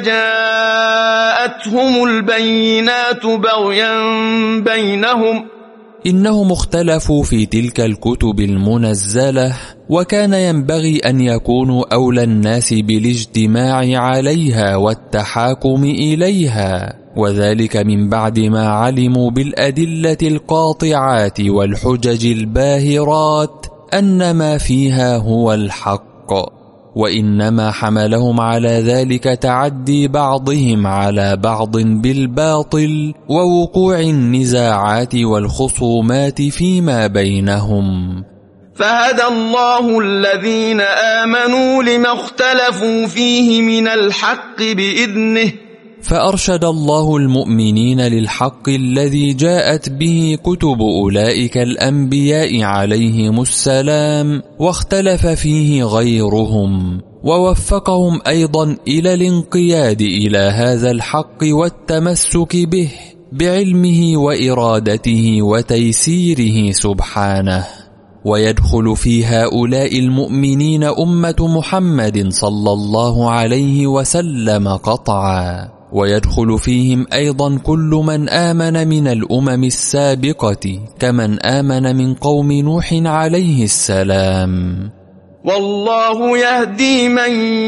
جاءتهم البينات بغيا بينهم. إنهم اختلفوا في تلك الكتب المنزلة، وكان ينبغي أن يكونوا أولى الناس بالاجتماع عليها والتحاكم إليها، وذلك من بعد ما علموا بالأدلة القاطعات والحجج الباهرات أن ما فيها هو الحق، وإنما حملهم على ذلك تعدي بعضهم على بعض بالباطل ووقوع النزاعات والخصومات فيما بينهم. فهدى الله الذين آمنوا لما اختلفوا فيه من الحق بإذنه. فأرشد الله المؤمنين للحق الذي جاءت به كتب أولئك الأنبياء عليهم السلام، واختلف فيه غيرهم، ووفقهم أيضا إلى الانقياد إلى هذا الحق والتمسك به بعلمه وإرادته وتيسيره سبحانه. ويدخل في هؤلاء المؤمنين أمة محمد صلى الله عليه وسلم قطعا، ويدخل فيهم أيضا كل من آمن من الأمم السابقة كمن آمن من قوم نوح عليه السلام. والله يهدي من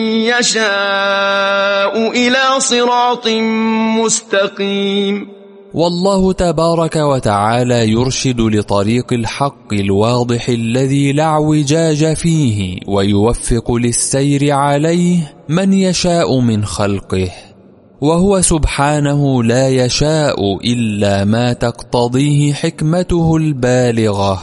يشاء إلى صراط مستقيم. والله تبارك وتعالى يرشد لطريق الحق الواضح الذي لا اعوجاج فيه، ويوفق للسير عليه من يشاء من خلقه، وهو سبحانه لا يشاء إلا ما تقتضيه حكمته البالغة.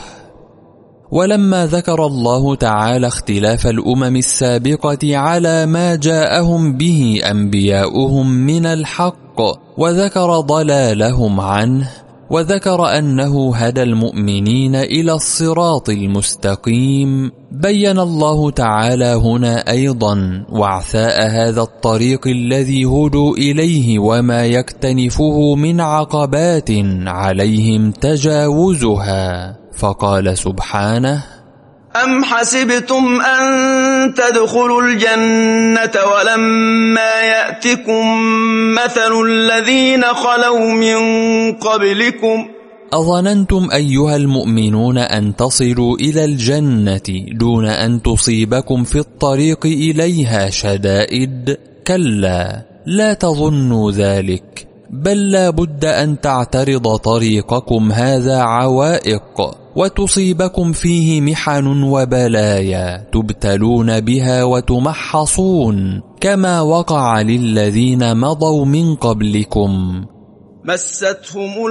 ولما ذكر الله تعالى اختلاف الأمم السابقة على ما جاءهم به أنبياؤهم من الحق، وذكر ضلالهم عنه، وذكر أنه هدى المؤمنين إلى الصراط المستقيم، بين الله تعالى هنا أيضا وعثاء هذا الطريق الذي هدوا إليه وما يكتنفه من عقبات عليهم تجاوزها، فقال سبحانه: أم حسبتم أن تدخلوا الجنة ولما يأتكم مثل الذين خلوا من قبلكم. أظننتم أيها المؤمنون أن تصلوا إلى الجنة دون أن تصيبكم في الطريق إليها شدائد؟ كلا، لا تظنوا ذلك، بل لا بد أن تعترض طريقكم هذا عوائق، وتصيبكم فيه محن وبلايا تبتلون بها وتمحصون، كما وقع للذين مضوا من قبلكم. مستهم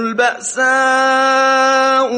البأساء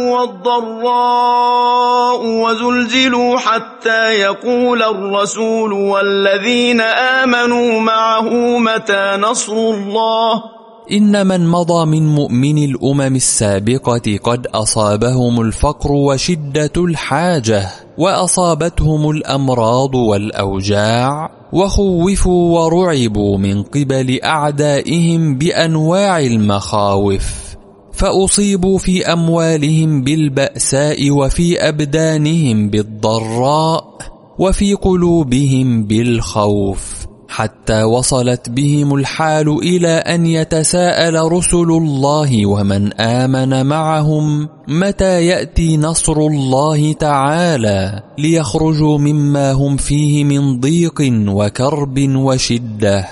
والضراء وزلزلوا حتى يقول الرسول والذين آمنوا معه متى نصر الله. إن من مضى من مؤمن الأمم السابقة قد أصابهم الفقر وشدة الحاجة، وأصابتهم الأمراض والأوجاع، وخوفوا ورعبوا من قبل أعدائهم بأنواع المخاوف، فأصيبوا في أموالهم بالبأساء، وفي أبدانهم بالضراء، وفي قلوبهم بالخوف، حتى وصلت بهم الحال إلى أن يتساءل رسل الله ومن آمن معهم متى يأتي نصر الله تعالى ليخرجوا مما هم فيه من ضيق وكرب وشدة.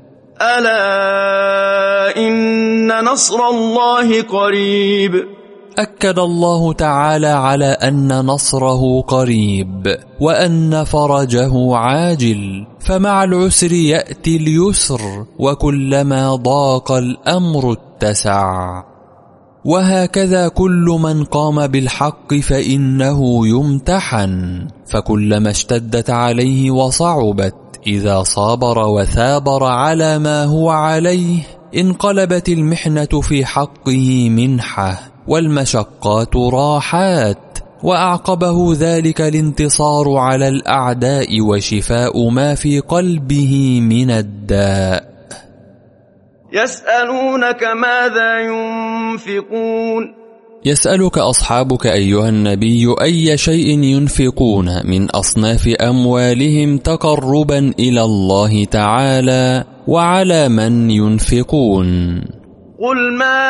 ألا إن نصر الله قريب. أكد الله تعالى على أن نصره قريب، وأن فرجه عاجل، فمع العسر يأتي اليسر، وكلما ضاق الأمر اتسع. وهكذا كل من قام بالحق فإنه يمتحن، فكلما اشتدت عليه وصعبت، إذا صابر وثابر على ما هو عليه انقلبت المحنة في حقه منحة، والمشقات راحات، وأعقبه ذلك الانتصار على الأعداء وشفاء ما في قلبه من الداء. يسألونك ماذا ينفقون. يسألك أصحابك أيها النبي أي شيء ينفقون من أصناف أموالهم تقربا إلى الله تعالى، وعلى من ينفقون. قل ما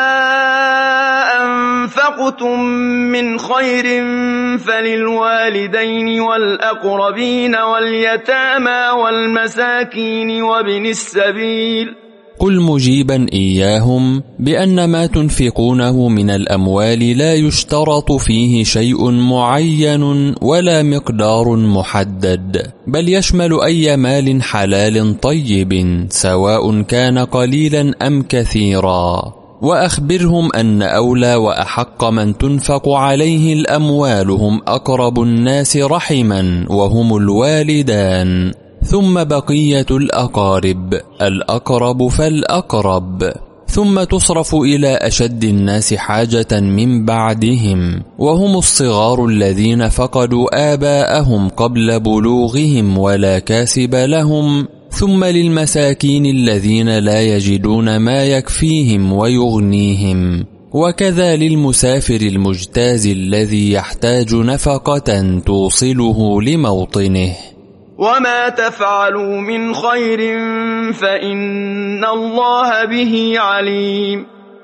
أنفقتم من خير فللوالدين والأقربين واليتامى والمساكين وابن السبيل. قل مجيبا إياهم بأن ما تنفقونه من الأموال لا يشترط فيه شيء معين ولا مقدار محدد، بل يشمل أي مال حلال طيب سواء كان قليلا أم كثيرا. وأخبرهم أن أولى وأحق من تنفق عليه الأموال هم أقرب الناس رحما وهم الوالدان، ثم بقية الأقارب، الأقرب فالأقرب، ثم تصرف إلى أشد الناس حاجة من بعدهم، وهم الصغار الذين فقدوا آباءهم قبل بلوغهم ولا كاسب لهم، ثم للمساكين الذين لا يجدون ما يكفيهم ويغنيهم، وكذا للمسافر المجتاز الذي يحتاج نفقة توصله لموطنه. وما تفعلوا من خير فإن الله به عليم.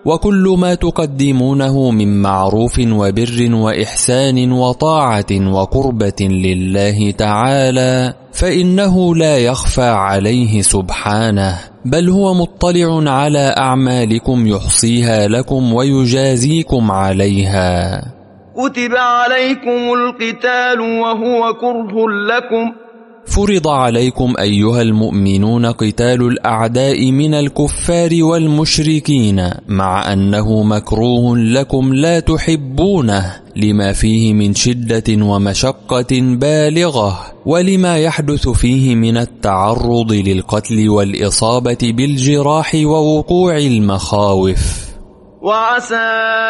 وكل ما تقدمونه من معروف وبر وإحسان وطاعة وقربة لله تعالى فإنه لا يخفى عليه سبحانه، بل هو مطلع على أعمالكم يحصيها لكم ويجازيكم عليها. كتب عليكم القتال وهو كره لكم. فرض عليكم أيها المؤمنون قتال الأعداء من الكفار والمشركين، مع أنه مكروه لكم لا تحبونه، لما فيه من شدة ومشقة بالغة، ولما يحدث فيه من التعرض للقتل والإصابة بالجراح ووقوع المخاوف. وعسى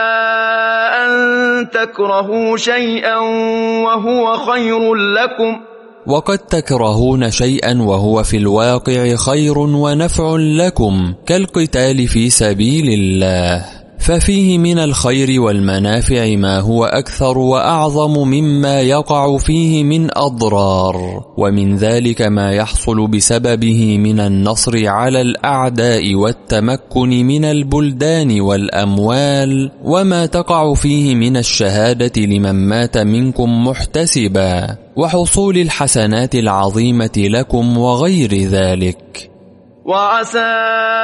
أن تكرهوا شيئا وهو خير لكم، وقد تكرهون شيئا وهو في الواقع خير ونفع لكم، كالقتال في سبيل الله، ففيه من الخير والمنافع ما هو أكثر وأعظم مما يقع فيه من أضرار، ومن ذلك ما يحصل بسببه من النصر على الأعداء والتمكن من البلدان والأموال، وما تقع فيه من الشهادة لمن مات منكم محتسبا، وحصول الحسنات العظيمة لكم وغير ذلك. وعسى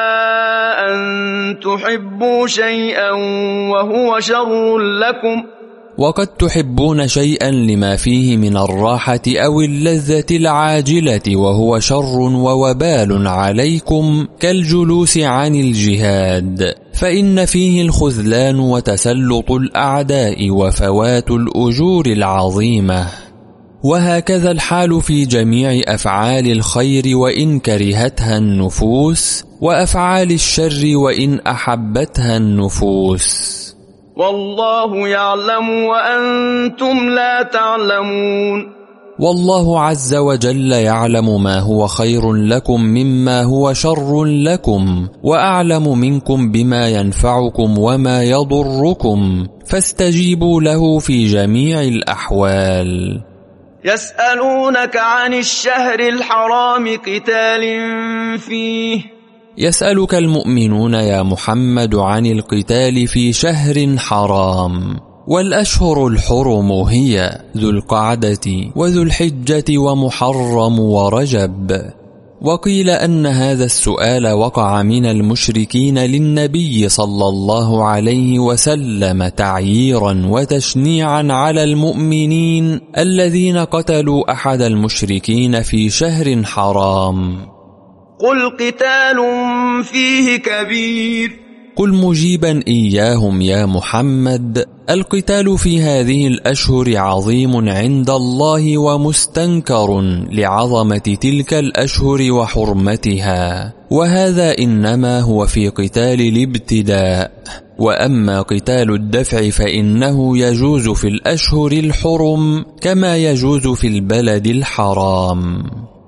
أن تحبوا شيئا وهو شر لكم، وقد تحبون شيئا لما فيه من الراحة أو اللذة العاجلة وهو شر ووبال عليكم، كالجلوس عن الجهاد، فإن فيه الخذلان وتسلط الأعداء وفوات الأجور العظيمة. وهكذا الحال في جميع أفعال الخير وإن كرهتها النفوس، وأفعال الشر وإن أحبتها النفوس. والله يعلم وأنتم لا تعلمون. والله عز وجل يعلم ما هو خير لكم مما هو شر لكم، وأعلم منكم بما ينفعكم وما يضركم، فاستجيبوا له في جميع الأحوال. يسألونك عن الشهر الحرام قتال فيه. يسألك المؤمنون يا محمد عن القتال في شهر حرام، والأشهر الحرم هي ذو القعدة وذو الحجة ومحرم ورجب. وقيل أن هذا السؤال وقع من المشركين للنبي صلى الله عليه وسلم تعييرا وتشنيعا على المؤمنين الذين قتلوا أحد المشركين في شهر حرام. قل قتال فيه كبير. قل مجيبا إياهم يا محمد: القتال في هذه الأشهر عظيم عند الله ومستنكر لعظمة تلك الأشهر وحرمتها، وهذا إنما هو في قتال الابتداء، وأما قتال الدفع فإنه يجوز في الأشهر الحرم كما يجوز في البلد الحرام.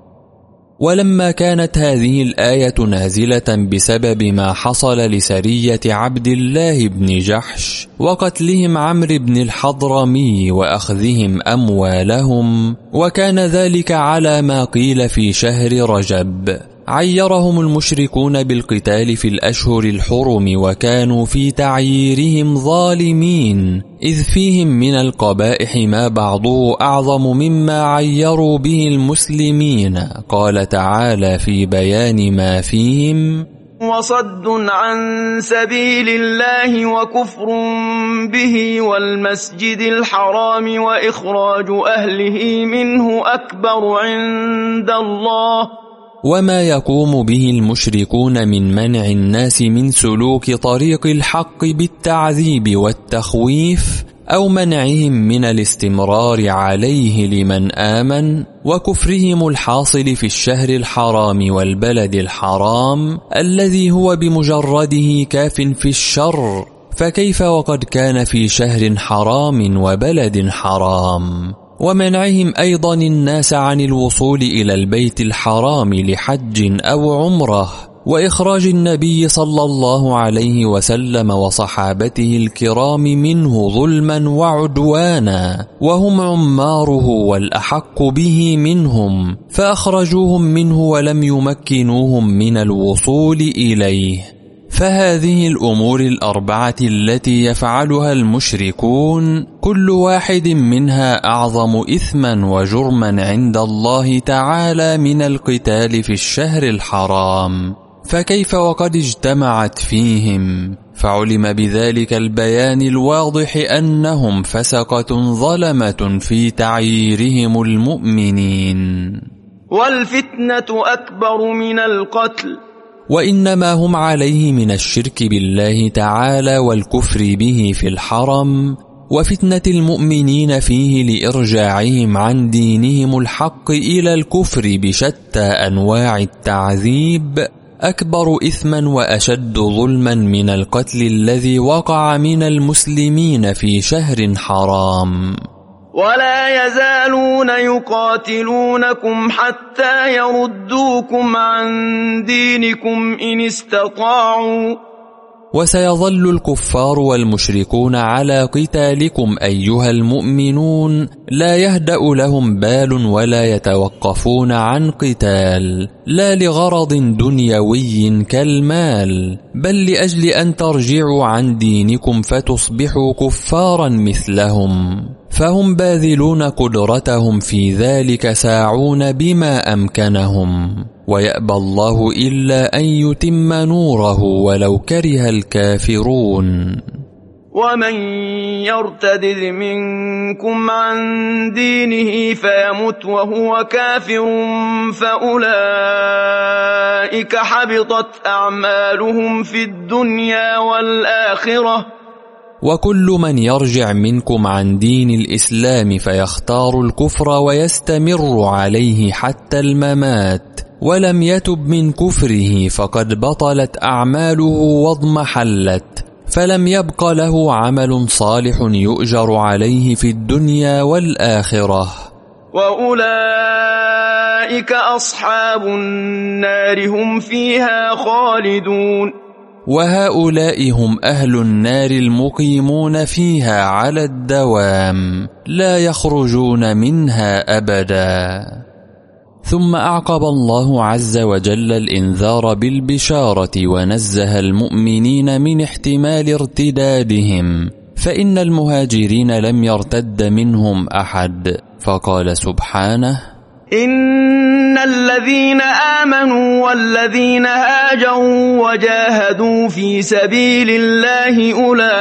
ولما كانت هذه الآية نازلة بسبب ما حصل لسرية عبد الله بن جحش وقتلهم عمرو بن الحضرمي وأخذهم أموالهم، وكان ذلك على ما قيل في شهر رجب، عيرهم المشركون بالقتال في الأشهر الحرم، وكانوا في تعييرهم ظالمين، إذ فيهم من القبائح ما بعضه أعظم مما عيروا به المسلمين. قال تعالى في بيان ما فيهم: وصد عن سبيل الله وكفر به والمسجد الحرام وإخراج أهله منه أكبر عند الله. وما يقوم به المشركون من منع الناس من سلوك طريق الحق بالتعذيب والتخويف، أو منعهم من الاستمرار عليه لمن آمن، وكفرهم الحاصل في الشهر الحرام والبلد الحرام الذي هو بمجرده كاف في الشر، فكيف وقد كان في شهر حرام وبلد حرام. ومنعهم أيضا الناس عن الوصول إلى البيت الحرام لحج أو عمره، وإخراج النبي صلى الله عليه وسلم وصحابته الكرام منه ظلما وعدوانا، وهم عماره والأحق به منهم، فأخرجوهم منه ولم يمكنوهم من الوصول إليه، فهذه الأمور الأربعة التي يفعلها المشركون كل واحد منها أعظم إثما وجرما عند الله تعالى من القتال في الشهر الحرام، فكيف وقد اجتمعت فيهم؟ فعلم بذلك البيان الواضح أنهم فسقة ظلمة في تعييرهم المؤمنين. والفتنة أكبر من القتل، وإنما هم عليه من الشرك بالله تعالى والكفر به في الحرم، وفتنة المؤمنين فيه لإرجاعهم عن دينهم الحق إلى الكفر بشتى أنواع التعذيب أكبر إثما وأشد ظلما من القتل الذي وقع من المسلمين في شهر حرام. ولا يزالون يقاتلونكم حتى يردوكم عن دينكم إن استطاعوا. وسيظل الكفار والمشركون على قتالكم أيها المؤمنون، لا يهدأ لهم بال ولا يتوقفون عن قتال، لا لغرض دنيوي كالمال، بل لأجل أن ترجعوا عن دينكم فتصبحوا كفارا مثلهم، فهم باذلون قدرتهم في ذلك ساعون بما أمكنهم، ويأبى الله إلا أن يتم نوره ولو كره الكافرون. ومن يرتد منكم عن دينه فيمت وهو كافر فأولئك حبطت أعمالهم في الدنيا والآخرة. وكل من يرجع منكم عن دين الإسلام فيختار الكفر ويستمر عليه حتى الممات ولم يتب من كفره فقد بطلت أعماله واضمحلت، فلم يبق له عمل صالح يؤجر عليه في الدنيا والآخرة. وأولئك أصحاب النار هم فيها خالدون. وهؤلاء هم أهل النار المقيمون فيها على الدوام لا يخرجون منها أبدا. ثم أعقب الله عز وجل الإنذار بالبشارة ونزه المؤمنين من احتمال ارتدادهم، فإن المهاجرين لم يرتد منهم أحد، فقال سبحانه: إن الذين آمنوا والذين هاجروا وجاهدوا في سبيل الله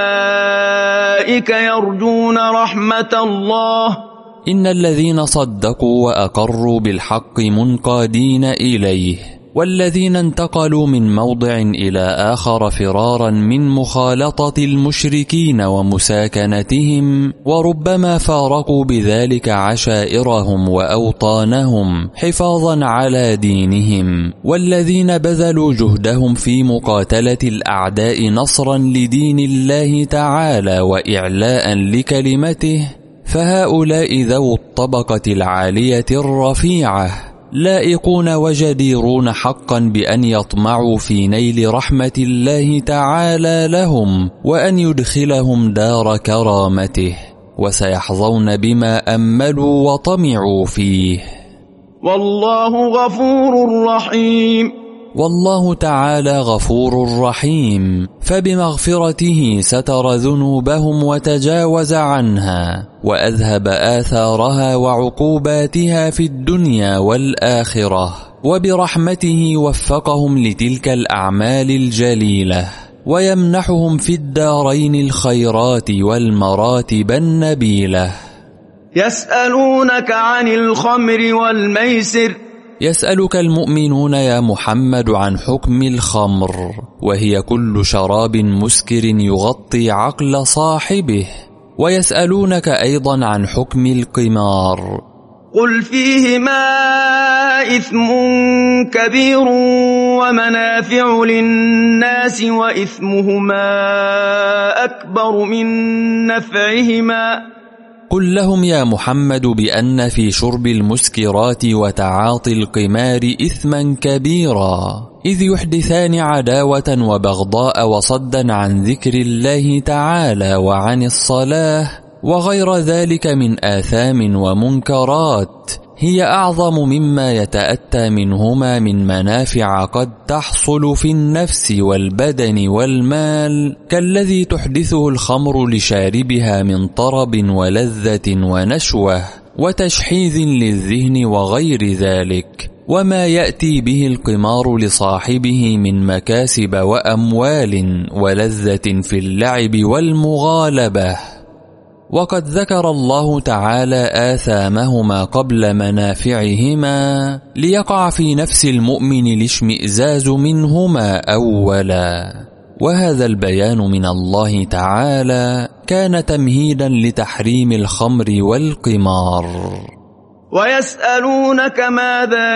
أولئك يرجون رحمة الله. إن الذين صدقوا وأقروا بالحق منقادين إليه، والذين انتقلوا من موضع إلى آخر فرارا من مخالطة المشركين ومساكنتهم، وربما فارقوا بذلك عشائرهم وأوطانهم حفاظا على دينهم، والذين بذلوا جهدهم في مقاتلة الأعداء نصرا لدين الله تعالى وإعلاء لكلمته، فهؤلاء ذو الطبقة العالية الرفيعة لائقون وجديرون حقا بأن يطمعوا في نيل رحمة الله تعالى لهم وأن يدخلهم دار كرامته، وسيحظون بما أملوا وطمعوا فيه. والله غفور رحيم. والله تعالى غفور رحيم، فبمغفرته ستر ذنوبهم وتجاوز عنها وأذهب آثارها وعقوباتها في الدنيا والآخرة، وبرحمته وفقهم لتلك الأعمال الجليلة، ويمنحهم في الدارين الخيرات والمراتب النبيلة. يسألونك عن الخمر والميسر. يسألك المؤمنون يا محمد عن حكم الخمر، وهي كل شراب مسكر يغطي عقل صاحبه، ويسألونك أيضا عن حكم القمار. قل فيهما إثم كبير ومنافع للناس وإثمهما أكبر من نفعهما. قل لهم يا محمد بأن في شرب المسكرات وتعاطي القمار إثما كبيرا، إذ يحدثان عداوة وبغضاء وصدا عن ذكر الله تعالى وعن الصلاة وغير ذلك من آثام ومنكرات هي أعظم مما يتأتى منهما من منافع قد تحصل في النفس والبدن والمال، كالذي تحدثه الخمر لشاربها من طرب ولذة ونشوة وتشحيذ للذهن وغير ذلك، وما يأتي به القمار لصاحبه من مكاسب وأموال ولذة في اللعب والمغالبة. وقد ذكر الله تعالى آثامهما قبل منافعهما ليقع في نفس المؤمن الاشمئزاز منهما أولا، وهذا البيان من الله تعالى كان تمهيدا لتحريم الخمر والقمار. ويسألونك ماذا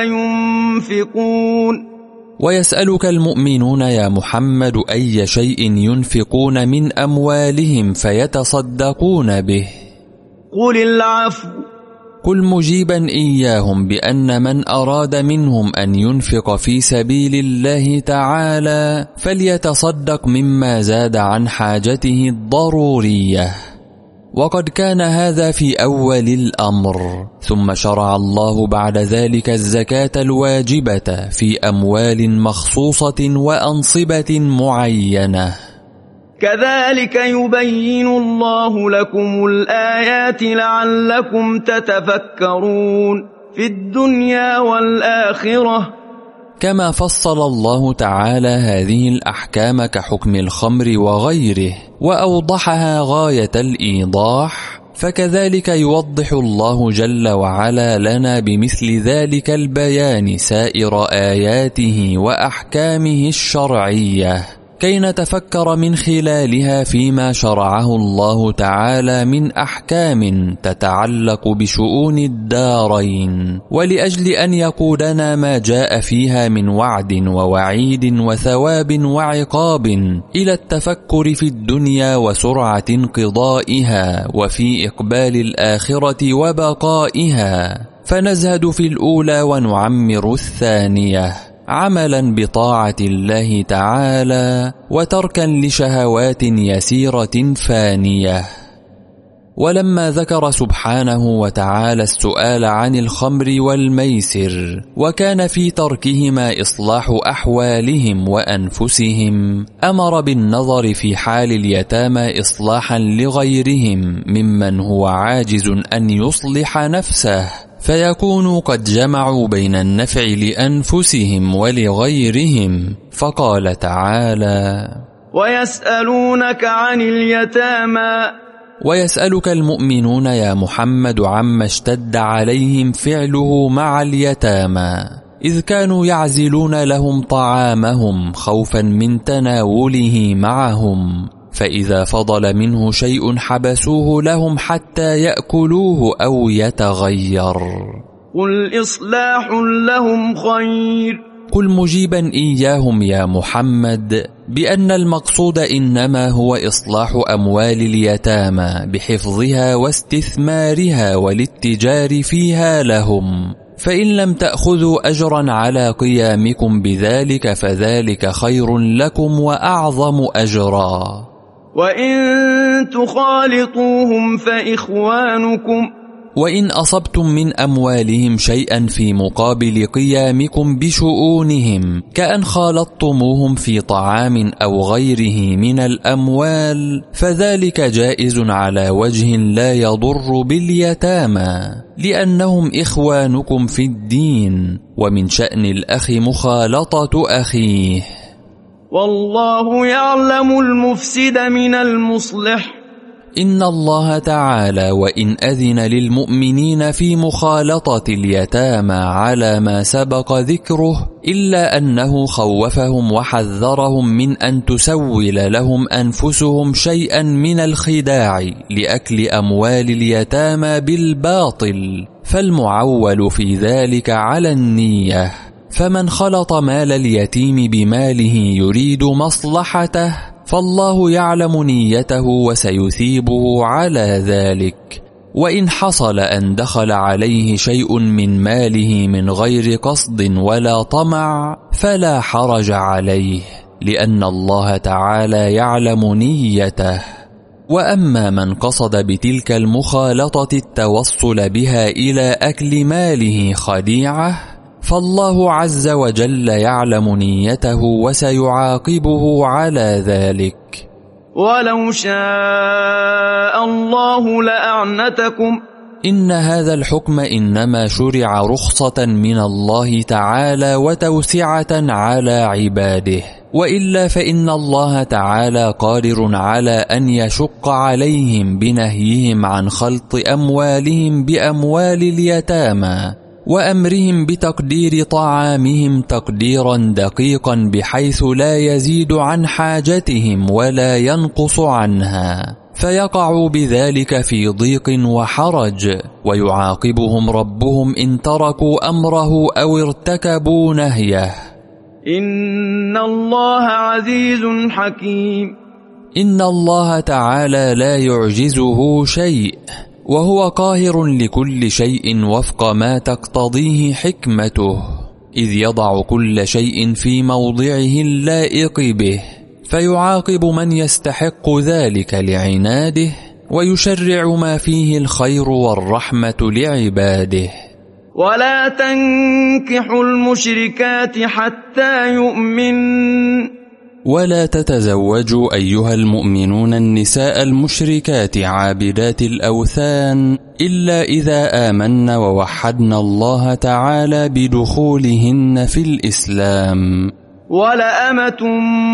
ينفقون ويسألك المؤمنون يا محمد أي شيء ينفقون من أموالهم فيتصدقون به. قل العفو. قل مجيبا إياهم بأن من أراد منهم أن ينفق في سبيل الله تعالى فليتصدق مما زاد عن حاجته الضرورية. وقد كان هذا في أول الأمر، ثم شرع الله بعد ذلك الزكاة الواجبة في أموال مخصوصة وأنصبة معينة. كذلك يبين الله لكم الآيات لعلكم تتفكرون في الدنيا والآخرة. كما فصل الله تعالى هذه الأحكام كحكم الخمر وغيره وأوضحها غاية الإيضاح، فكذلك يوضح الله جل وعلا لنا بمثل ذلك البيان سائر آياته وأحكامه الشرعية، كي نتفكر من خلالها فيما شرعه الله تعالى من أحكام تتعلق بشؤون الدارين، ولأجل أن يقودنا ما جاء فيها من وعد ووعيد وثواب وعقاب إلى التفكر في الدنيا وسرعة انقضائها وفي إقبال الآخرة وبقائها، فنزهد في الأولى ونعمر الثانية، عملا بطاعة الله تعالى وتركا لشهوات يسيرة فانية. ولما ذكر سبحانه وتعالى السؤال عن الخمر والميسر وكان في تركهما إصلاح أحوالهم وأنفسهم، أمر بالنظر في حال اليتامى إصلاحا لغيرهم ممن هو عاجز أن يصلح نفسه، فيكونوا قد جمعوا بين النفع لأنفسهم ولغيرهم. فقال تعالى: ويسألونك عن اليتامى. ويسألك المؤمنون يا محمد عما اشتد عليهم فعله مع اليتامى، إذ كانوا يعزلون لهم طعامهم خوفا من تناوله معهم، فإذا فضل منه شيء حبسوه لهم حتى يأكلوه أو يتغير. قل إصلاح لهم خير. قل مجيبا إياهم يا محمد بأن المقصود إنما هو إصلاح أموال اليتامى بحفظها واستثمارها والاتجار فيها لهم، فإن لم تأخذوا أجرا على قيامكم بذلك فذلك خير لكم وأعظم أجرا. وإن تخالطوهم فإخوانكم. وإن أصبتم من أموالهم شيئا في مقابل قيامكم بشؤونهم كأن خالطتموهم في طعام أو غيره من الأموال فذلك جائز على وجه لا يضر باليتامى، لأنهم إخوانكم في الدين، ومن شأن الأخ مخالطة أخيه. والله يعلم المفسد من المصلح. إن الله تعالى وإن أذن للمؤمنين في مخالطة اليتامى على ما سبق ذكره، إلا أنه خوفهم وحذرهم من أن تسول لهم أنفسهم شيئا من الخداع لأكل أموال اليتامى بالباطل، فالمعول في ذلك على النية، فمن خلط مال اليتيم بماله يريد مصلحته فالله يعلم نيته وسيثيبه على ذلك. وإن حصل أن دخل عليه شيء من ماله من غير قصد ولا طمع فلا حرج عليه، لأن الله تعالى يعلم نيته. وأما من قصد بتلك المخالطة التوصل بها إلى أكل ماله خديعة، فالله عز وجل يعلم نيته وسيعاقبه على ذلك. ولو شاء الله لأعنتكم. إن هذا الحكم إنما شرع رخصة من الله تعالى وتوسعة على عباده، وإلا فإن الله تعالى قادر على أن يشق عليهم بنهيهم عن خلط أموالهم بأموال اليتامى، وأمرهم بتقدير طعامهم تقديرا دقيقا بحيث لا يزيد عن حاجتهم ولا ينقص عنها، فيقعوا بذلك في ضيق وحرج، ويعاقبهم ربهم إن تركوا أمره أو ارتكبوا نهيه. إن الله عزيز حكيم. إن الله تعالى لا يعجزه شيء، وهو قاهر لكل شيء وفق ما تقتضيه حكمته، إذ يضع كل شيء في موضعه اللائق به، فيعاقب من يستحق ذلك لعناده، ويشرع ما فيه الخير والرحمة لعباده. ولا تنكحوا المشركات حتى يؤمن. ولا تتزوجوا أيها المؤمنون النساء المشركات عابدات الأوثان إلا إذا آمن ووحدن الله تعالى بدخولهن في الإسلام. ولأمة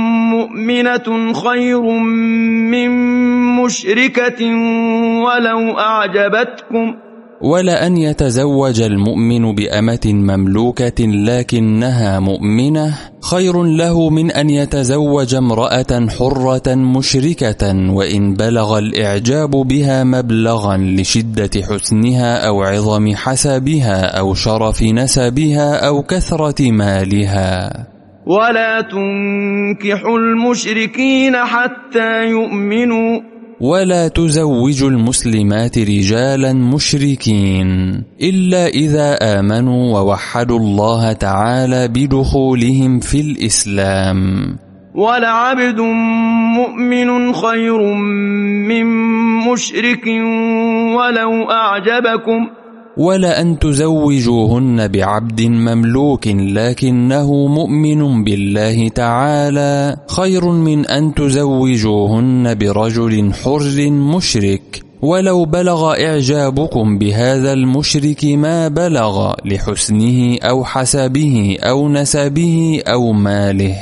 مؤمنة خير من مشركة ولو أعجبتكم. ولأن يتزوج المؤمن بأمة مملوكة لكنها مؤمنة خير له من أن يتزوج امرأة حرة مشركة، وإن بلغ الإعجاب بها مبلغا لشدة حسنها أو عظم حسبها أو شرف نسبها أو كثرة مالها. ولا تنكحوا المشركين حتى يؤمنوا. ولا تزوج المسلمات رجالا مشركين إلا إذا آمنوا ووحدوا الله تعالى بدخولهم في الإسلام. ولعبد مؤمن خير من مشرك ولو أعجبكم. ولا أن تزوجوهن بعبد مملوك لكنه مؤمن بالله تعالى خير من أن تزوجوهن برجل حر مشرك، ولو بلغ إعجابكم بهذا المشرك ما بلغ لحسنه أو حسبه أو نسبه أو ماله.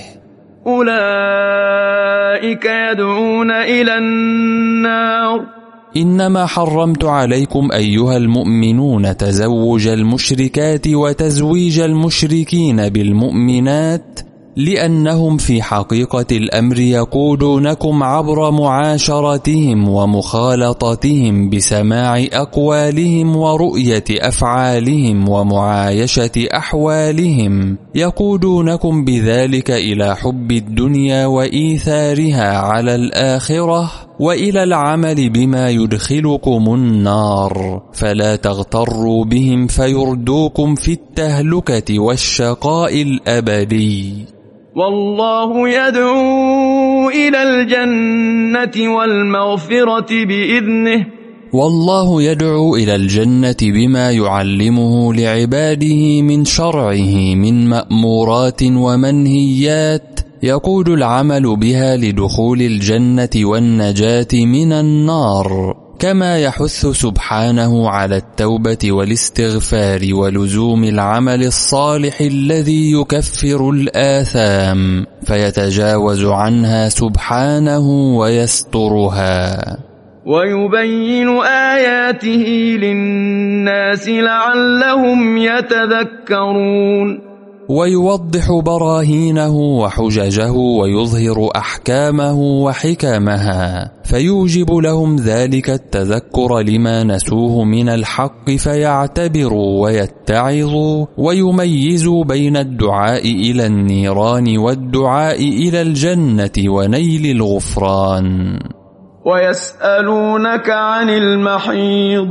أولئك يدعون إلى النار. إنما حرمت عليكم أيها المؤمنون تزوج المشركات وتزويج المشركين بالمؤمنات، لأنهم في حقيقة الأمر يقودونكم عبر معاشرتهم ومخالطتهم بسماع أقوالهم ورؤية أفعالهم ومعايشة أحوالهم، يقودونكم بذلك إلى حب الدنيا وإيثارها على الآخرة، وإلى العمل بما يدخلكم النار، فلا تغتروا بهم فيردوكم في التهلكة والشقاء الأبدي. والله يدعو إلى الجنة والمغفرة بإذنه. والله يدعو إلى الجنة بما يعلمه لعباده من شرعه من مأمورات ومنهيات، يقود العمل بها لدخول الجنة والنجاة من النار، كما يحث سبحانه على التوبة والاستغفار ولزوم العمل الصالح الذي يكفر الآثام فيتجاوز عنها سبحانه ويسترها. ويبين آياته للناس لعلهم يتذكرون. ويوضح براهينه وحججه ويظهر أحكامه وحكمها، فيوجب لهم ذلك التذكر لما نسوه من الحق فيعتبروا ويتعظوا، ويميزوا بين الدعاء إلى النيران والدعاء إلى الجنة ونيل الغفران. ويسألونك عن المحيض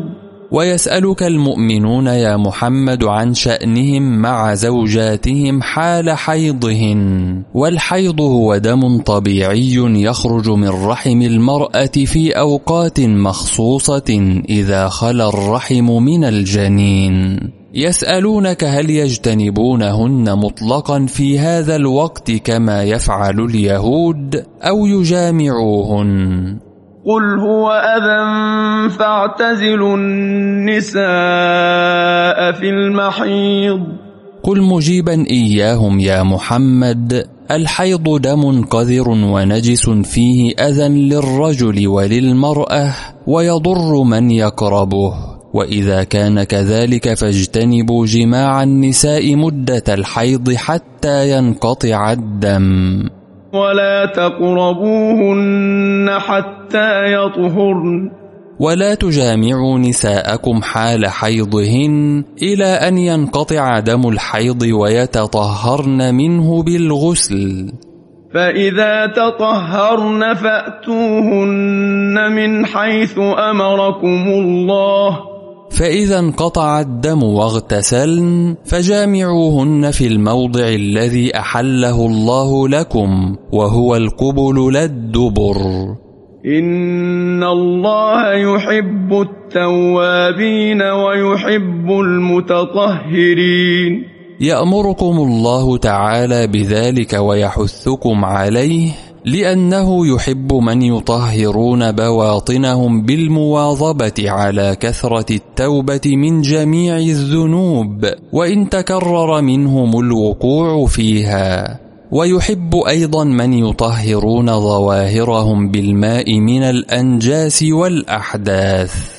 ويسألك المؤمنون يا محمد عن شأنهم مع زوجاتهم حال حيضهن، والحيض هو دم طبيعي يخرج من رحم المرأة في أوقات مخصوصة إذا خلا الرحم من الجنين. يسألونك هل يجتنبونهن مطلقا في هذا الوقت كما يفعل اليهود أو يجامعوهن؟ قل هو أذى فاعتزلوا النساء في المحيض. قل مجيبا إياهم يا محمد: الحيض دم قذر ونجس فيه أذى للرجل وللمرأة ويضر من يقربه، وإذا كان كذلك فاجتنبوا جماع النساء مدة الحيض حتى ينقطع الدم، ولا تقربوهن حتى يطهرن. ولا تجامعوا نساءكم حال حيضهن إلى أن ينقطع دم الحيض ويتطهرن منه بالغسل. فإذا تطهرن فأتوهن من حيث أمركم الله. فإذا انقطع الدم واغتسلن فجامعوهن في الموضع الذي أحله الله لكم، وهو القبل لا الدبر. إن الله يحب التوابين ويحب المتطهرين. يأمركم الله تعالى بذلك ويحثكم عليه، لأنه يحب من يطهرون بواطنهم بالمواظبة على كثرة التوبة من جميع الذنوب وإن تكرر منهم الوقوع فيها، ويحب أيضا من يطهرون ظواهرهم بالماء من الأنجاس والأحداث.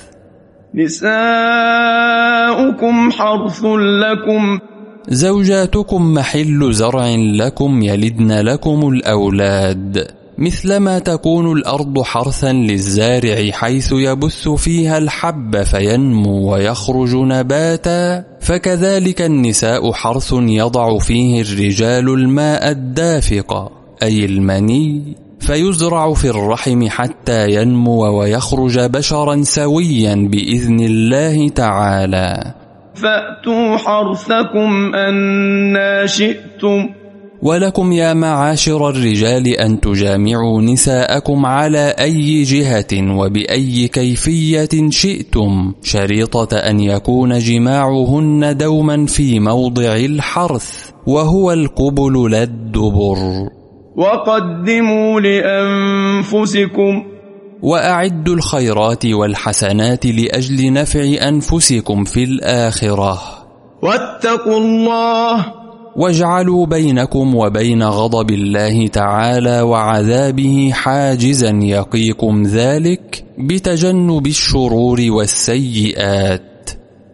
نساؤكم حرث لكم، زوجاتكم محل زرع لكم يلدن لكم الأولاد، مثلما تكون الأرض حرثا للزارع حيث يبث فيها الحب فينمو ويخرج نباتا، فكذلك النساء حرث يضع فيه الرجال الماء الدافق أي المني، فيزرع في الرحم حتى ينمو ويخرج بشرا سويا بإذن الله تعالى. فأتوا حرثكم أنى شئتم. ولكم يا معاشر الرجال أن تجامعوا نساءكم على أي جهة وبأي كيفية شئتم، شريطة أن يكون جماعهن دوما في موضع الحرث، وهو القبل لا الدبر. وقدموا لأنفسكم، وأعدوا الخيرات والحسنات لأجل نفع أنفسكم في الآخرة. واتقوا الله، واجعلوا بينكم وبين غضب الله تعالى وعذابه حاجزا يقيكم ذلك بتجنب الشرور والسيئات.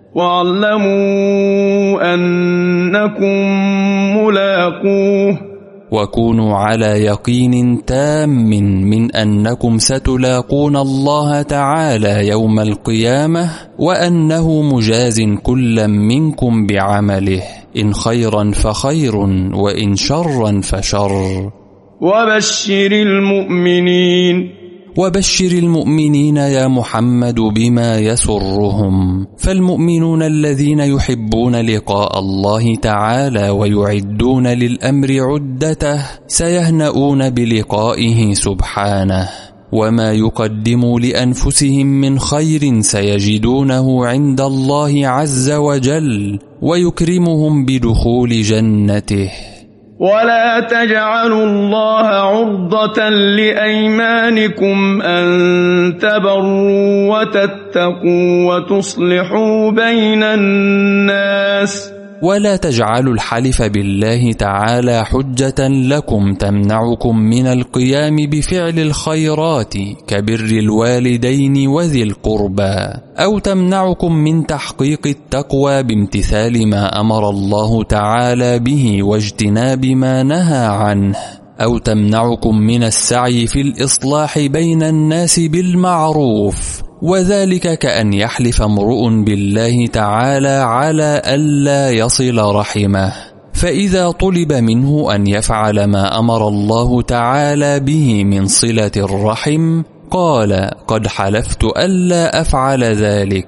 واعلموا أنكم ملاقوه، وكونوا على يقين تام من أنكم ستلاقون الله تعالى يوم القيامة، وأنه مجاز كلا منكم بعمله، إن خيرا فخير وإن شرا فشر. وبشر المؤمنين، وبشر المؤمنين يا محمد بما يسرهم، فالمؤمنون الذين يحبون لقاء الله تعالى ويعدون للأمر عدته سيهنؤون بلقائه سبحانه، وما يقدموا لأنفسهم من خير سيجدونه عند الله عز وجل، ويكرمهم بدخول جنته. ولا تجعلوا الله عرضة لأيمانكم أن تبروا وتتقوا وتصلحوا بين الناس. ولا تجعلوا الحلف بالله تعالى حجة لكم تمنعكم من القيام بفعل الخيرات كبر الوالدين وذي القربى، أو تمنعكم من تحقيق التقوى بامتثال ما أمر الله تعالى به واجتناب ما نهى عنه، أو تمنعكم من السعي في الإصلاح بين الناس بالمعروف، وذلك كأن يحلف امرؤ بالله تعالى على ألا يصل رحمه، فإذا طلب منه أن يفعل ما أمر الله تعالى به من صلة الرحم قال قد حلفت ألا أفعل ذلك،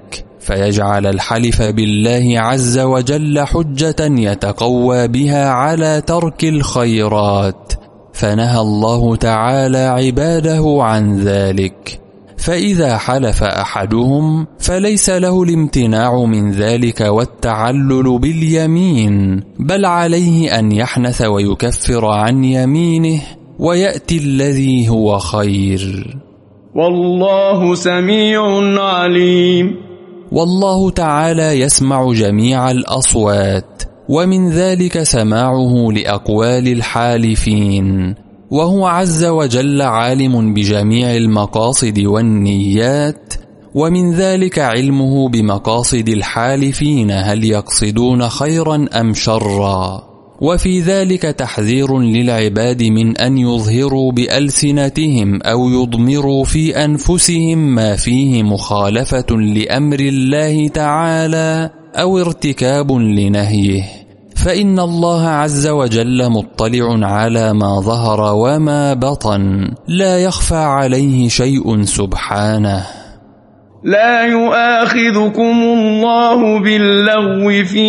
فيجعل الحلف بالله عز وجل حجة يتقوى بها على ترك الخيرات، فنهى الله تعالى عباده عن ذلك. فإذا حلف أحدهم فليس له الامتناع من ذلك والتعلل باليمين، بل عليه أن يحنث ويكفر عن يمينه ويأتي الذي هو خير. والله سميع عليم. والله تعالى يسمع جميع الأصوات، ومن ذلك سماعه لأقوال الحالفين، وهو عز وجل عالم بجميع المقاصد والنيات، ومن ذلك علمه بمقاصد الحالفين هل يقصدون خيرا أم شرا. وفي ذلك تحذير للعباد من أن يظهروا بألسنتهم أو يضمروا في أنفسهم ما فيه مخالفة لأمر الله تعالى أو ارتكاب لنهيه، فإن الله عز وجل مطلع على ما ظهر وما بطن، لا يخفى عليه شيء سبحانه. لا يؤاخذكم الله باللغو في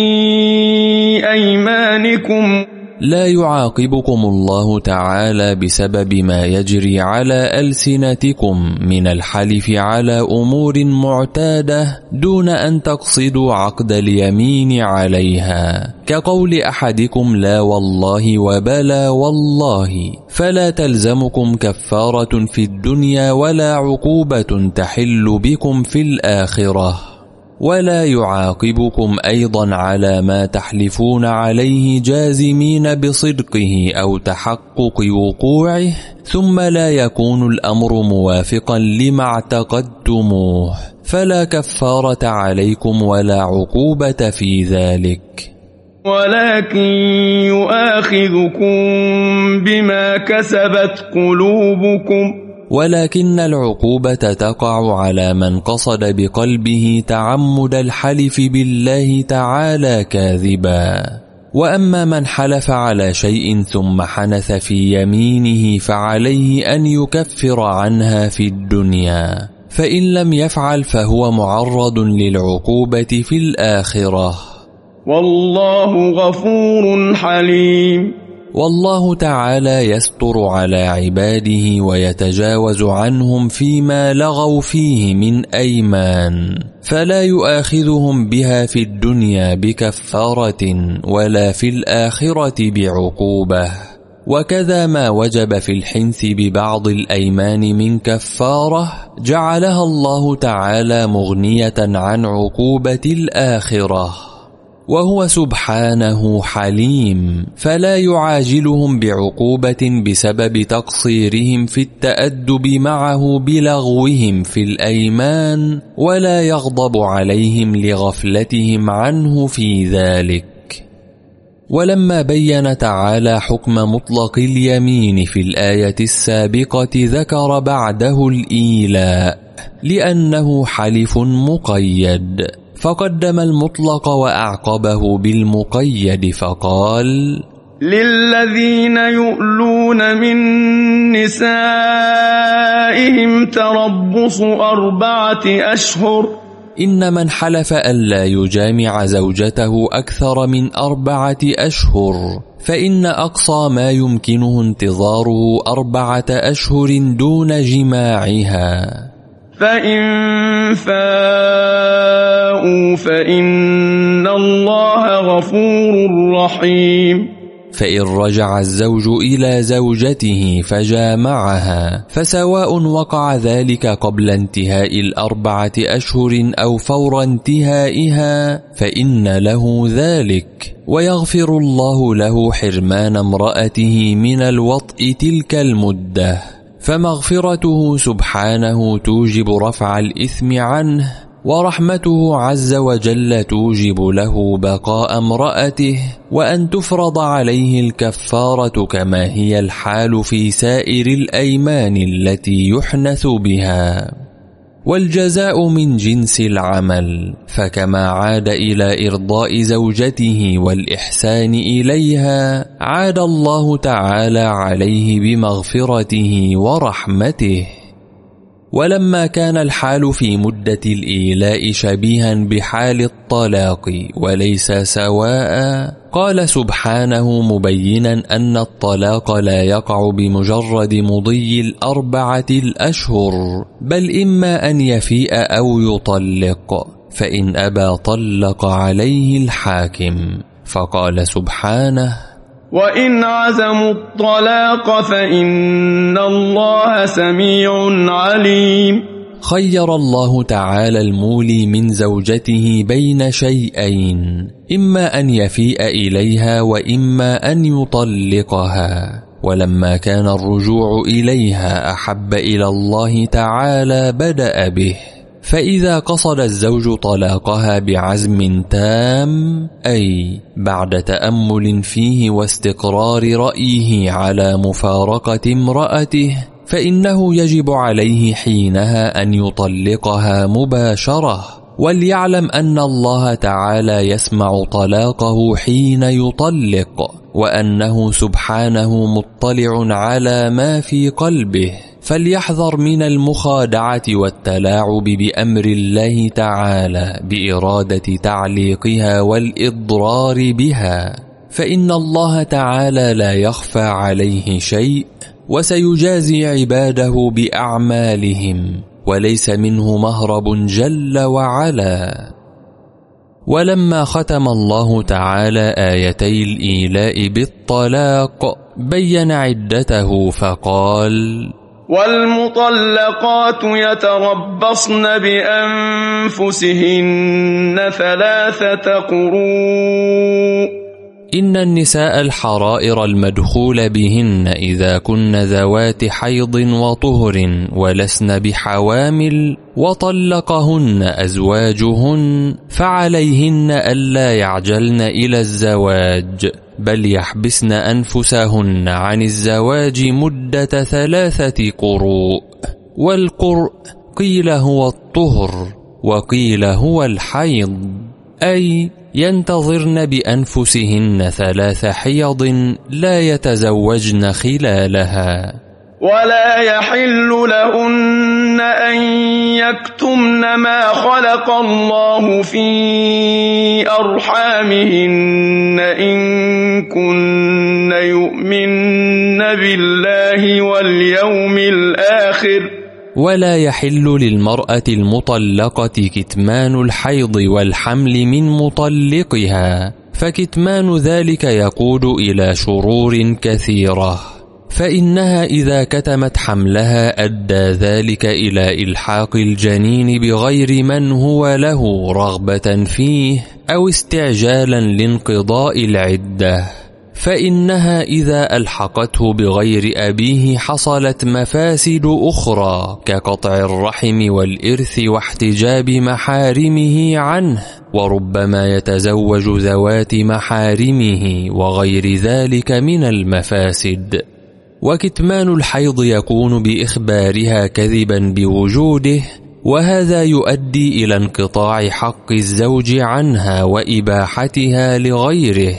أيمانكم، لا يعاقبكم الله تعالى بسبب ما يجري على ألسنتكم من الحلف على أمور معتادة دون أن تقصدوا عقد اليمين عليها، كقول أحدكم لا والله وبلا والله، فلا تلزمكم كفارة في الدنيا ولا عقوبة تحل بكم في الآخرة. ولا يعاقبكم أيضا على ما تحلفون عليه جازمين بصدقه أو تحقق وقوعه، ثم لا يكون الأمر موافقا لما اعتقدتموه، فلا كفارة عليكم ولا عقوبة في ذلك، ولكن يؤاخذكم بما كسبت قلوبكم، ولكن العقوبة تقع على من قصد بقلبه تعمد الحلف بالله تعالى كاذبا. وأما من حلف على شيء ثم حنث في يمينه فعليه أن يكفر عنها في الدنيا، فإن لم يفعل فهو معرض للعقوبة في الآخرة. والله غفور حليم. والله تعالى يستر على عباده ويتجاوز عنهم فيما لغوا فيه من أيمان، فلا يؤاخذهم بها في الدنيا بكفارة ولا في الآخرة بعقوبة. وكذا ما وجب في الحنث ببعض الأيمان من كفارة جعلها الله تعالى مغنية عن عقوبة الآخرة، وهو سبحانه حليم، فلا يعاجلهم بعقوبة بسبب تقصيرهم في التأدب معه بلغوهم في الأيمان، ولا يغضب عليهم لغفلتهم عنه في ذلك. ولما بين تعالى حكم مطلق اليمين في الآية السابقة ذكر بعده الإيلاء، لأنه حلف مقيد، فقدم المطلق وأعقبه بالمقيد فقال: للذين يؤلون من نسائهم تربص 4 أشهر. إن من حلف ألا يجامع زوجته أكثر من 4 أشهر فإن أقصى ما يمكنه انتظاره 4 أشهر دون جماعها، فإن فاءوا فإن الله غفور رحيم. فإن رجع الزوج إلى زوجته فجامعها فسواء وقع ذلك قبل انتهاء 4 أشهر أو فور انتهائها فإن له ذلك، ويغفر الله له حرمان امرأته من الوطء تلك المدة، فمغفرته سبحانه توجب رفع الإثم عنه، ورحمته عز وجل توجب له بقاء امرأته، وأن تفرض عليه الكفارة كما هي الحال في سائر الأيمان التي يحنث بها. والجزاء من جنس العمل، فكما عاد إلى إرضاء زوجته والإحسان إليها عاد الله تعالى عليه بمغفرته ورحمته. ولما كان الحال في مدة الإيلاء شبيها بحال الطلاق وليس سواء، قال سبحانه مبينا أن الطلاق لا يقع بمجرد مضي 4 الأشهر، بل إما أن يفيء أو يطلق، فإن أبى طلق عليه الحاكم. فقال سبحانه: وإن عزموا الطلاق فإن الله سميع عليم. خير الله تعالى المولي من زوجته بين شيئين، إما أن يفيء إليها وإما أن يطلقها، ولما كان الرجوع إليها أحب إلى الله تعالى بدأ به. فإذا قصد الزوج طلاقها بعزم تام، أي بعد تأمل فيه واستقرار رأيه على مفارقة امرأته، فإنه يجب عليه حينها أن يطلقها مباشرة، وليعلم أن الله تعالى يسمع طلاقه حين يطلق، وأنه سبحانه مطلع على ما في قلبه، فليحذر من المخادعة والتلاعب بأمر الله تعالى بإرادة تعليقها والإضرار بها، فإن الله تعالى لا يخفى عليه شيء، وسيجازي عباده بأعمالهم، وليس منه مهرب جل وعلا. ولما ختم الله تعالى آيتي الإيلاء بالطلاق بين عدته فقال: والمطلقات يتربصن بأنفسهن 3 قروء. إن النساء الحرائر المدخول بهن إذا كن ذوات حيض وطهر ولسن بحوامل وطلقهن أزواجهن، فعليهن ألا يعجلن إلى الزواج، بل يحبسن أنفسهن عن الزواج مدة 3 قروء. والقرء قيل هو الطهر وقيل هو الحيض، أي ينتظرن بأنفسهن 3 حيض لا يتزوجن خلالها. ولا يحل لهن أن يكتمن ما خلق الله في أرحامهن إن كن يؤمن بالله واليوم الآخر. ولا يحل للمرأة المطلقة كتمان الحيض والحمل من مطلقها، فكتمان ذلك يقود إلى شرور كثيرة، فإنها إذا كتمت حملها أدى ذلك إلى إلحاق الجنين بغير من هو له رغبة فيه أو استعجالا لانقضاء العدة، فإنها إذا ألحقته بغير أبيه حصلت مفاسد أخرى كقطع الرحم والإرث واحتجاب محارمه عنه، وربما يتزوج ذوات محارمه وغير ذلك من المفاسد. وكتمان الحيض يكون بإخبارها كذبا بوجوده، وهذا يؤدي إلى انقطاع حق الزوج عنها وإباحتها لغيره،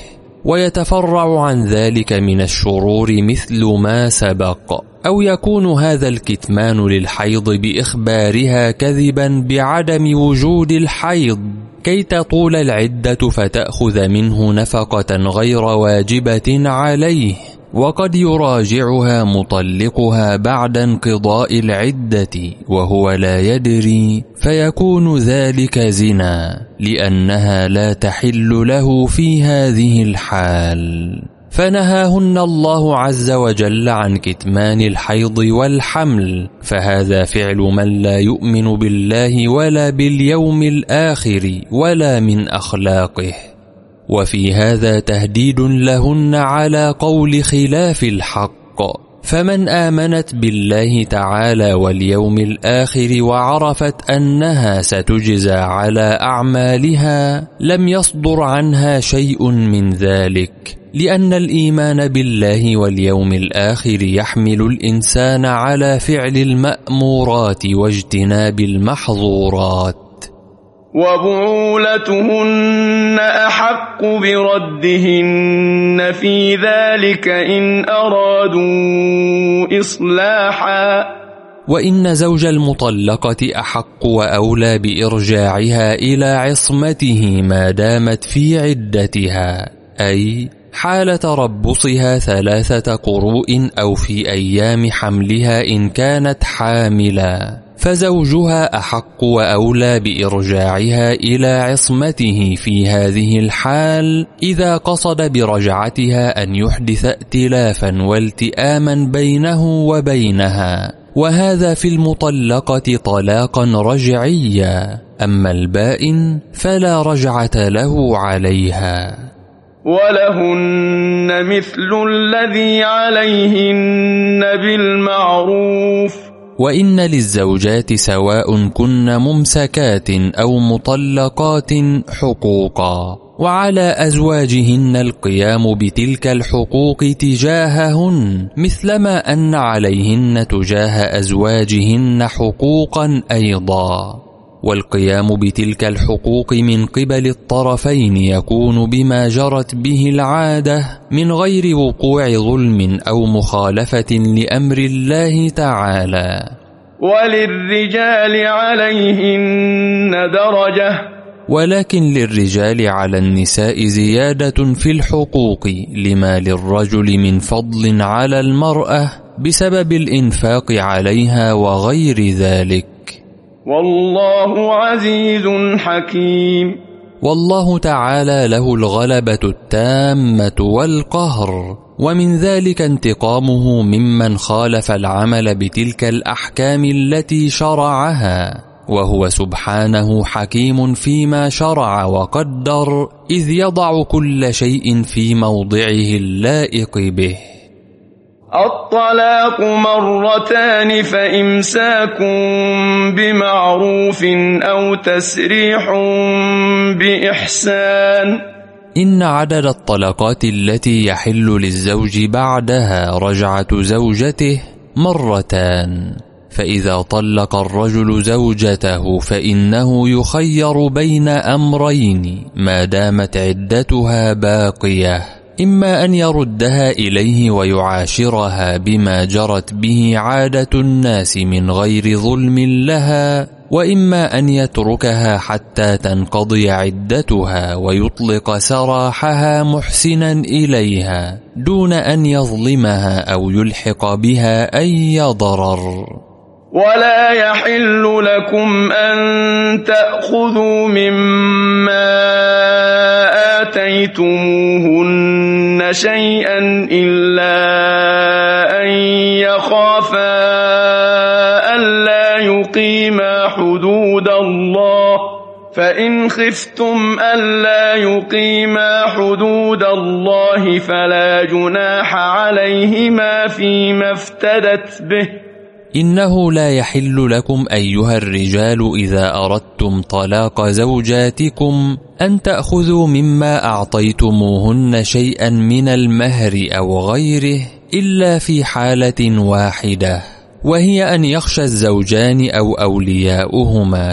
ويتفرع عن ذلك من الشرور مثل ما سبق. أو يكون هذا الكتمان للحيض بإخبارها كذبا بعدم وجود الحيض كي تطول العدة فتأخذ منه نفقة غير واجبة عليه، وقد يراجعها مطلقها بعد انقضاء العدة وهو لا يدري، فيكون ذلك زنا لأنها لا تحل له في هذه الحال. فنهاهن الله عز وجل عن كتمان الحيض والحمل، فهذا فعل من لا يؤمن بالله ولا باليوم الآخر ولا من أخلاقه. وفي هذا تهديد لهن على قول خلاف الحق، فمن آمنت بالله تعالى واليوم الآخر وعرفت أنها ستجزى على أعمالها لم يصدر عنها شيء من ذلك، لأن الإيمان بالله واليوم الآخر يحمل الإنسان على فعل المأمورات واجتناب المحظورات. وبعولتهن أحق بردهن في ذلك إن أرادوا إصلاحا. وإن زوج المطلقة أحق وأولى بإرجاعها إلى عصمته ما دامت في عدتها، أي حال تربصها 3 قروء أو في أيام حملها إن كانت حاملا، فزوجها أحق وأولى بإرجاعها إلى عصمته في هذه الحال إذا قصد برجعتها أن يحدث ائتلافا والتئاما بينه وبينها، وهذا في المطلقة طلاقا رجعيا، أما البائن فلا رجعة له عليها. ولهن مثل الذي عليهن بالمعروف. وإن للزوجات سواء كن ممسكات أو مطلقات حقوقا، وعلى أزواجهن القيام بتلك الحقوق تجاههن مثلما أن عليهن تجاه أزواجهن حقوقا أيضا، والقيام بتلك الحقوق من قبل الطرفين يكون بما جرت به العادة من غير وقوع ظلم أو مخالفة لأمر الله تعالى. وللرجال عليهن درجة. ولكن للرجال على النساء زيادة في الحقوق لما للرجل من فضل على المرأة بسبب الإنفاق عليها وغير ذلك. والله عزيز حكيم. والله تعالى له الغلبة التامة والقهر، ومن ذلك انتقامه ممن خالف العمل بتلك الأحكام التي شرعها، وهو سبحانه حكيم فيما شرع وقدر، إذ يضع كل شيء في موضعه اللائق به. الطلاق مرتان فإمساك بمعروف أو تسريح بإحسان. إن عدد الطلقات التي يحل للزوج بعدها رجعة زوجته 2 فإذا طلق الرجل زوجته فإنه يخير بين أمرين ما دامت عدتها باقية، إما أن يردها إليه ويعاشرها بما جرت به عادة الناس من غير ظلم لها، وإما أن يتركها حتى تنقضي عدتها ويطلق سراحها محسنا إليها دون أن يظلمها أو يلحق بها أي ضرر. ولا يحل لكم أن تأخذوا مما آتيتموهن شيئا إلا أن يخافا ألا يقيما حدود الله، فإن خفتم ألا يقيما حدود الله فلا جناح عليهما فيما افتدت به. إنه لا يحل لكم أيها الرجال إذا أردتم طلاق زوجاتكم أن تأخذوا مما أعطيتموهن شيئا من المهر أو غيره إلا في حالة واحدة، وهي أن يخشى الزوجان أو أولياؤهما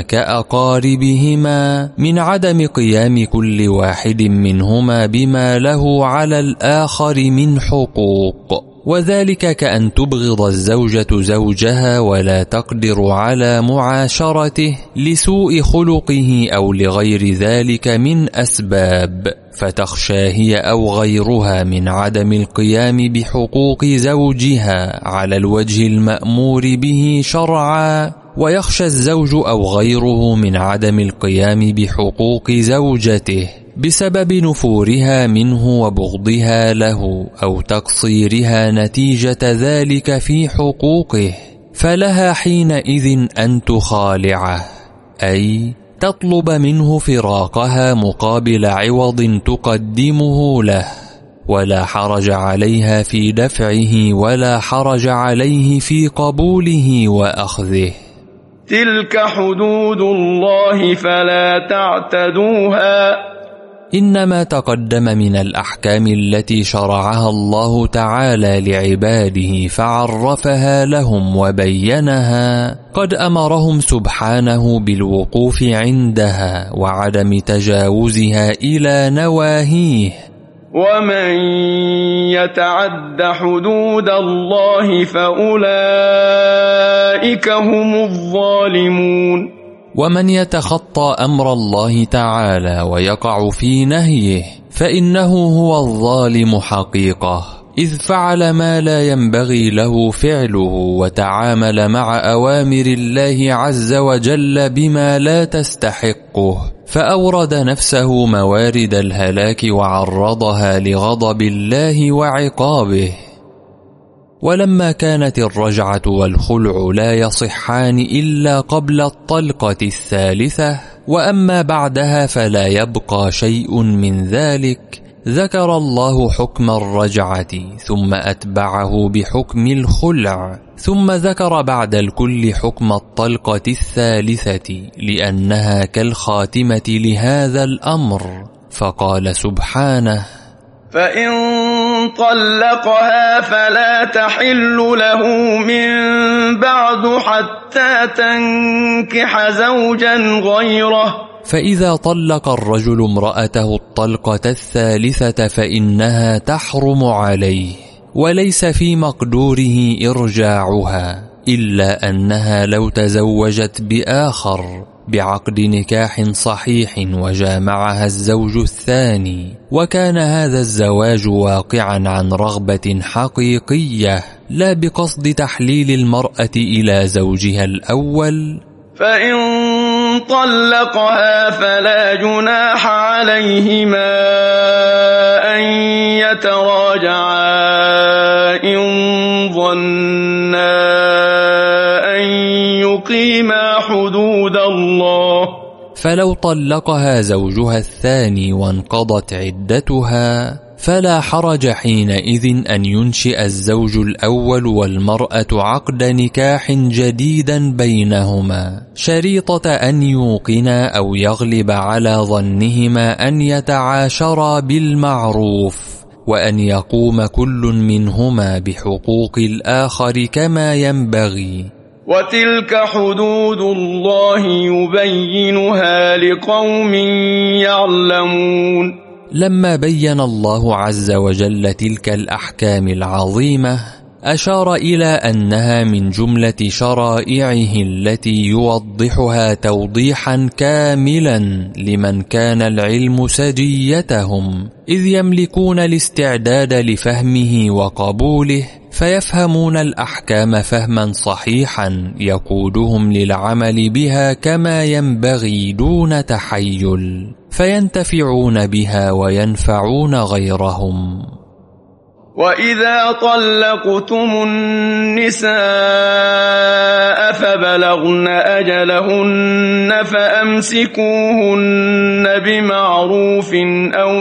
كأقاربهما من عدم قيام كل واحد منهما بما له على الآخر من حقوق، وذلك كأن تبغض الزوجة زوجها ولا تقدر على معاشرته لسوء خلقه أو لغير ذلك من أسباب، فتخشى هي أو غيرها من عدم القيام بحقوق زوجها على الوجه المأمور به شرعا، ويخشى الزوج أو غيره من عدم القيام بحقوق زوجته بسبب نفورها منه وبغضها له أو تقصيرها نتيجة ذلك في حقوقه، فلها حينئذ أن تخالعه، أي تطلب منه فراقها مقابل عوض تقدمه له، ولا حرج عليها في دفعه ولا حرج عليه في قبوله وأخذه. تلك حدود الله فلا تعتدوها. إنما تقدم من الأحكام التي شرعها الله تعالى لعباده فعرفها لهم وبينها قد أمرهم سبحانه بالوقوف عندها وعدم تجاوزها إلى نواهيه. ومن يتعد حدود الله فأولئك أولئك هم الظالمون. ومن يتخطى أمر الله تعالى ويقع في نهيه فإنه هو الظالم حقيقة، إذ فعل ما لا ينبغي له فعله وتعامل مع أوامر الله عز وجل بما لا تستحقه، فأورد نفسه موارد الهلاك وعرضها لغضب الله وعقابه. ولما كانت الرجعة والخلع لا يصحان إلا قبل الطلقة الثالثة، وأما بعدها فلا يبقى شيء من ذلك، ذكر الله حكم الرجعة ثم أتبعه بحكم الخلع، ثم ذكر بعد الكل حكم الطلقة الثالثة لأنها كالخاتمة لهذا الأمر، فقال سبحانه: فإن طلقها فلا تحل له من بعد حتى تنكح زوجا غيره. فإذا طلق الرجل امرأته الطلقة الثالثة فإنها تحرم عليه، وليس في مقدوره إرجاعها، إلا أنها لو تزوجت بآخر بعقد نكاح صحيح وجامعها الزوج الثاني، وكان هذا الزواج واقعا عن رغبة حقيقية لا بقصد تحليل المرأة إلى زوجها الأول، فإن طلقها فلا جناح عليهما أن يتراجعا إن ظنا أن يقيما حدود الله. فلو طلقها زوجها الثاني وانقضت عدتها فلا حرج حينئذ أن ينشئ الزوج الأول والمرأة عقد نكاح جديدا بينهما، شريطة أن يوقنا أو يغلب على ظنهما أن يتعاشرا بالمعروف، وأن يقوم كل منهما بحقوق الآخر كما ينبغي. وتلك حدود الله يبينها لقوم يعلمون. لما بين الله عز وجل تلك الأحكام العظيمة أشار إلى أنها من جملة شرائعه التي يوضحها توضيحا كاملا لمن كان العلم سجيتهم، إذ يملكون الاستعداد لفهمه وقبوله، فيفهمون الأحكام فهما صحيحا يقودهم للعمل بها كما ينبغي دون تحيل، فينتفعون بها وينفعون غيرهم. وإذا طلقتم النساء فبلغن أجلهن فأمسكوهن بمعروف أو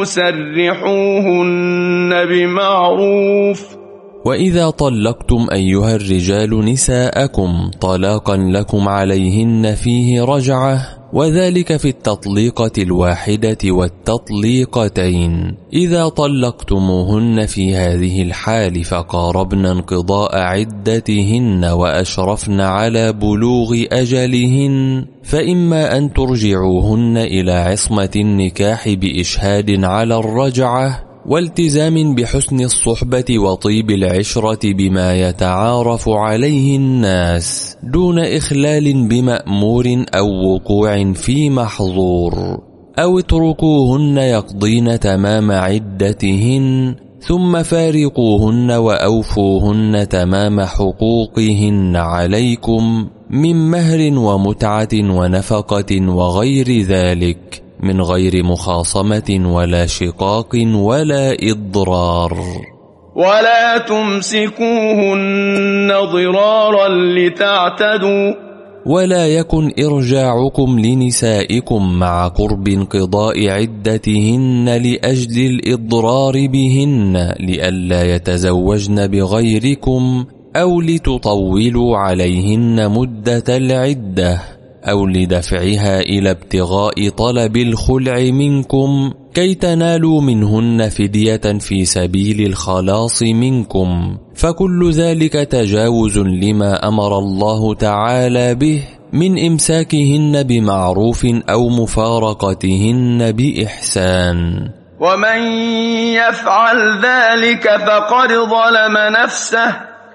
سرحوهن بمعروف. وإذا طلقتم أيها الرجال نساءكم طلاقا لكم عليهن فيه رجعة، وذلك في التطليقة الواحدة والتطليقتين. إذا طلقتموهن في هذه الحال فقاربن انقضاء عدتهن وأشرفن على بلوغ أجلهن، فإما أن ترجعوهن إلى عصمة النكاح بإشهاد على الرجعة والتزام بحسن الصحبة وطيب العشرة بما يتعارف عليه الناس دون إخلال بمأمور أو وقوع في محظور، أو اتركوهن يقضين تمام عدتهن ثم فارقوهن وأوفوهن تمام حقوقهن عليكم من مهر ومتعة ونفقة وغير ذلك، من غير مخاصمة ولا شقاق ولا إضرار. ولا تمسكوهن ضرارا لتعتدوا. ولا يكن إرجاعكم لنسائكم مع قرب انقضاء عدتهن لأجل الإضرار بهن لئلا يتزوجن بغيركم، أو لتطولوا عليهن مدة العدة، أو لدفعها إلى ابتغاء طلب الخلع منكم كي تنالوا منهن فدية في سبيل الخلاص منكم، فكل ذلك تجاوز لما أمر الله تعالى به من إمساكهن بمعروف أو مفارقتهن بإحسان. ومن يفعل ذلك فقد ظلم نفسه.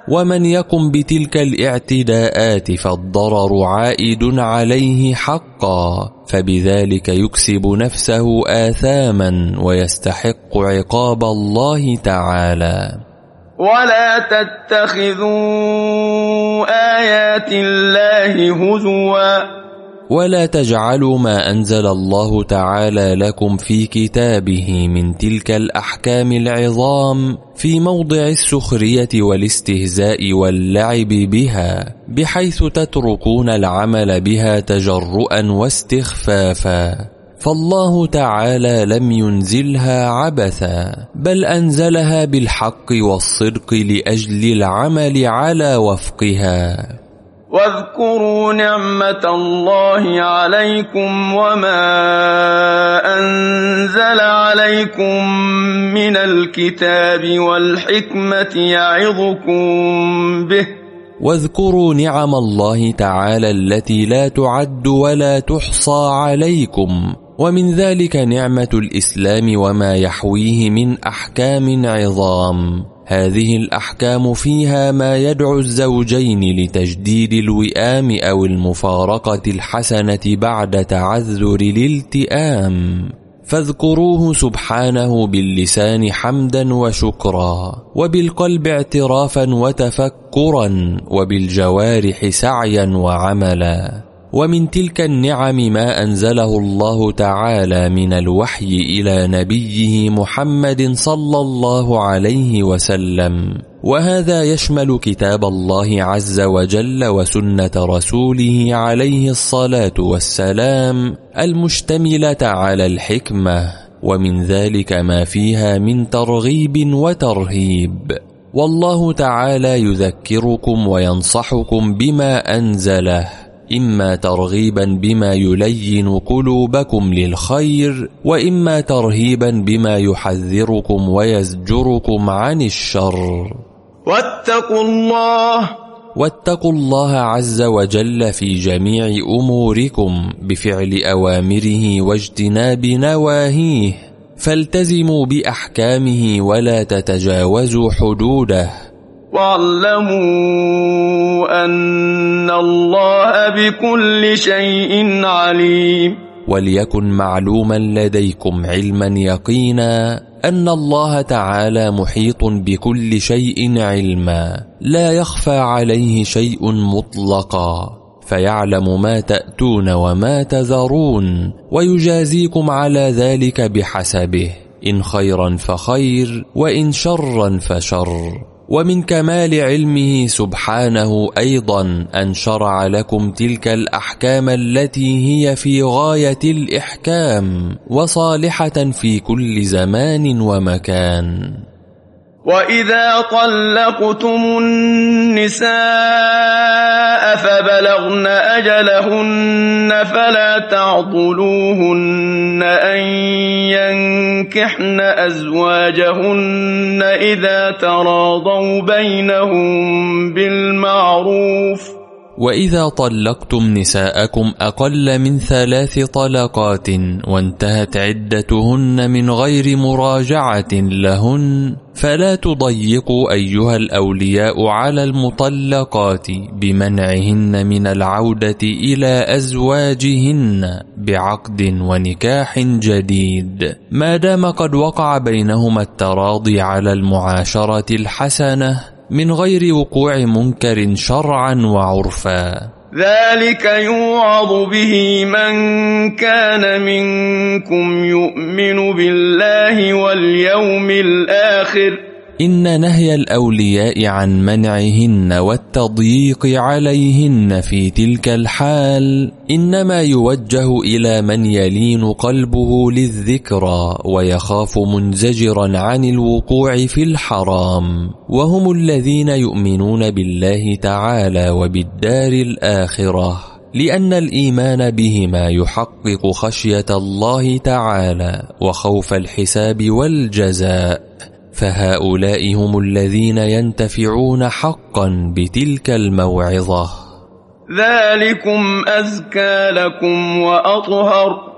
ومن يقم بتلك الاعتداءات فالضرر عائد عليه حقا، فبذلك يكسب نفسه آثاما ويستحق عقاب الله تعالى. ولا تتخذوا آيات الله هزوا، ولا تجعلوا ما أنزل الله تعالى لكم في كتابه من تلك الأحكام العظام في موضع السخرية والاستهزاء واللعب بها، بحيث تتركون العمل بها تجرؤا واستخفافا، فالله تعالى لم ينزلها عبثا، بل أنزلها بالحق والصدق لأجل العمل على وفقها. واذكروا نعمة الله عليكم وما أنزل عليكم من الكتاب والحكمة يعظكم به. واذكروا نعم الله تعالى التي لا تعد ولا تحصى عليكم، ومن ذلك نعمة الإسلام وما يحويه من أحكام عظام. هذه الأحكام فيها ما يدعو الزوجين لتجديد الوئام أو المفارقة الحسنة بعد تعذر الالتئام، فاذكروه سبحانه باللسان حمدا وشكرا، وبالقلب اعترافا وتفكرا، وبالجوارح سعيا وعملا. ومن تلك النعم ما أنزله الله تعالى من الوحي إلى نبيه محمد صلى الله عليه وسلم، وهذا يشمل كتاب الله عز وجل وسنة رسوله عليه الصلاة والسلام المشتملة على الحكمة، ومن ذلك ما فيها من ترغيب وترهيب. والله تعالى يذكركم وينصحكم بما أنزله، إما ترغيبا بما يلين قلوبكم للخير، وإما ترهيبا بما يحذركم ويزجركم عن الشر. واتقوا الله عز وجل في جميع أموركم بفعل أوامره واجتناب نواهيه، فالتزموا بأحكامه ولا تتجاوزوا حدوده. واعلموا أن الله بكل شيء عليم. وليكن معلوما لديكم علما يقينا أن الله تعالى محيط بكل شيء علما، لا يخفى عليه شيء مطلقا، فيعلم ما تأتون وما تذرون، ويجازيكم على ذلك بحسبه، إن خيرا فخير وإن شرا فشر. ومن كمال علمه سبحانه أيضا أن شرع لكم تلك الأحكام التي هي في غاية الإحكام وصالحة في كل زمان ومكان. وإذا طلقتم النساء فبلغن أجلهن فلا تعضلوهن أن ينكحن أزواجهن إذا تراضوا بينهم بالمعروف. وإذا طلقتم نساءكم أقل من 3 طلقات وانتهت عدتهن من غير مراجعة لهن، فلا تضيقوا أيها الأولياء على المطلقات بمنعهن من العودة إلى أزواجهن بعقد ونكاح جديد، ما دام قد وقع بينهما التراضي على المعاشرة الحسنة من غير وقوع منكر شرعا وعرفا. ذلك يوعظ به من كان منكم يؤمن بالله واليوم الآخر. إن نهي الأولياء عن منعهن والتضييق عليهن في تلك الحال إنما يوجه إلى من يلين قلبه للذكرى ويخاف منزجرا عن الوقوع في الحرام، وهم الذين يؤمنون بالله تعالى وبالدار الآخرة، لأن الإيمان بهما يحقق خشية الله تعالى وخوف الحساب والجزاء، فهؤلاء هم الذين ينتفعون حقا بتلك الموعظة. ذلكم أزكى لكم وأطهر.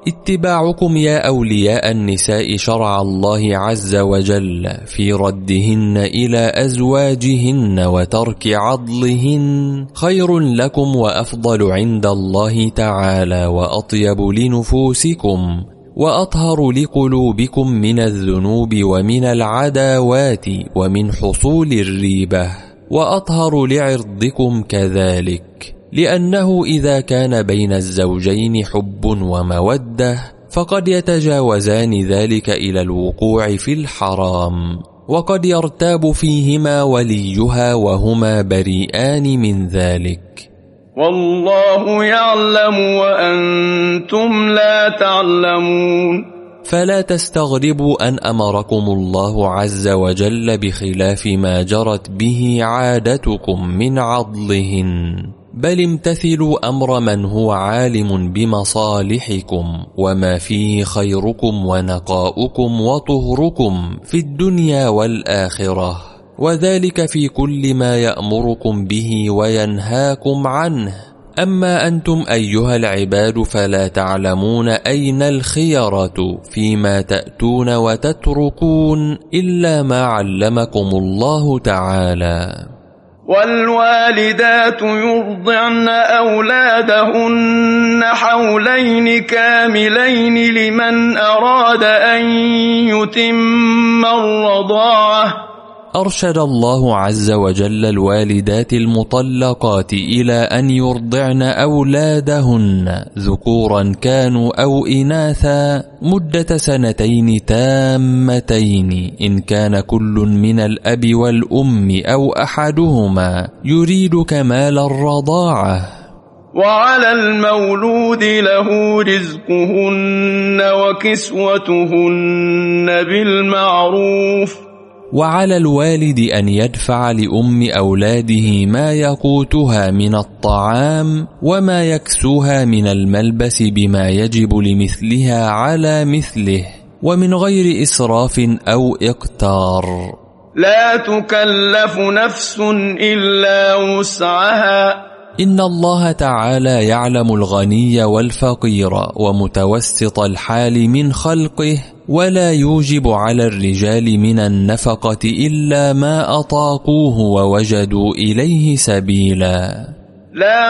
اتباعكم يا أولياء النساء شرع الله عز وجل في ردهن إلى أزواجهن وترك عضلهن خير لكم وأفضل عند الله تعالى وأطيب لنفوسكم وأطهر لقلوبكم من الذنوب ومن العداوات ومن حصول الريبة، وأطهر لعرضكم كذلك، لأنه إذا كان بين الزوجين حب ومودة فقد يتجاوزان ذلك إلى الوقوع في الحرام، وقد يرتاب فيهما وليها وهما بريئان من ذلك. والله يعلم وأنتم لا تعلمون. فلا تستغربوا أن أمركم الله عز وجل بخلاف ما جرت به عادتكم من عضلهن، بل امتثلوا أمر من هو عالم بمصالحكم وما فيه خيركم ونقاؤكم وطهركم في الدنيا والآخرة، وذلك في كل ما يأمركم به وينهاكم عنه. أما أنتم أيها العباد فلا تعلمون أين الخيرة فيما تأتون وتتركون إلا ما علمكم الله تعالى. والوالدات يرضعن أولادهن حولين كاملين لمن أراد أن يتم الرضاعة. أرشد الله عز وجل الوالدات المطلقات إلى أن يرضعن أولادهن ذكورا كانوا أو إناثا مدة 2 تامتين إن كان كل من الأب والأم أو أحدهما يريد كمال الرضاعة. وعلى المولود له رزقهن وكسوتهن بالمعروف. وعلى الوالد أن يدفع لأم أولاده ما يقوتها من الطعام وما يكسوها من الملبس بما يجب لمثلها على مثله ومن غير إسراف أو إقتار. لا تكلف نفس إلا وسعها. إن الله تعالى يعلم الغني والفقير ومتوسط الحال من خلقه، ولا يوجب على الرجال من النفقة إلا ما أطاقوه ووجدوا إليه سبيلا. لا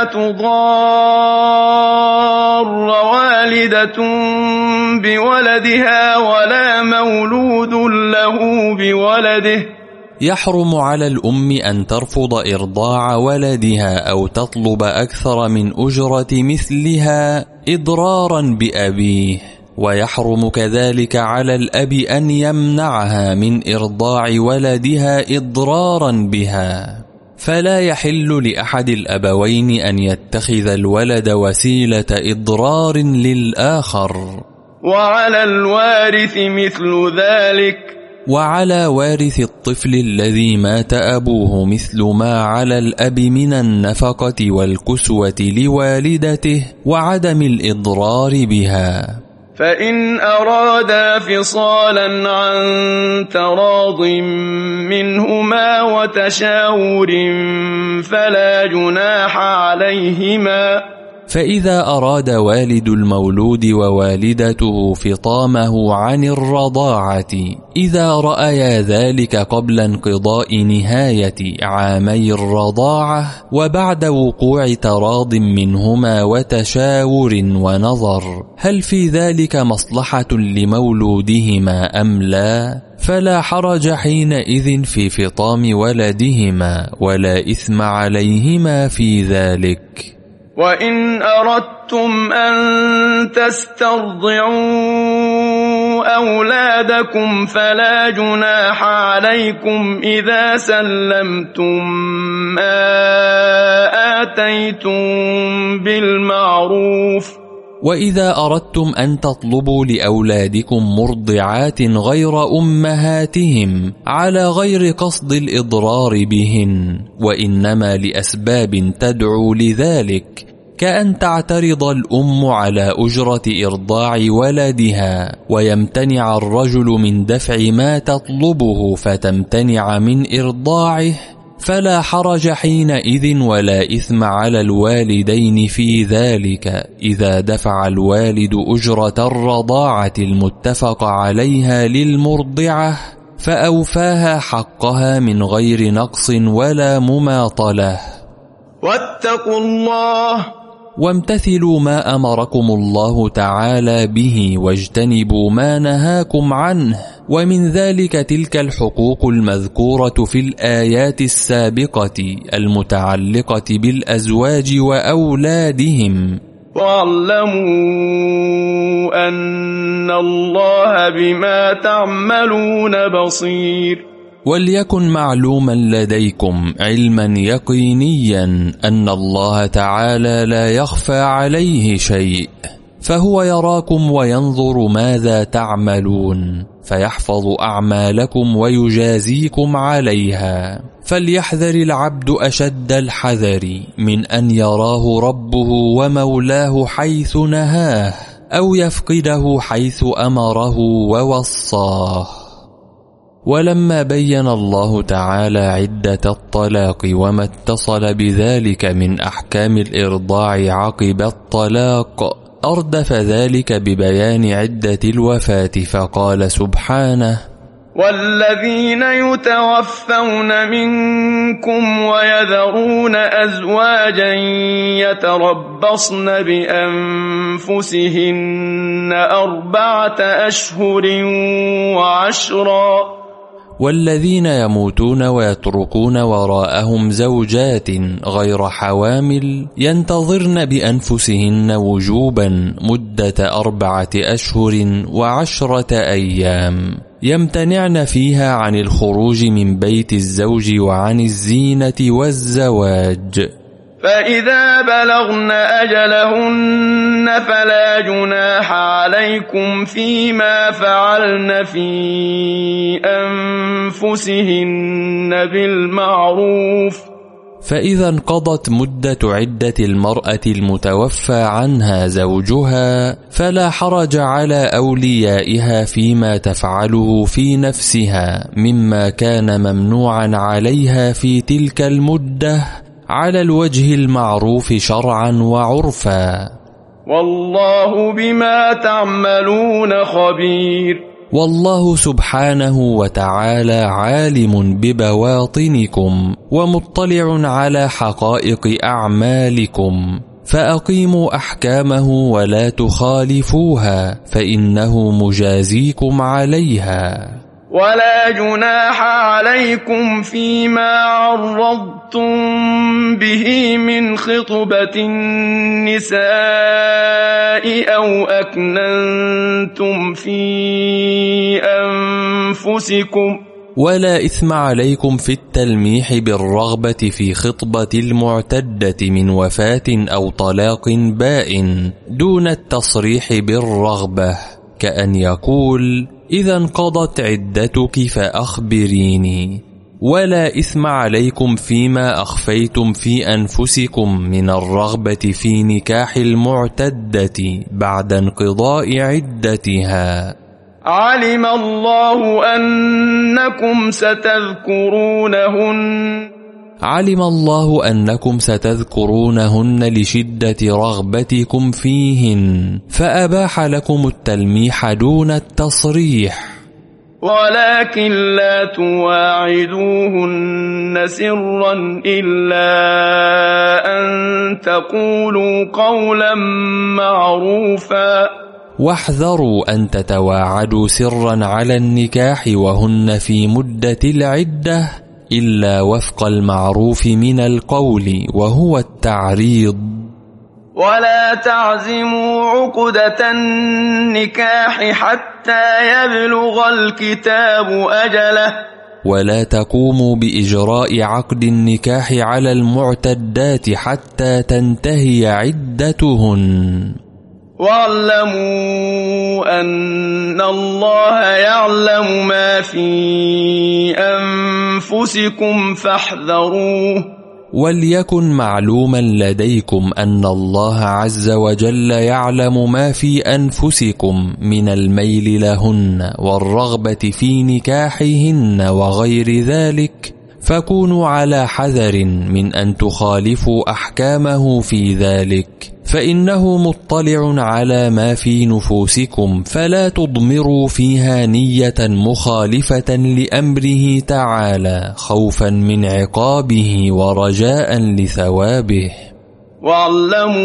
تضار والدة بولدها ولا مولود له بولده. يحرم على الأم أن ترفض إرضاع ولدها أو تطلب أكثر من أجرة مثلها إضرارا بأبيه، ويحرم كذلك على الأب أن يمنعها من إرضاع ولدها إضرارا بها، فلا يحل لأحد الأبوين أن يتخذ الولد وسيلة إضرار للآخر. وعلى الوارث مثل ذلك. وعلى وارث الطفل الذي مات أبوه مثل ما على الأب من النفقة والكسوة لوالدته وعدم الإضرار بها. فإن أرادا فصالا عن تراض منهما وتشاور فلا جناح عليهما. فإذا أراد والد المولود ووالدته فطامه عن الرضاعة إذا رأيا ذلك قبل انقضاء نهاية عامي الرضاعة وبعد وقوع تراض منهما وتشاور ونظر هل في ذلك مصلحة لمولودهما أم لا، فلا حرج حينئذ في فطام ولدهما ولا إثم عليهما في ذلك. وإن أردتم أن تسترضعوا أولادكم فلا جناح عليكم إذا سلمتم ما آتيتم بالمعروف. وإذا أردتم أن تطلبوا لأولادكم مرضعات غير أمهاتهم على غير قصد الإضرار بهن وإنما لأسباب تدعو لذلك، كأن تعترض الأم على أجرة إرضاع ولدها ويمتنع الرجل من دفع ما تطلبه فتمتنع من إرضاعه، فلا حرج حينئذ ولا إثم على الوالدين في ذلك إذا دفع الوالد أجرة الرضاعة المتفق عليها للمرضعة فأوفاها حقها من غير نقص ولا مماطلة. واتقوا الله وامتثلوا ما أمركم الله تعالى به واجتنبوا ما نهاكم عنه، ومن ذلك تلك الحقوق المذكورة في الآيات السابقة المتعلقة بالأزواج وأولادهم. واعلموا أن الله بما تعملون بصير. وليكن معلوما لديكم علما يقينيا أن الله تعالى لا يخفى عليه شيء، فهو يراكم وينظر ماذا تعملون فيحفظ أعمالكم ويجازيكم عليها. فليحذر العبد أشد الحذر من أن يراه ربه ومولاه حيث نهاه أو يفقده حيث أمره ووصاه. ولما بين الله تعالى عدة الطلاق وما اتصل بذلك من أحكام الإرضاع عقب الطلاق أردف ذلك ببيان عدة الوفاة فقال سبحانه: والذين يتوفون منكم ويذرون أزواجا يتربصن بأنفسهن 4 أشهر وعشرا. والذين يموتون ويتركون وراءهم زوجات غير حوامل ينتظرن بأنفسهن وجوبا مدة 4 أشهر و10 أيام يمتنعن فيها عن الخروج من بيت الزوج وعن الزينة والزواج. فإذا بلغن أجلهن فلا جناح عليكم فيما فعلن في أنفسهن بالمعروف. فإذا انقضت مدة عدة المرأة المتوفى عنها زوجها فلا حرج على أوليائها فيما تفعله في نفسها مما كان ممنوعا عليها في تلك المدة على الوجه المعروف شرعا وعرفا. والله بما تعملون خبير. والله سبحانه وتعالى عالم ببواطنكم ومطلع على حقائق أعمالكم، فأقيموا أحكامه ولا تخالفوها فإنه مجازيكم عليها. ولا جناح عليكم فيما عرضتم به من خطبة النساء أو أكننتم في أنفسكم. ولا إثم عليكم في التلميح بالرغبة في خطبة المعتدة من وفاة أو طلاق بائن دون التصريح بالرغبة، كأن يقول: إذا انقضت عدتك فأخبريني. ولا إثم عليكم فيما أخفيتم في أنفسكم من الرغبة في نكاح المعتدة بعد انقضاء عدتها. علم الله أنكم ستذكرونهن لشدة رغبتكم فيهن فأباح لكم التلميح دون التصريح. ولكن لا تواعدوهن سرا إلا أن تقولوا قولا معروفا. واحذروا أن تتواعدوا سرا على النكاح وهن في مدة العدة إلا وفق المعروف من القول وهو التعريض. ولا تعزموا عقدة النكاح حتى يبلغ الكتاب أجله. ولا تقوموا بإجراء عقد النكاح على المعتدات حتى تنتهي عدتهن. واعلموا أن الله يعلم ما في أنفسكم فاحذروه. وليكن معلوما لديكم أن الله عز وجل يعلم ما في أنفسكم من الميل لهن والرغبة في نكاحهن وغير ذلك، فكونوا على حذر من أن تخالفوا أحكامه في ذلك، فإنه مطلع على ما في نفوسكم، فلا تضمروا فيها نية مخالفة لأمره تعالى خوفا من عقابه ورجاء لثوابه. واعلموا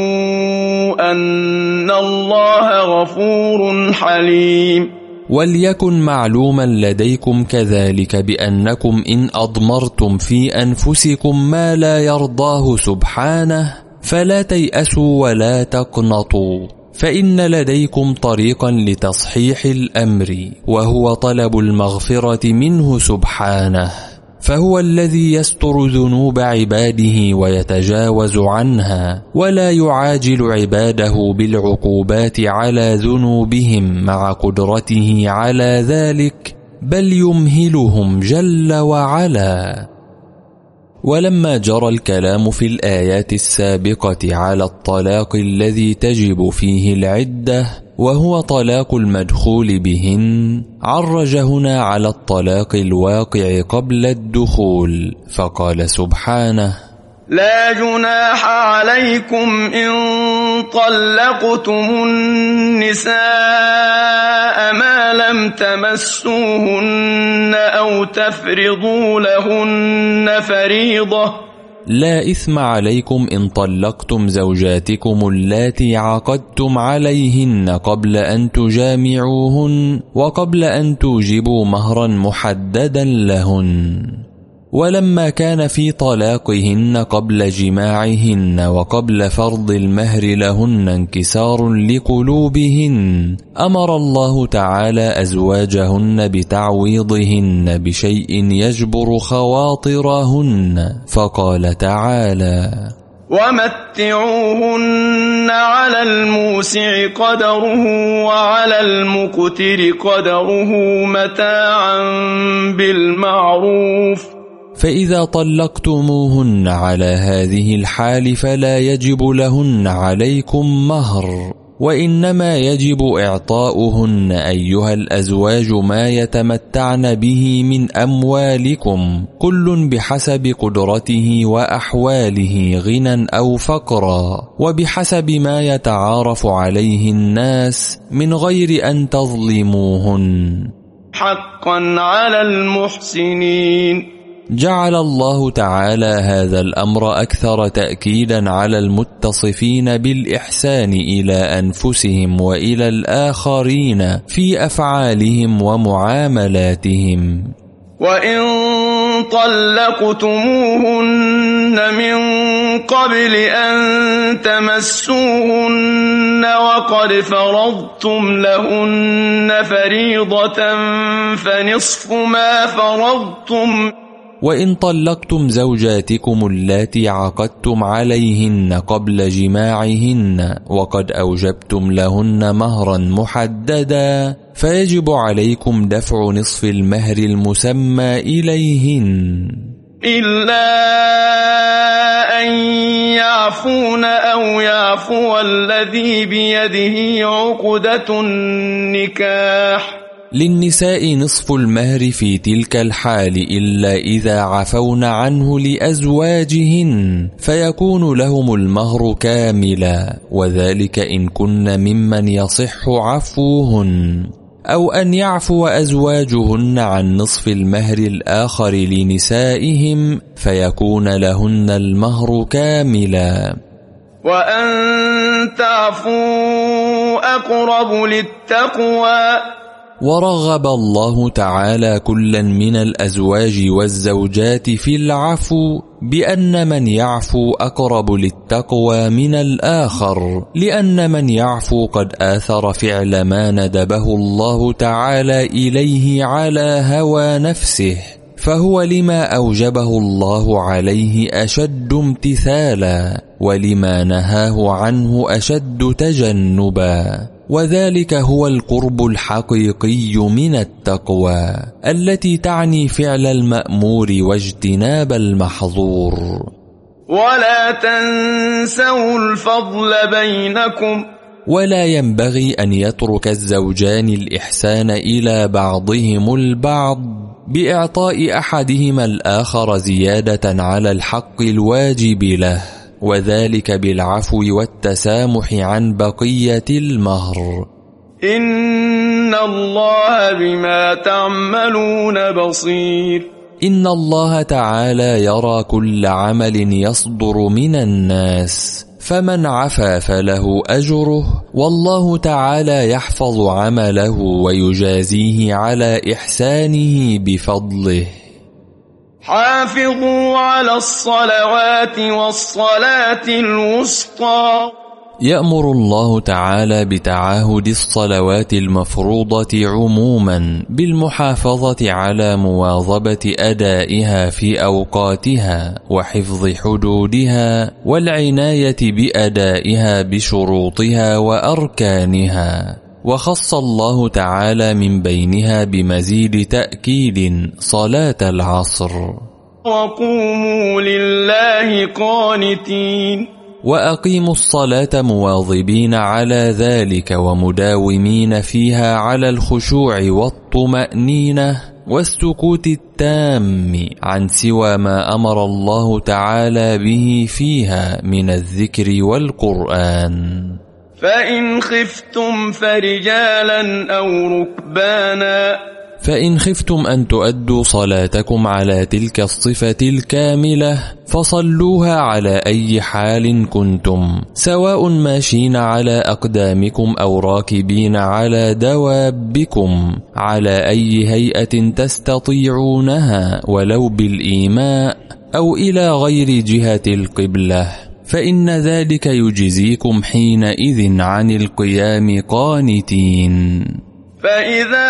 أن الله غفور حليم. وليكن معلوما لديكم كذلك بأنكم إن أضمرتم في أنفسكم ما لا يرضاه سبحانه فلا تيأسوا ولا تقنطوا، فإن لديكم طريقا لتصحيح الأمر، وهو طلب المغفرة منه سبحانه، فهو الذي يستر ذنوب عباده ويتجاوز عنها، ولا يعاجل عباده بالعقوبات على ذنوبهم مع قدرته على ذلك، بل يمهلهم جل وعلا. ولما جرى الكلام في الآيات السابقة على الطلاق الذي تجب فيه العدة وهو طلاق المدخول بهن، عرج هنا على الطلاق الواقع قبل الدخول، فقال سبحانه: لا جناح عليكم إن طلقتم النساء ما لم تمسوهن أو تفرضوا لهن فريضة. لا إثم عليكم إن طلقتم زوجاتكم اللاتي عقدتم عليهن قبل أن تجامعوهن وقبل أن توجبوا مهرا محددا لهن. ولما كان في طلاقهن قبل جماعهن وقبل فرض المهر لهن انكسار لقلوبهن، أمر الله تعالى أزواجهن بتعويضهن بشيء يجبر خواطرهن، فقال تعالى: ومتعوهن على الموسع قدره وعلى المقتر قدره متاعا بالمعروف. فإذا طلقتموهن على هذه الحال فلا يجب لهن عليكم مهر، وإنما يجب إعطاؤهن أيها الأزواج ما يتمتعن به من أموالكم، كل بحسب قدرته وأحواله غنى أو فقرا، وبحسب ما يتعارف عليه الناس من غير أن تظلموهن، حقا على المحسنين. جعل الله تعالى هذا الأمر أكثر تأكيدا على المتصفين بالإحسان إلى أنفسهم وإلى الآخرين في أفعالهم ومعاملاتهم. وإن طلقتموهن من قبل أن تمسوهن وقد فرضتم لهن فريضة فنصف ما فرضتم. وإن طلقتم زوجاتكم اللاتي عقدتم عليهن قبل جماعهن وقد أوجبتم لهن مهرا محددا، فيجب عليكم دفع نصف المهر المسمى إليهن، إلا أن يعفون أو يعفو الذي بيده عقدة النكاح. للنساء نصف المهر في تلك الحال إلا إذا عفون عنه لأزواجهن، فيكون لهم المهر كاملا، وذلك إن كن ممن يصح عفوهن، أو أن يعفو أزواجهن عن نصف المهر الآخر لنسائهم فيكون لهن المهر كاملا. وأن تعفوا أقرب للتقوى. ورغب الله تعالى كلا من الأزواج والزوجات في العفو، بأن من يعفو أقرب للتقوى من الآخر، لأن من يعفو قد آثر فعل ما ندبه الله تعالى إليه على هوى نفسه، فهو لما أوجبه الله عليه أشد امتثالا، ولما نهاه عنه أشد تجنبا، وذلك هو القرب الحقيقي من التقوى التي تعني فعل المأمور واجتناب المحظور. ولا تنسوا الفضل بينكم. ولا ينبغي أن يترك الزوجان الإحسان إلى بعضهم البعض، بإعطاء أحدهما الآخر زيادة على الحق الواجب له، وذلك بالعفو والتسامح عن بقية المهر. إن الله بما تعملون بصير. إن الله تعالى يرى كل عمل يصدر من الناس، فمن عفا فله أجره، والله تعالى يحفظ عمله ويجازيه على إحسانه بفضله. حافظوا على الصلوات والصلاة الوسطى. يأمر الله تعالى بتعاهد الصلوات المفروضة عموما بالمحافظة على مواظبة أدائها في أوقاتها وحفظ حدودها والعناية بأدائها بشروطها وأركانها، وخص الله تعالى من بينها بمزيد تأكيد صلاة العصر. وقوموا لله قانتين. وأقيموا الصلاة مواظبين على ذلك ومداومين فيها على الخشوع والطمأنينة والسكوت التام عن سوى ما أمر الله تعالى به فيها من الذكر والقرآن. فإن خفتم فرجالا أو ركبانا. فإن خفتم أن تؤدوا صلاتكم على تلك الصفة الكاملة فصلوها على أي حال كنتم، سواء ماشين على أقدامكم أو راكبين على دوابكم، على أي هيئة تستطيعونها ولو بالإيماء أو إلى غير جهة القبلة، فإن ذلك يجزيكم حينئذ عن القيام قانتين. فإذا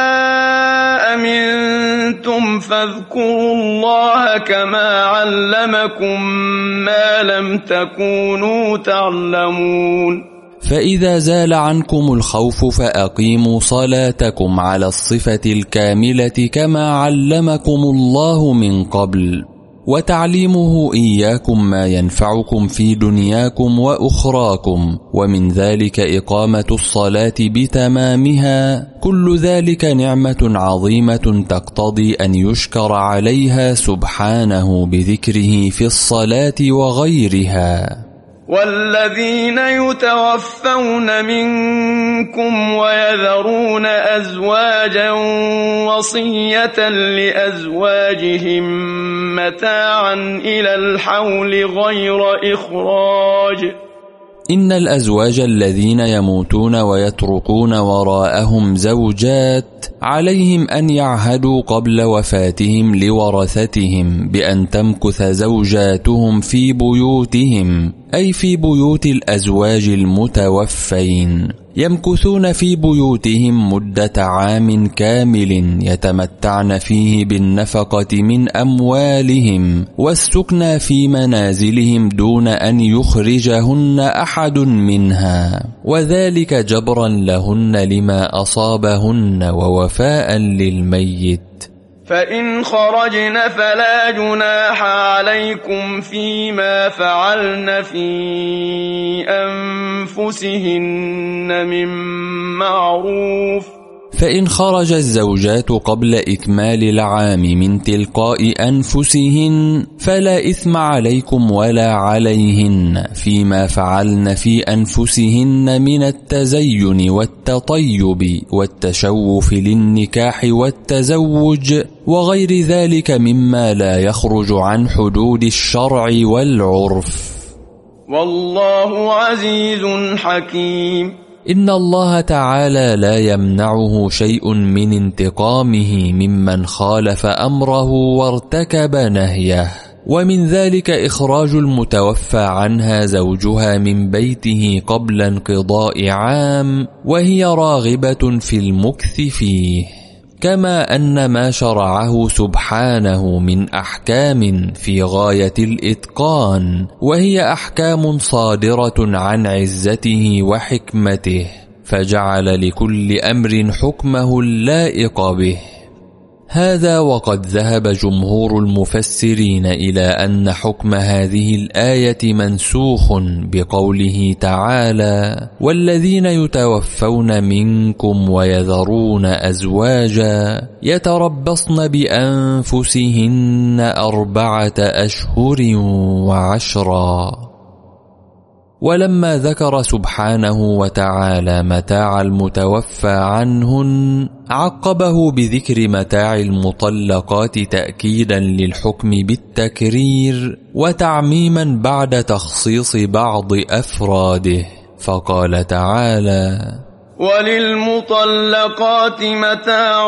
أمنتم فاذكروا الله كما علمكم ما لم تكونوا تعلمون. فإذا زال عنكم الخوف فأقيموا صلاتكم على الصفة الكاملة كما علمكم الله من قبل، وتعليمه إياكم ما ينفعكم في دنياكم وأخراكم، ومن ذلك إقامة الصلاة بتمامها، كل ذلك نعمة عظيمة تقتضي أن يشكر عليها سبحانه بذكره في الصلاة وغيرها. والذين يتوفون منكم ويذرون أزواجا وصية لأزواجهم متاعا إلى الحول غير إخراج. إن الأزواج الذين يموتون ويتركون وراءهم زوجات عليهم أن يعهدوا قبل وفاتهم لورثتهم بأن تمكث زوجاتهم في بيوتهم، أي في بيوت الأزواج المتوفين، يمكثون في بيوتهم مدة عام كامل يتمتعن فيه بالنفقة من أموالهم والسكنى في منازلهم دون أن يخرجهن أحد منها، وذلك جبرا لهن لما أصابهن ووفاء للميت. فإن خرجن فلا جناح عليكم فيما فعلن في أنفسهن من معروف. فإن خرج الزوجات قبل إكمال العام من تلقاء أنفسهن فلا إثم عليكم ولا عليهن فيما فعلن في أنفسهن من التزين والتطيب والتشوف للنكاح والتزوج وغير ذلك مما لا يخرج عن حدود الشرع والعرف. والله عزيز حكيم. إن الله تعالى لا يمنعه شيء من انتقامه ممن خالف أمره وارتكب نهيه، ومن ذلك إخراج المتوفى عنها زوجها من بيته قبل انقضاء عام وهي راغبة في المكث فيه، كما أن ما شرعه سبحانه من أحكام في غاية الإتقان، وهي أحكام صادرة عن عزته وحكمته، فجعل لكل أمر حكمه اللائق به. هذا وقد ذهب جمهور المفسرين إلى أن حكم هذه الآية منسوخ بقوله تعالى: والذين يتوفون منكم ويذرون أزواجا يتربصن بأنفسهن 4 أشهر و10. ولما ذكر سبحانه وتعالى متاع المتوفى عنهن عقبه بذكر متاع المطلقات تأكيدا للحكم بالتكرير وتعميما بعد تخصيص بعض أفراده، فقال تعالى: وللمطلقات متاع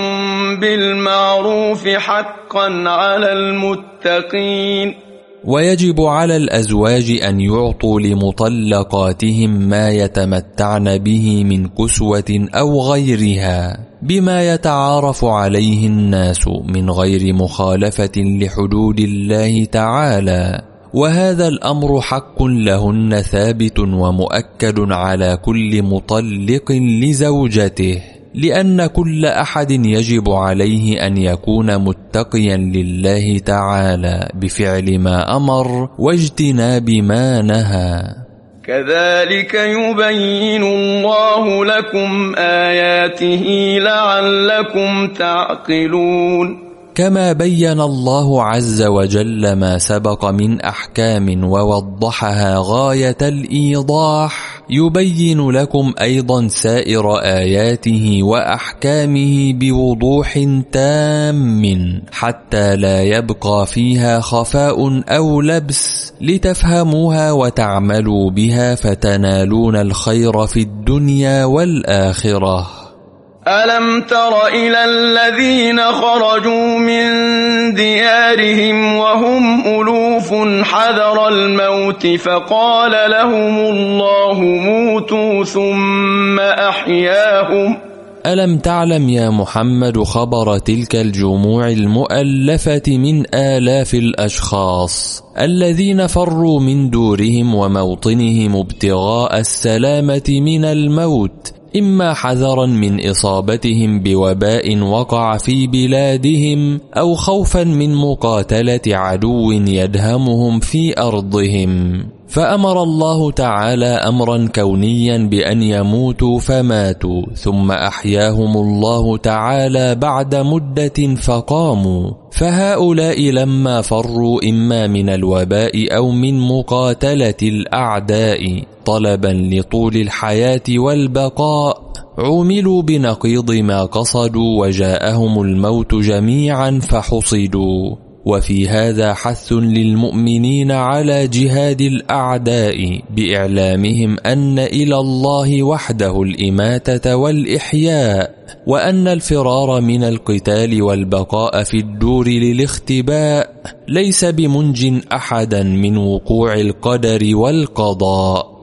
بالمعروف حقا على المتقين. ويجب على الأزواج أن يعطوا لمطلقاتهم ما يتمتعن به من كسوة أو غيرها بما يتعارف عليه الناس من غير مخالفة لحدود الله تعالى، وهذا الأمر حق لهن ثابت ومؤكد على كل مطلق لزوجته، لأن كل أحد يجب عليه أن يكون متقيا لله تعالى بفعل ما أمر واجتناب ما نهى. كذلك يبين الله لكم آياته لعلكم تعقلون. كما بين الله عز وجل ما سبق من أحكام ووضحها غاية الإيضاح، يبين لكم أيضا سائر آياته وأحكامه بوضوح تام حتى لا يبقى فيها خفاء أو لبس، لتفهموها وتعملوا بها فتنالون الخير في الدنيا والآخرة. ألم تر إلى الذين خرجوا من ديارهم وهم ألوف حذر الموت فقال لهم الله موتوا ثم أحياهم. ألم تعلم يا محمد خبر تلك الجموع المؤلفة من آلاف الأشخاص الذين فروا من دورهم وموطنهم ابتغاء السلامة من الموت، إما حذرا من إصابتهم بوباء وقع في بلادهم أو خوفا من مقاتلة عدو يدهمهم في أرضهم، فأمر الله تعالى أمرا كونيا بأن يموتوا فماتوا، ثم أحياهم الله تعالى بعد مدة فقاموا. فهؤلاء لما فروا إما من الوباء أو من مقاتلة الأعداء طلبا لطول الحياة والبقاء عُملوا بنقيض ما قصدوا وجاءهم الموت جميعا فحصدوا. وفي هذا حث للمؤمنين على جهاد الأعداء بإعلامهم أن إلى الله وحده الإماتة والإحياء، وأن الفرار من القتال والبقاء في الدور للاختباء ليس بمنج أحدا من وقوع القدر والقضاء.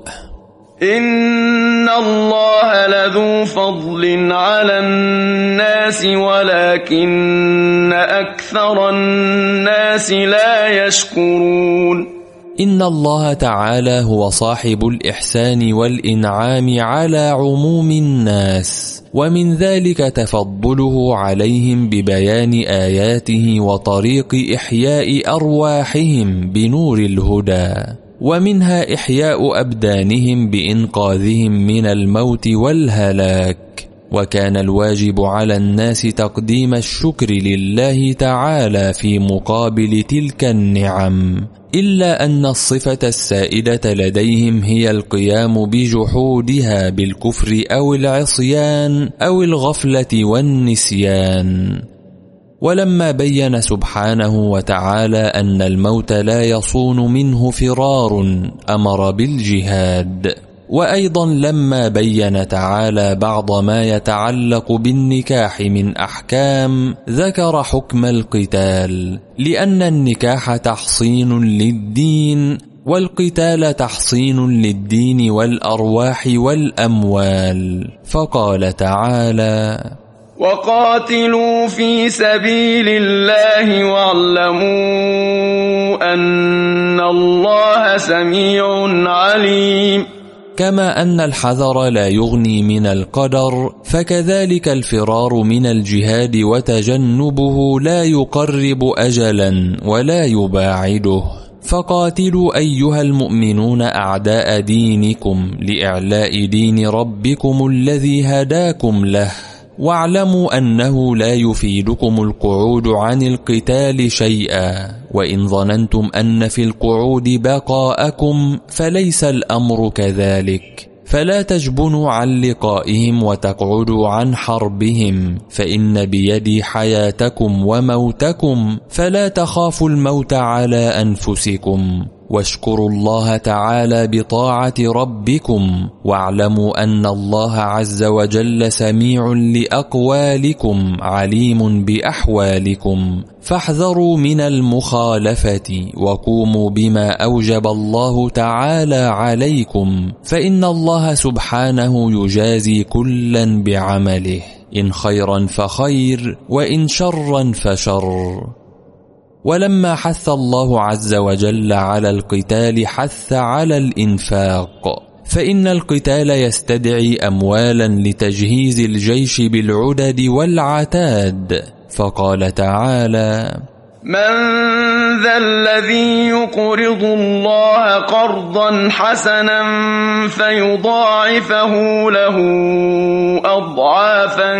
إن الله لذو فضل على الناس ولكن أكثر الناس لا يشكرون. إن الله تعالى هو صاحب الإحسان والإنعام على عموم الناس، ومن ذلك تفضله عليهم ببيان آياته وطريق إحياء أرواحهم بنور الهدى، ومنها إحياء أبدانهم بإنقاذهم من الموت والهلاك. وكان الواجب على الناس تقديم الشكر لله تعالى في مقابل تلك النعم، إلا أن الصفة السائدة لديهم هي القيام بجحودها بالكفر أو العصيان أو الغفلة والنسيان. ولما بين سبحانه وتعالى أن الموت لا يصون منه فرار أمر بالجهاد. وأيضا لما بين تعالى بعض ما يتعلق بالنكاح من أحكام ذكر حكم القتال، لأن النكاح تحصين للدين والقتال تحصين للدين والأرواح والأموال، فقال تعالى: وقاتلوا في سبيل الله واعلموا أن الله سميع عليم. كما أن الحذر لا يغني من القدر، فكذلك الفرار من الجهاد وتجنبه لا يقرب أجلا ولا يباعده. فقاتلوا أيها المؤمنون أعداء دينكم لإعلاء دين ربكم الذي هداكم له، واعلموا أنه لا يفيدكم القعود عن القتال شيئا، وإن ظننتم أن في القعود بقاءكم فليس الأمر كذلك، فلا تجبنوا عن لقائهم وتقعدوا عن حربهم، فإن بيدي حياتكم وموتكم، فلا تخافوا الموت على أنفسكم، واشكروا الله تعالى بطاعة ربكم، واعلموا أن الله عز وجل سميع لأقوالكم عليم بأحوالكم، فاحذروا من المخالفة وقوموا بما أوجب الله تعالى عليكم، فإن الله سبحانه يجازي كلا بعمله، إن خيرا فخير وإن شرا فشر. ولما حث الله عز وجل على القتال حث على الإنفاق، فإن القتال يستدعي أموالا لتجهيز الجيش بالعدد والعتاد، فقال تعالى: من ذا الذي يقرض الله قرضا حسنا فيضاعفه له أضعافا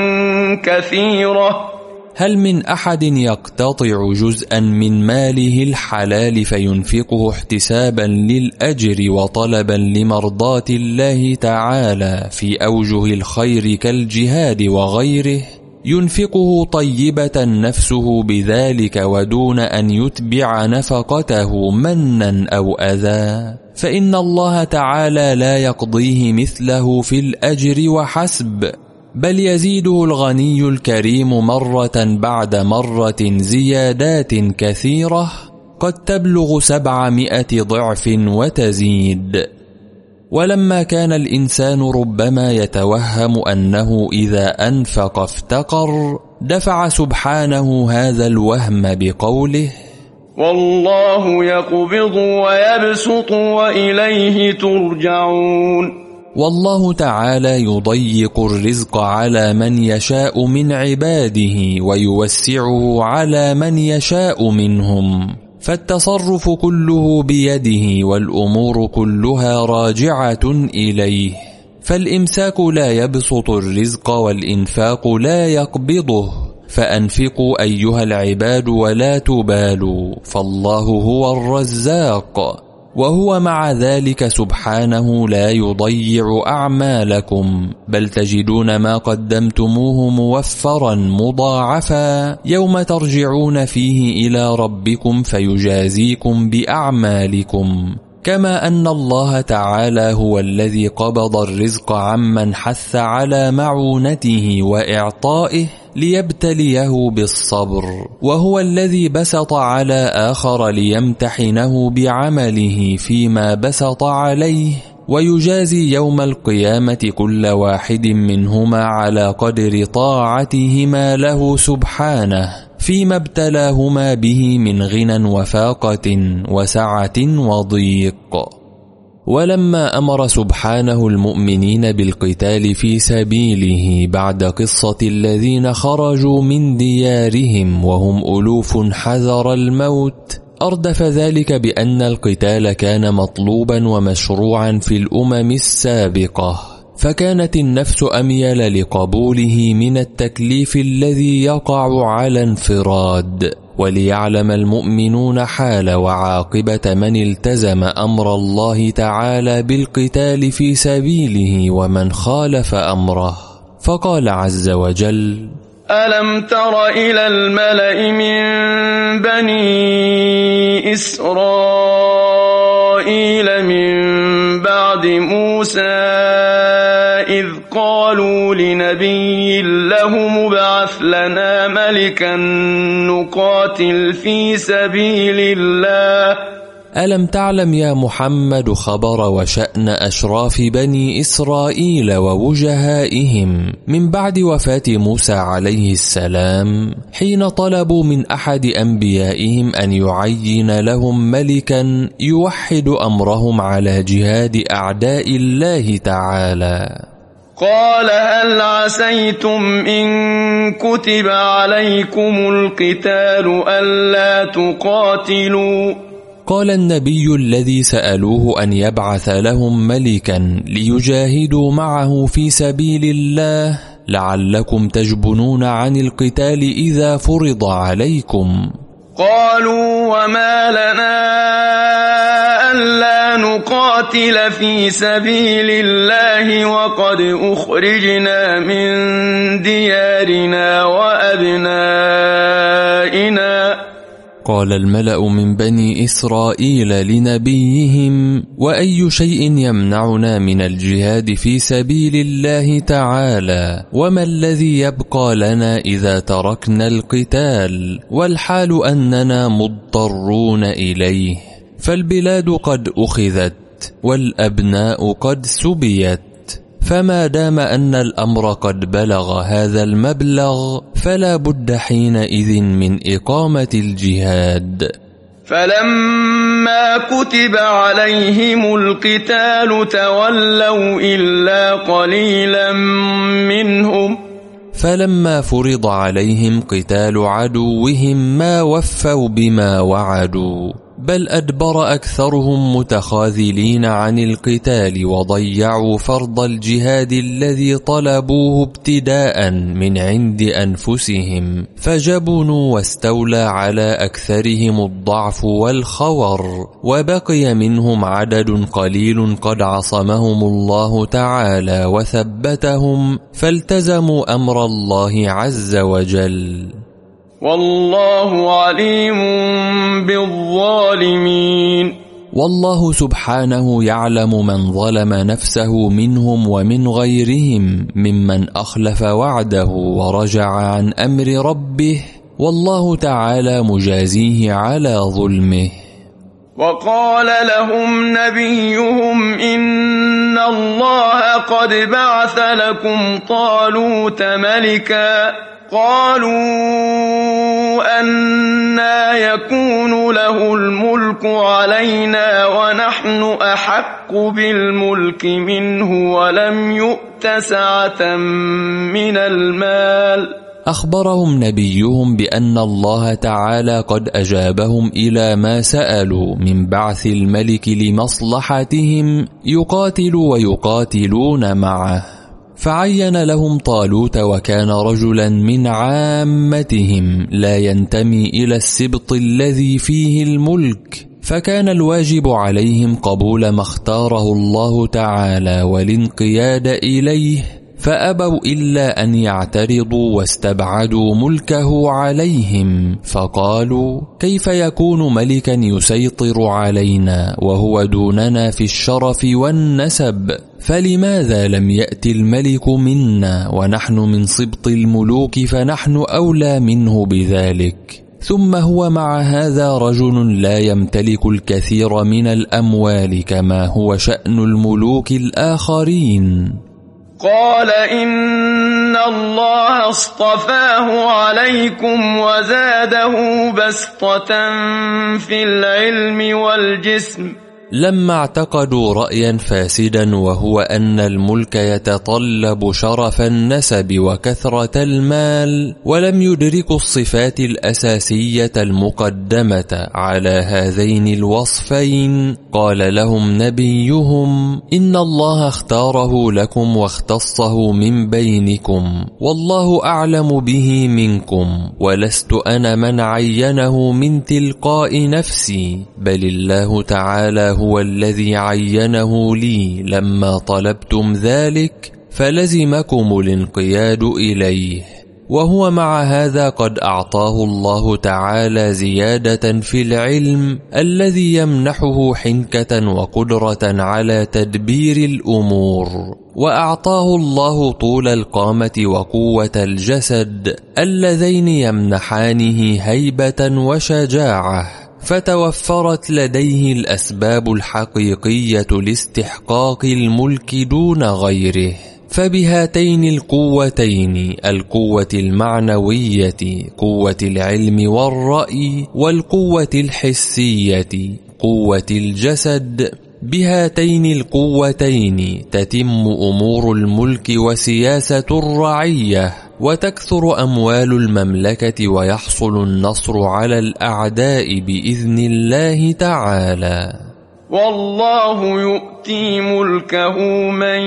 كثيرة. هل من أحد يقتطع جزءا من ماله الحلال فينفقه احتسابا للأجر وطلبا لمرضاة الله تعالى في أوجه الخير كالجهاد وغيره، ينفقه طيبة نفسه بذلك ودون أن يتبع نفقته منا أو أذى، فإن الله تعالى لا يقضيه مثله في الأجر وحسب، بل يزيده الغني الكريم مرة بعد مرة زيادات كثيرة قد تبلغ 700 ضعف وتزيد. ولما كان الإنسان ربما يتوهم أنه إذا أنفق افتقر، دفع سبحانه هذا الوهم بقوله: والله يقبض ويبسط وإليه ترجعون. والله تعالى يضيق الرزق على من يشاء من عباده ويوسعه على من يشاء منهم، فالتصرف كله بيده والأمور كلها راجعة إليه، فالإمساك لا يبسط الرزق والإنفاق لا يقبضه، فأنفقوا أيها العباد ولا تبالوا، فالله هو الرزاق، وهو مع ذلك سبحانه لا يضيع أعمالكم، بل تجدون ما قدمتموه موفرا مضاعفا يوم ترجعون فيه إلى ربكم فيجازيكم بأعمالكم، كما أن الله تعالى هو الذي قبض الرزق عمن حث على معونته وإعطائه ليبتليه بالصبر، وهو الذي بسط على آخر ليمتحنه بعمله فيما بسط عليه، ويجازي يوم القيامة كل واحد منهما على قدر طاعتهما له سبحانه فيما ابتلاهما به من غنى وفاقة وسعة وضيق. ولما أمر سبحانه المؤمنين بالقتال في سبيله بعد قصة الذين خرجوا من ديارهم وهم ألوف حذر الموت، أردف ذلك بأن القتال كان مطلوبا ومشروعا في الأمم السابقة، فكانت النفس أميل لقبوله من التكليف الذي يقع على انفراد، وليعلم المؤمنون حال وعاقبة من التزم أمر الله تعالى بالقتال في سبيله ومن خالف أمره، فقال عز وجل: ألم تر إلى الملأ من بني إسرائيل من بعد موسى إذ قالوا لنبي له مبعث لنا ملكا نقاتل في سبيل الله. ألم تعلم يا محمد خبر وشأن أشراف بني إسرائيل ووجهائهم من بعد وفاة موسى عليه السلام، حين طلبوا من أحد أنبيائهم أن يعين لهم ملكا يوحد أمرهم على جهاد أعداء الله تعالى. قال هل عسيتم إن كتب عليكم القتال ألا تقاتلوا؟ قال النبي الذي سألوه أن يبعث لهم ملكا ليجاهدوا معه في سبيل الله لعلكم تجبنون عن القتال إذا فرض عليكم. قالوا وما لنا ألا نقاتل في سبيل الله وقد أخرجنا من ديارنا وأبنائنا. قال الملأ من بني إسرائيل لنبيهم وأي شيء يمنعنا من الجهاد في سبيل الله تعالى، وما الذي يبقى لنا إذا تركنا القتال والحال أننا مضطرون إليه، فالبلاد قد أخذت والأبناء قد سبيت، فما دام أن الأمر قد بلغ هذا المبلغ فلا بد حينئذ من إقامة الجهاد. فلما كتب عليهم القتال تولوا إلا قليلا منهم. فلما فرض عليهم قتال عدوهم ما وفوا بما وعدوا، بل أدبر أكثرهم متخاذلين عن القتال وضيعوا فرض الجهاد الذي طلبوه ابتداء من عند أنفسهم، فجبنوا واستولى على أكثرهم الضعف والخور، وبقي منهم عدد قليل قد عصمهم الله تعالى وثبتهم فالتزموا أمر الله عز وجل. والله عليم بالظالمين. والله سبحانه يعلم من ظلم نفسه منهم ومن غيرهم ممن أخلف وعده ورجع عن أمر ربه، والله تعالى مجازيه على ظلمه. وقال لهم نبيهم إن الله قد بعث لكم طالوت ملكا. قالوا أنى يكون له الملك علينا ونحن أحق بالملك منه ولم يؤت سعة من المال. أخبرهم نبيهم بأن الله تعالى قد أجابهم إلى ما سألوا من بعث الملك لمصلحتهم يقاتل ويقاتلون معه، فعين لهم طالوت وكان رجلا من عامتهم لا ينتمي إلى السبط الذي فيه الملك، فكان الواجب عليهم قبول ما اختاره الله تعالى والانقياد إليه، فأبوا إلا أن يعترضوا واستبعدوا ملكه عليهم، فقالوا كيف يكون ملكا يسيطر علينا وهو دوننا في الشرف والنسب؟ فلماذا لم يأتي الملك منا ونحن من سبط الملوك فنحن أولى منه بذلك؟ ثم هو مع هذا رجل لا يمتلك الكثير من الأموال كما هو شأن الملوك الآخرين. قال إن الله اصطفاه عليكم وزاده بسطة في العلم والجسم. لما اعتقدوا رأيا فاسدا وهو أن الملك يتطلب شرف النسب وكثرة المال، ولم يدركوا الصفات الأساسية المقدمة على هذين الوصفين، قال لهم نبيهم إن الله اختاره لكم واختصه من بينكم، والله أعلم به منكم، ولست أنا من عينه من تلقاء نفسي، بل الله تعالى هو الذي عينه لي لما طلبتم ذلك، فلزمكم الانقياد إليه. وهو مع هذا قد أعطاه الله تعالى زيادة في العلم الذي يمنحه حنكة وقدرة على تدبير الأمور، وأعطاه الله طول القامة وقوة الجسد اللذين يمنحانه هيبة وشجاعة، فتوفرت لديه الأسباب الحقيقية لاستحقاق الملك دون غيره. فبهاتين القوتين، القوة المعنوية قوة العلم والرأي، والقوة الحسية قوة الجسد، بهاتين القوتين تتم أمور الملك وسياسة الرعية، وتكثر أموال المملكة، ويحصل النصر على الأعداء بإذن الله تعالى. والله يؤتي ملكه من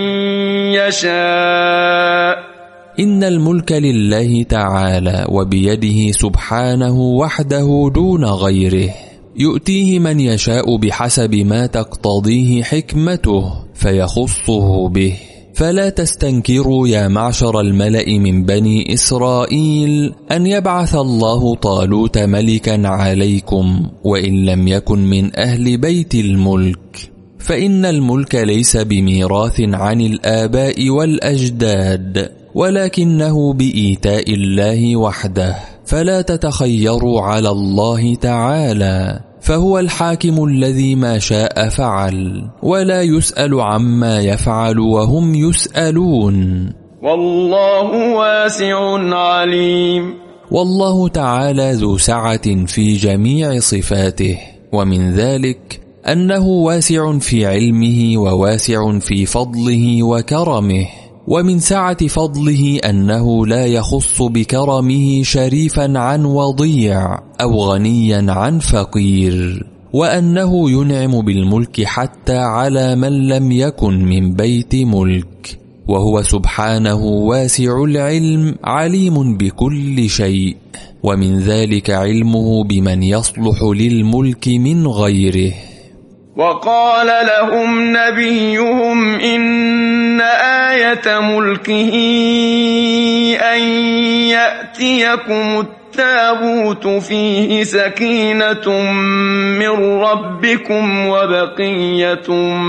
يشاء. إن الملك لله تعالى وبيده سبحانه وحده دون غيره، يؤتيه من يشاء بحسب ما تقتضيه حكمته فيخصه به. فلا تستنكروا يا معشر الملأ من بني إسرائيل أن يبعث الله طالوت ملكا عليكم وإن لم يكن من أهل بيت الملك، فإن الملك ليس بميراث عن الآباء والأجداد، ولكنه بإيتاء الله وحده. فلا تتخيروا على الله تعالى، فهو الحاكم الذي ما شاء فعل، ولا يسأل عما يفعل وهم يسألون. والله واسع عليم. والله تعالى ذو سعة في جميع صفاته، ومن ذلك أنه واسع في علمه وواسع في فضله وكرمه. ومن سعة فضله أنه لا يخص بكرمه شريفا عن وضيع أو غنيا عن فقير، وأنه ينعم بالملك حتى على من لم يكن من بيت ملك، وهو سبحانه واسع العلم عليم بكل شيء، ومن ذلك علمه بمن يصلح للملك من غيره. وقال لهم نبيهم إن آية ملكه أن يأتيكم التابوت فيه سكينة من ربكم وبقية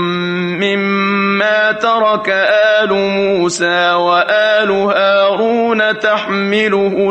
مما ترك آل موسى وآل هارون تحمله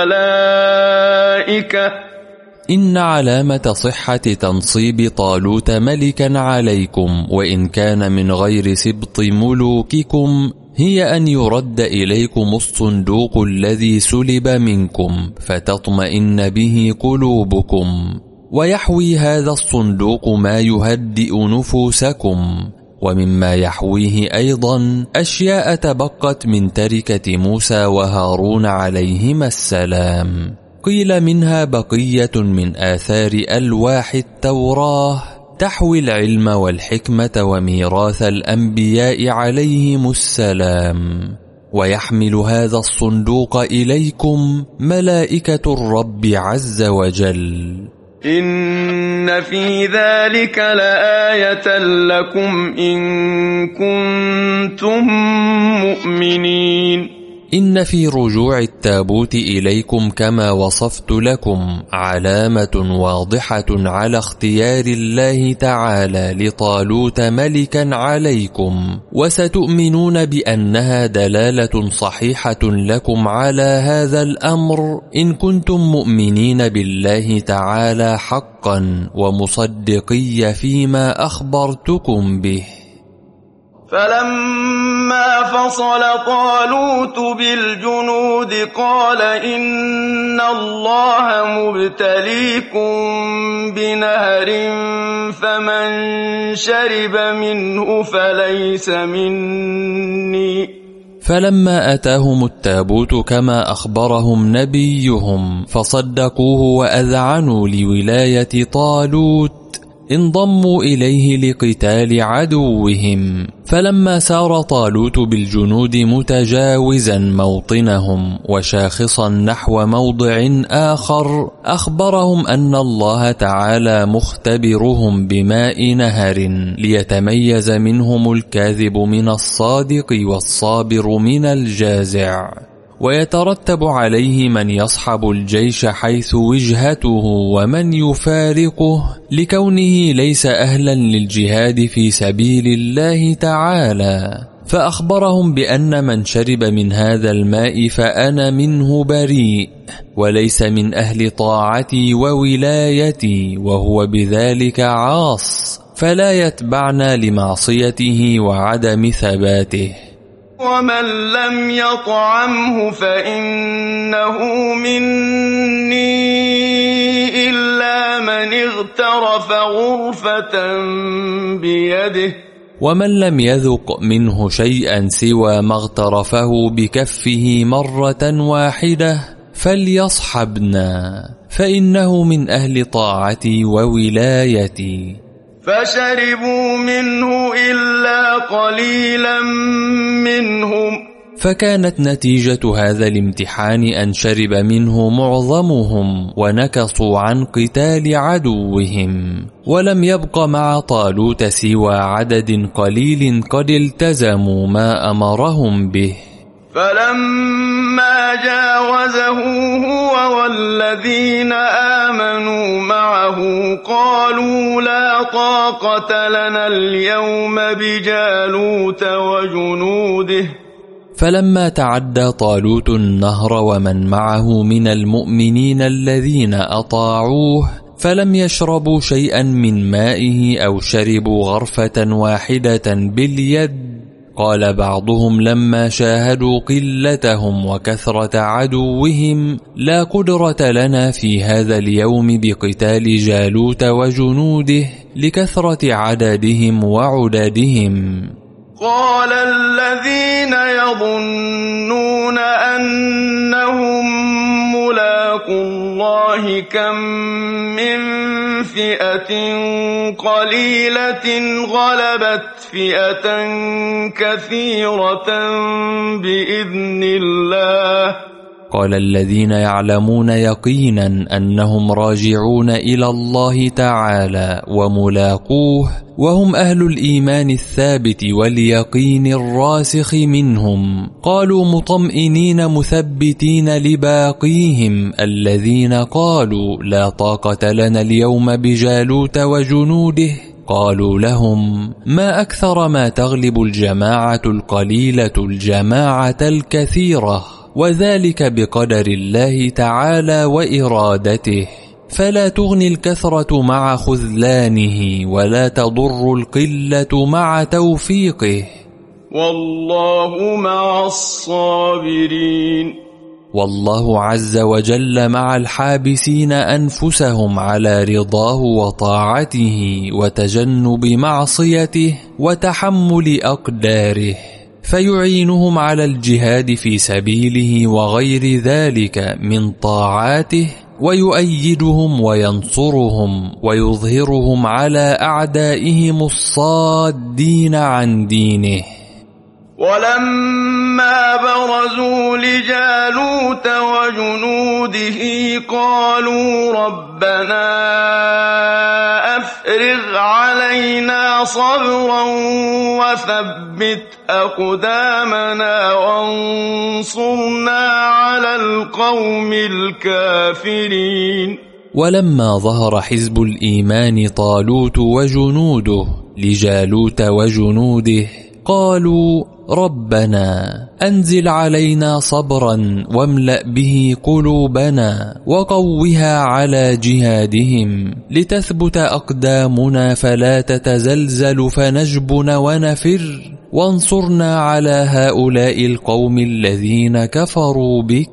الملائكة. إن علامة صحة تنصيب طالوت ملكا عليكم وإن كان من غير سبط ملوككم هي أن يرد إليكم الصندوق الذي سلب منكم فتطمئن به قلوبكم، ويحوي هذا الصندوق ما يهدئ نفوسكم، ومما يحويه أيضا أشياء تبقت من تركة موسى وهارون عليهما السلام، قيل منها بقية من آثار ألواح التوراة تحوي العلم والحكمة وميراث الأنبياء عليهم السلام. ويحمل هذا الصندوق إليكم ملائكة الرب عز وجل. إن في ذلك لآية لكم إن كنتم مؤمنين. إن في رجوع التابوت إليكم كما وصفت لكم علامة واضحة على اختيار الله تعالى لطالوت ملكا عليكم، وستؤمنون بأنها دلالة صحيحة لكم على هذا الأمر إن كنتم مؤمنين بالله تعالى حقا ومصدقي فيما أخبرتكم به. فلما فصل طالوت بالجنود قال إن الله مبتليكم بنهر فمن شرب منه فليس مني. فلما أتاهم التابوت كما أخبرهم نبيهم فصدقوه وأذعنوا لولاية طالوت انضموا إليه لقتال عدوهم. فلما سار طالوت بالجنود متجاوزا موطنهم وشاخصا نحو موضع آخر أخبرهم أن الله تعالى مختبرهم بماء نهر ليتميز منهم الكاذب من الصادق والصابر من الجازع، ويترتب عليه من يصحب الجيش حيث وجهته ومن يفارقه لكونه ليس أهلا للجهاد في سبيل الله تعالى. فأخبرهم بأن من شرب من هذا الماء فأنا منه بريء، وليس من أهل طاعتي وولايتي، وهو بذلك عاص، فلا يتبعنا لمعصيته وعدم ثباته. ومن لم يطعمه فإنه مني إلا من اغترف غرفة بيده. ومن لم يذق منه شيئا سوى ما اغترفه بكفه مرة واحدة فليصحبنا، فإنه من أهل طاعتي وولايتي. فشربوا منه إلا قليلا منهم. فكانت نتيجة هذا الامتحان أن شرب منه معظمهم ونكصوا عن قتال عدوهم، ولم يبق مع طالوت سوى عدد قليل قد التزموا ما أمرهم به. فلما جاوزه هو والذين آمنوا معه قالوا لا طاقة لنا اليوم بجالوت وجنوده. فلما تعدى طالوت النهر ومن معه من المؤمنين الذين أطاعوه فلم يشربوا شيئا من مائه أو شربوا غرفة واحدة باليد، قال بعضهم لما شاهدوا قلتهم وكثرة عدوهم لا قدرة لنا في هذا اليوم بقتال جالوت وجنوده لكثرة عددهم وعددهم. قال الذين يظنون أنهم ملاقو الله كم من فئة قليلة غلبت فئة كثيرة بإذن الله. قال الذين يعلمون يقينا أنهم راجعون إلى الله تعالى وملاقوه، وهم أهل الإيمان الثابت واليقين الراسخ منهم، قالوا مطمئنين مثبتين لباقيهم الذين قالوا لا طاقة لنا اليوم بجالوت وجنوده. قالوا لهم ما أكثر ما تغلب الجماعة القليلة الجماعة الكثيرة، وذلك بقدر الله تعالى وإرادته، فلا تغني الكثرة مع خذلانه ولا تضر القلة مع توفيقه. والله مع الصابرين. والله عز وجل مع الحابسين أنفسهم على رضاه وطاعته وتجنب معصيته وتحمل أقداره، فيعينهم على الجهاد في سبيله وغير ذلك من طاعاته، ويؤيدهم وينصرهم ويظهرهم على أعدائهم الصادين عن دينه. ولما برزوا لجالوت وجنوده قالوا ربنا أفرغ علينا صبرا وثبت أقدامنا وانصرنا على القوم الكافرين. ولما ظهر حزب الإيمان طالوت وجنوده لجالوت وجنوده قالوا ربنا أنزل علينا صبرا واملأ به قلوبنا وقوها على جهادهم لتثبت أقدامنا فلا تتزلزل فنجبن ونفر، وانصرنا على هؤلاء القوم الذين كفروا بك.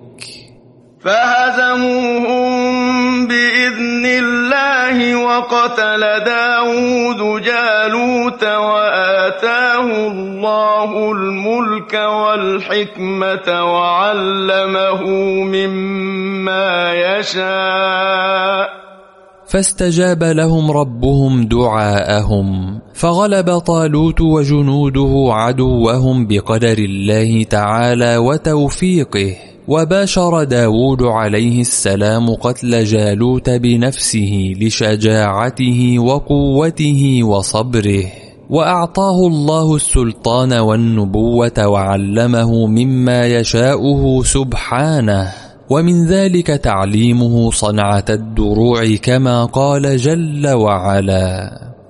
فهزموهم بإذن الله وقتل داود جالوت وآتاه الله الملك والحكمة وعلمه مما يشاء. فاستجاب لهم ربهم دعاءهم فغلب طالوت وجنوده عدوهم بقدر الله تعالى وتوفيقه. وباشر داود عليه السلام قتل جالوت بنفسه لشجاعته وقوته وصبره، وأعطاه الله السلطان والنبوة وعلمه مما يشاؤه سبحانه، ومن ذلك تعليمه صنعة الدروع كما قال جل وعلا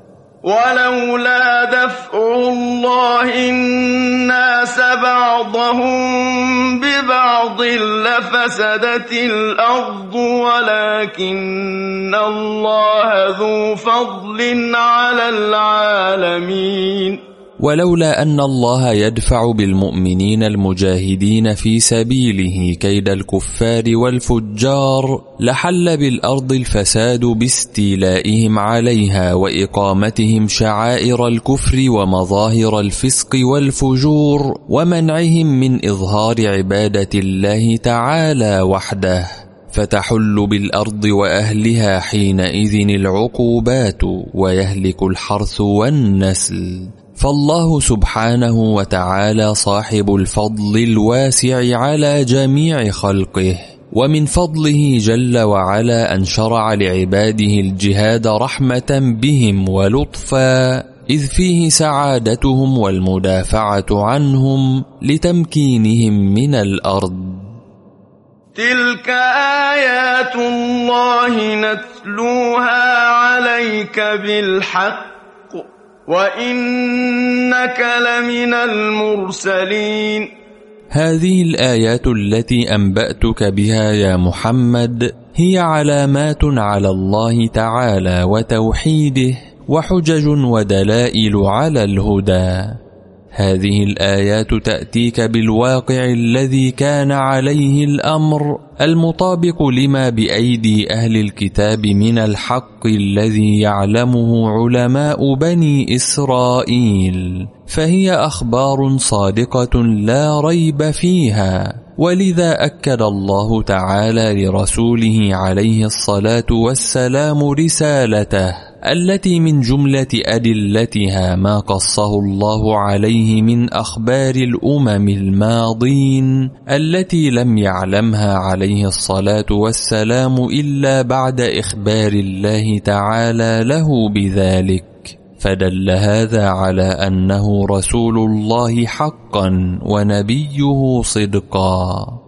ولولا دفع الله الناس بعضهم ببعض لفسدت الأرض ولكن الله ذو فضل على العالمين. ولولا أن الله يدفع بالمؤمنين المجاهدين في سبيله كيد الكفار والفجار لحل بالأرض الفساد باستيلائهم عليها وإقامتهم شعائر الكفر ومظاهر الفسق والفجور ومنعهم من إظهار عبادة الله تعالى وحده، فتحل بالأرض وأهلها حينئذ العقوبات ويهلك الحرث والنسل. فالله سبحانه وتعالى صاحب الفضل الواسع على جميع خلقه، ومن فضله جل وعلا أن شرع لعباده الجهاد رحمة بهم ولطفا، إذ فيه سعادتهم والمدافعة عنهم لتمكينهم من الأرض. تلك آيات الله نتلوها عليك بالحق وإنك لمن المرسلين. هذه الآيات التي أنبأتك بها يا محمد هي علامات على الله تعالى وتوحيده وحجج ودلائل على الهدى. هذه الآيات تأتيك بالواقع الذي كان عليه الأمر المطابق لما بأيدي أهل الكتاب من الحق الذي يعلمه علماء بني إسرائيل، فهي أخبار صادقة لا ريب فيها. ولذا أكد الله تعالى لرسوله عليه الصلاة والسلام رسالته التي من جملة أدلتها ما قصه الله عليه من أخبار الأمم الماضين التي لم يعلمها عليه الصلاة والسلام إلا بعد إخبار الله تعالى له بذلك، فدل هذا على أنه رسول الله حقا ونبيه صدقا.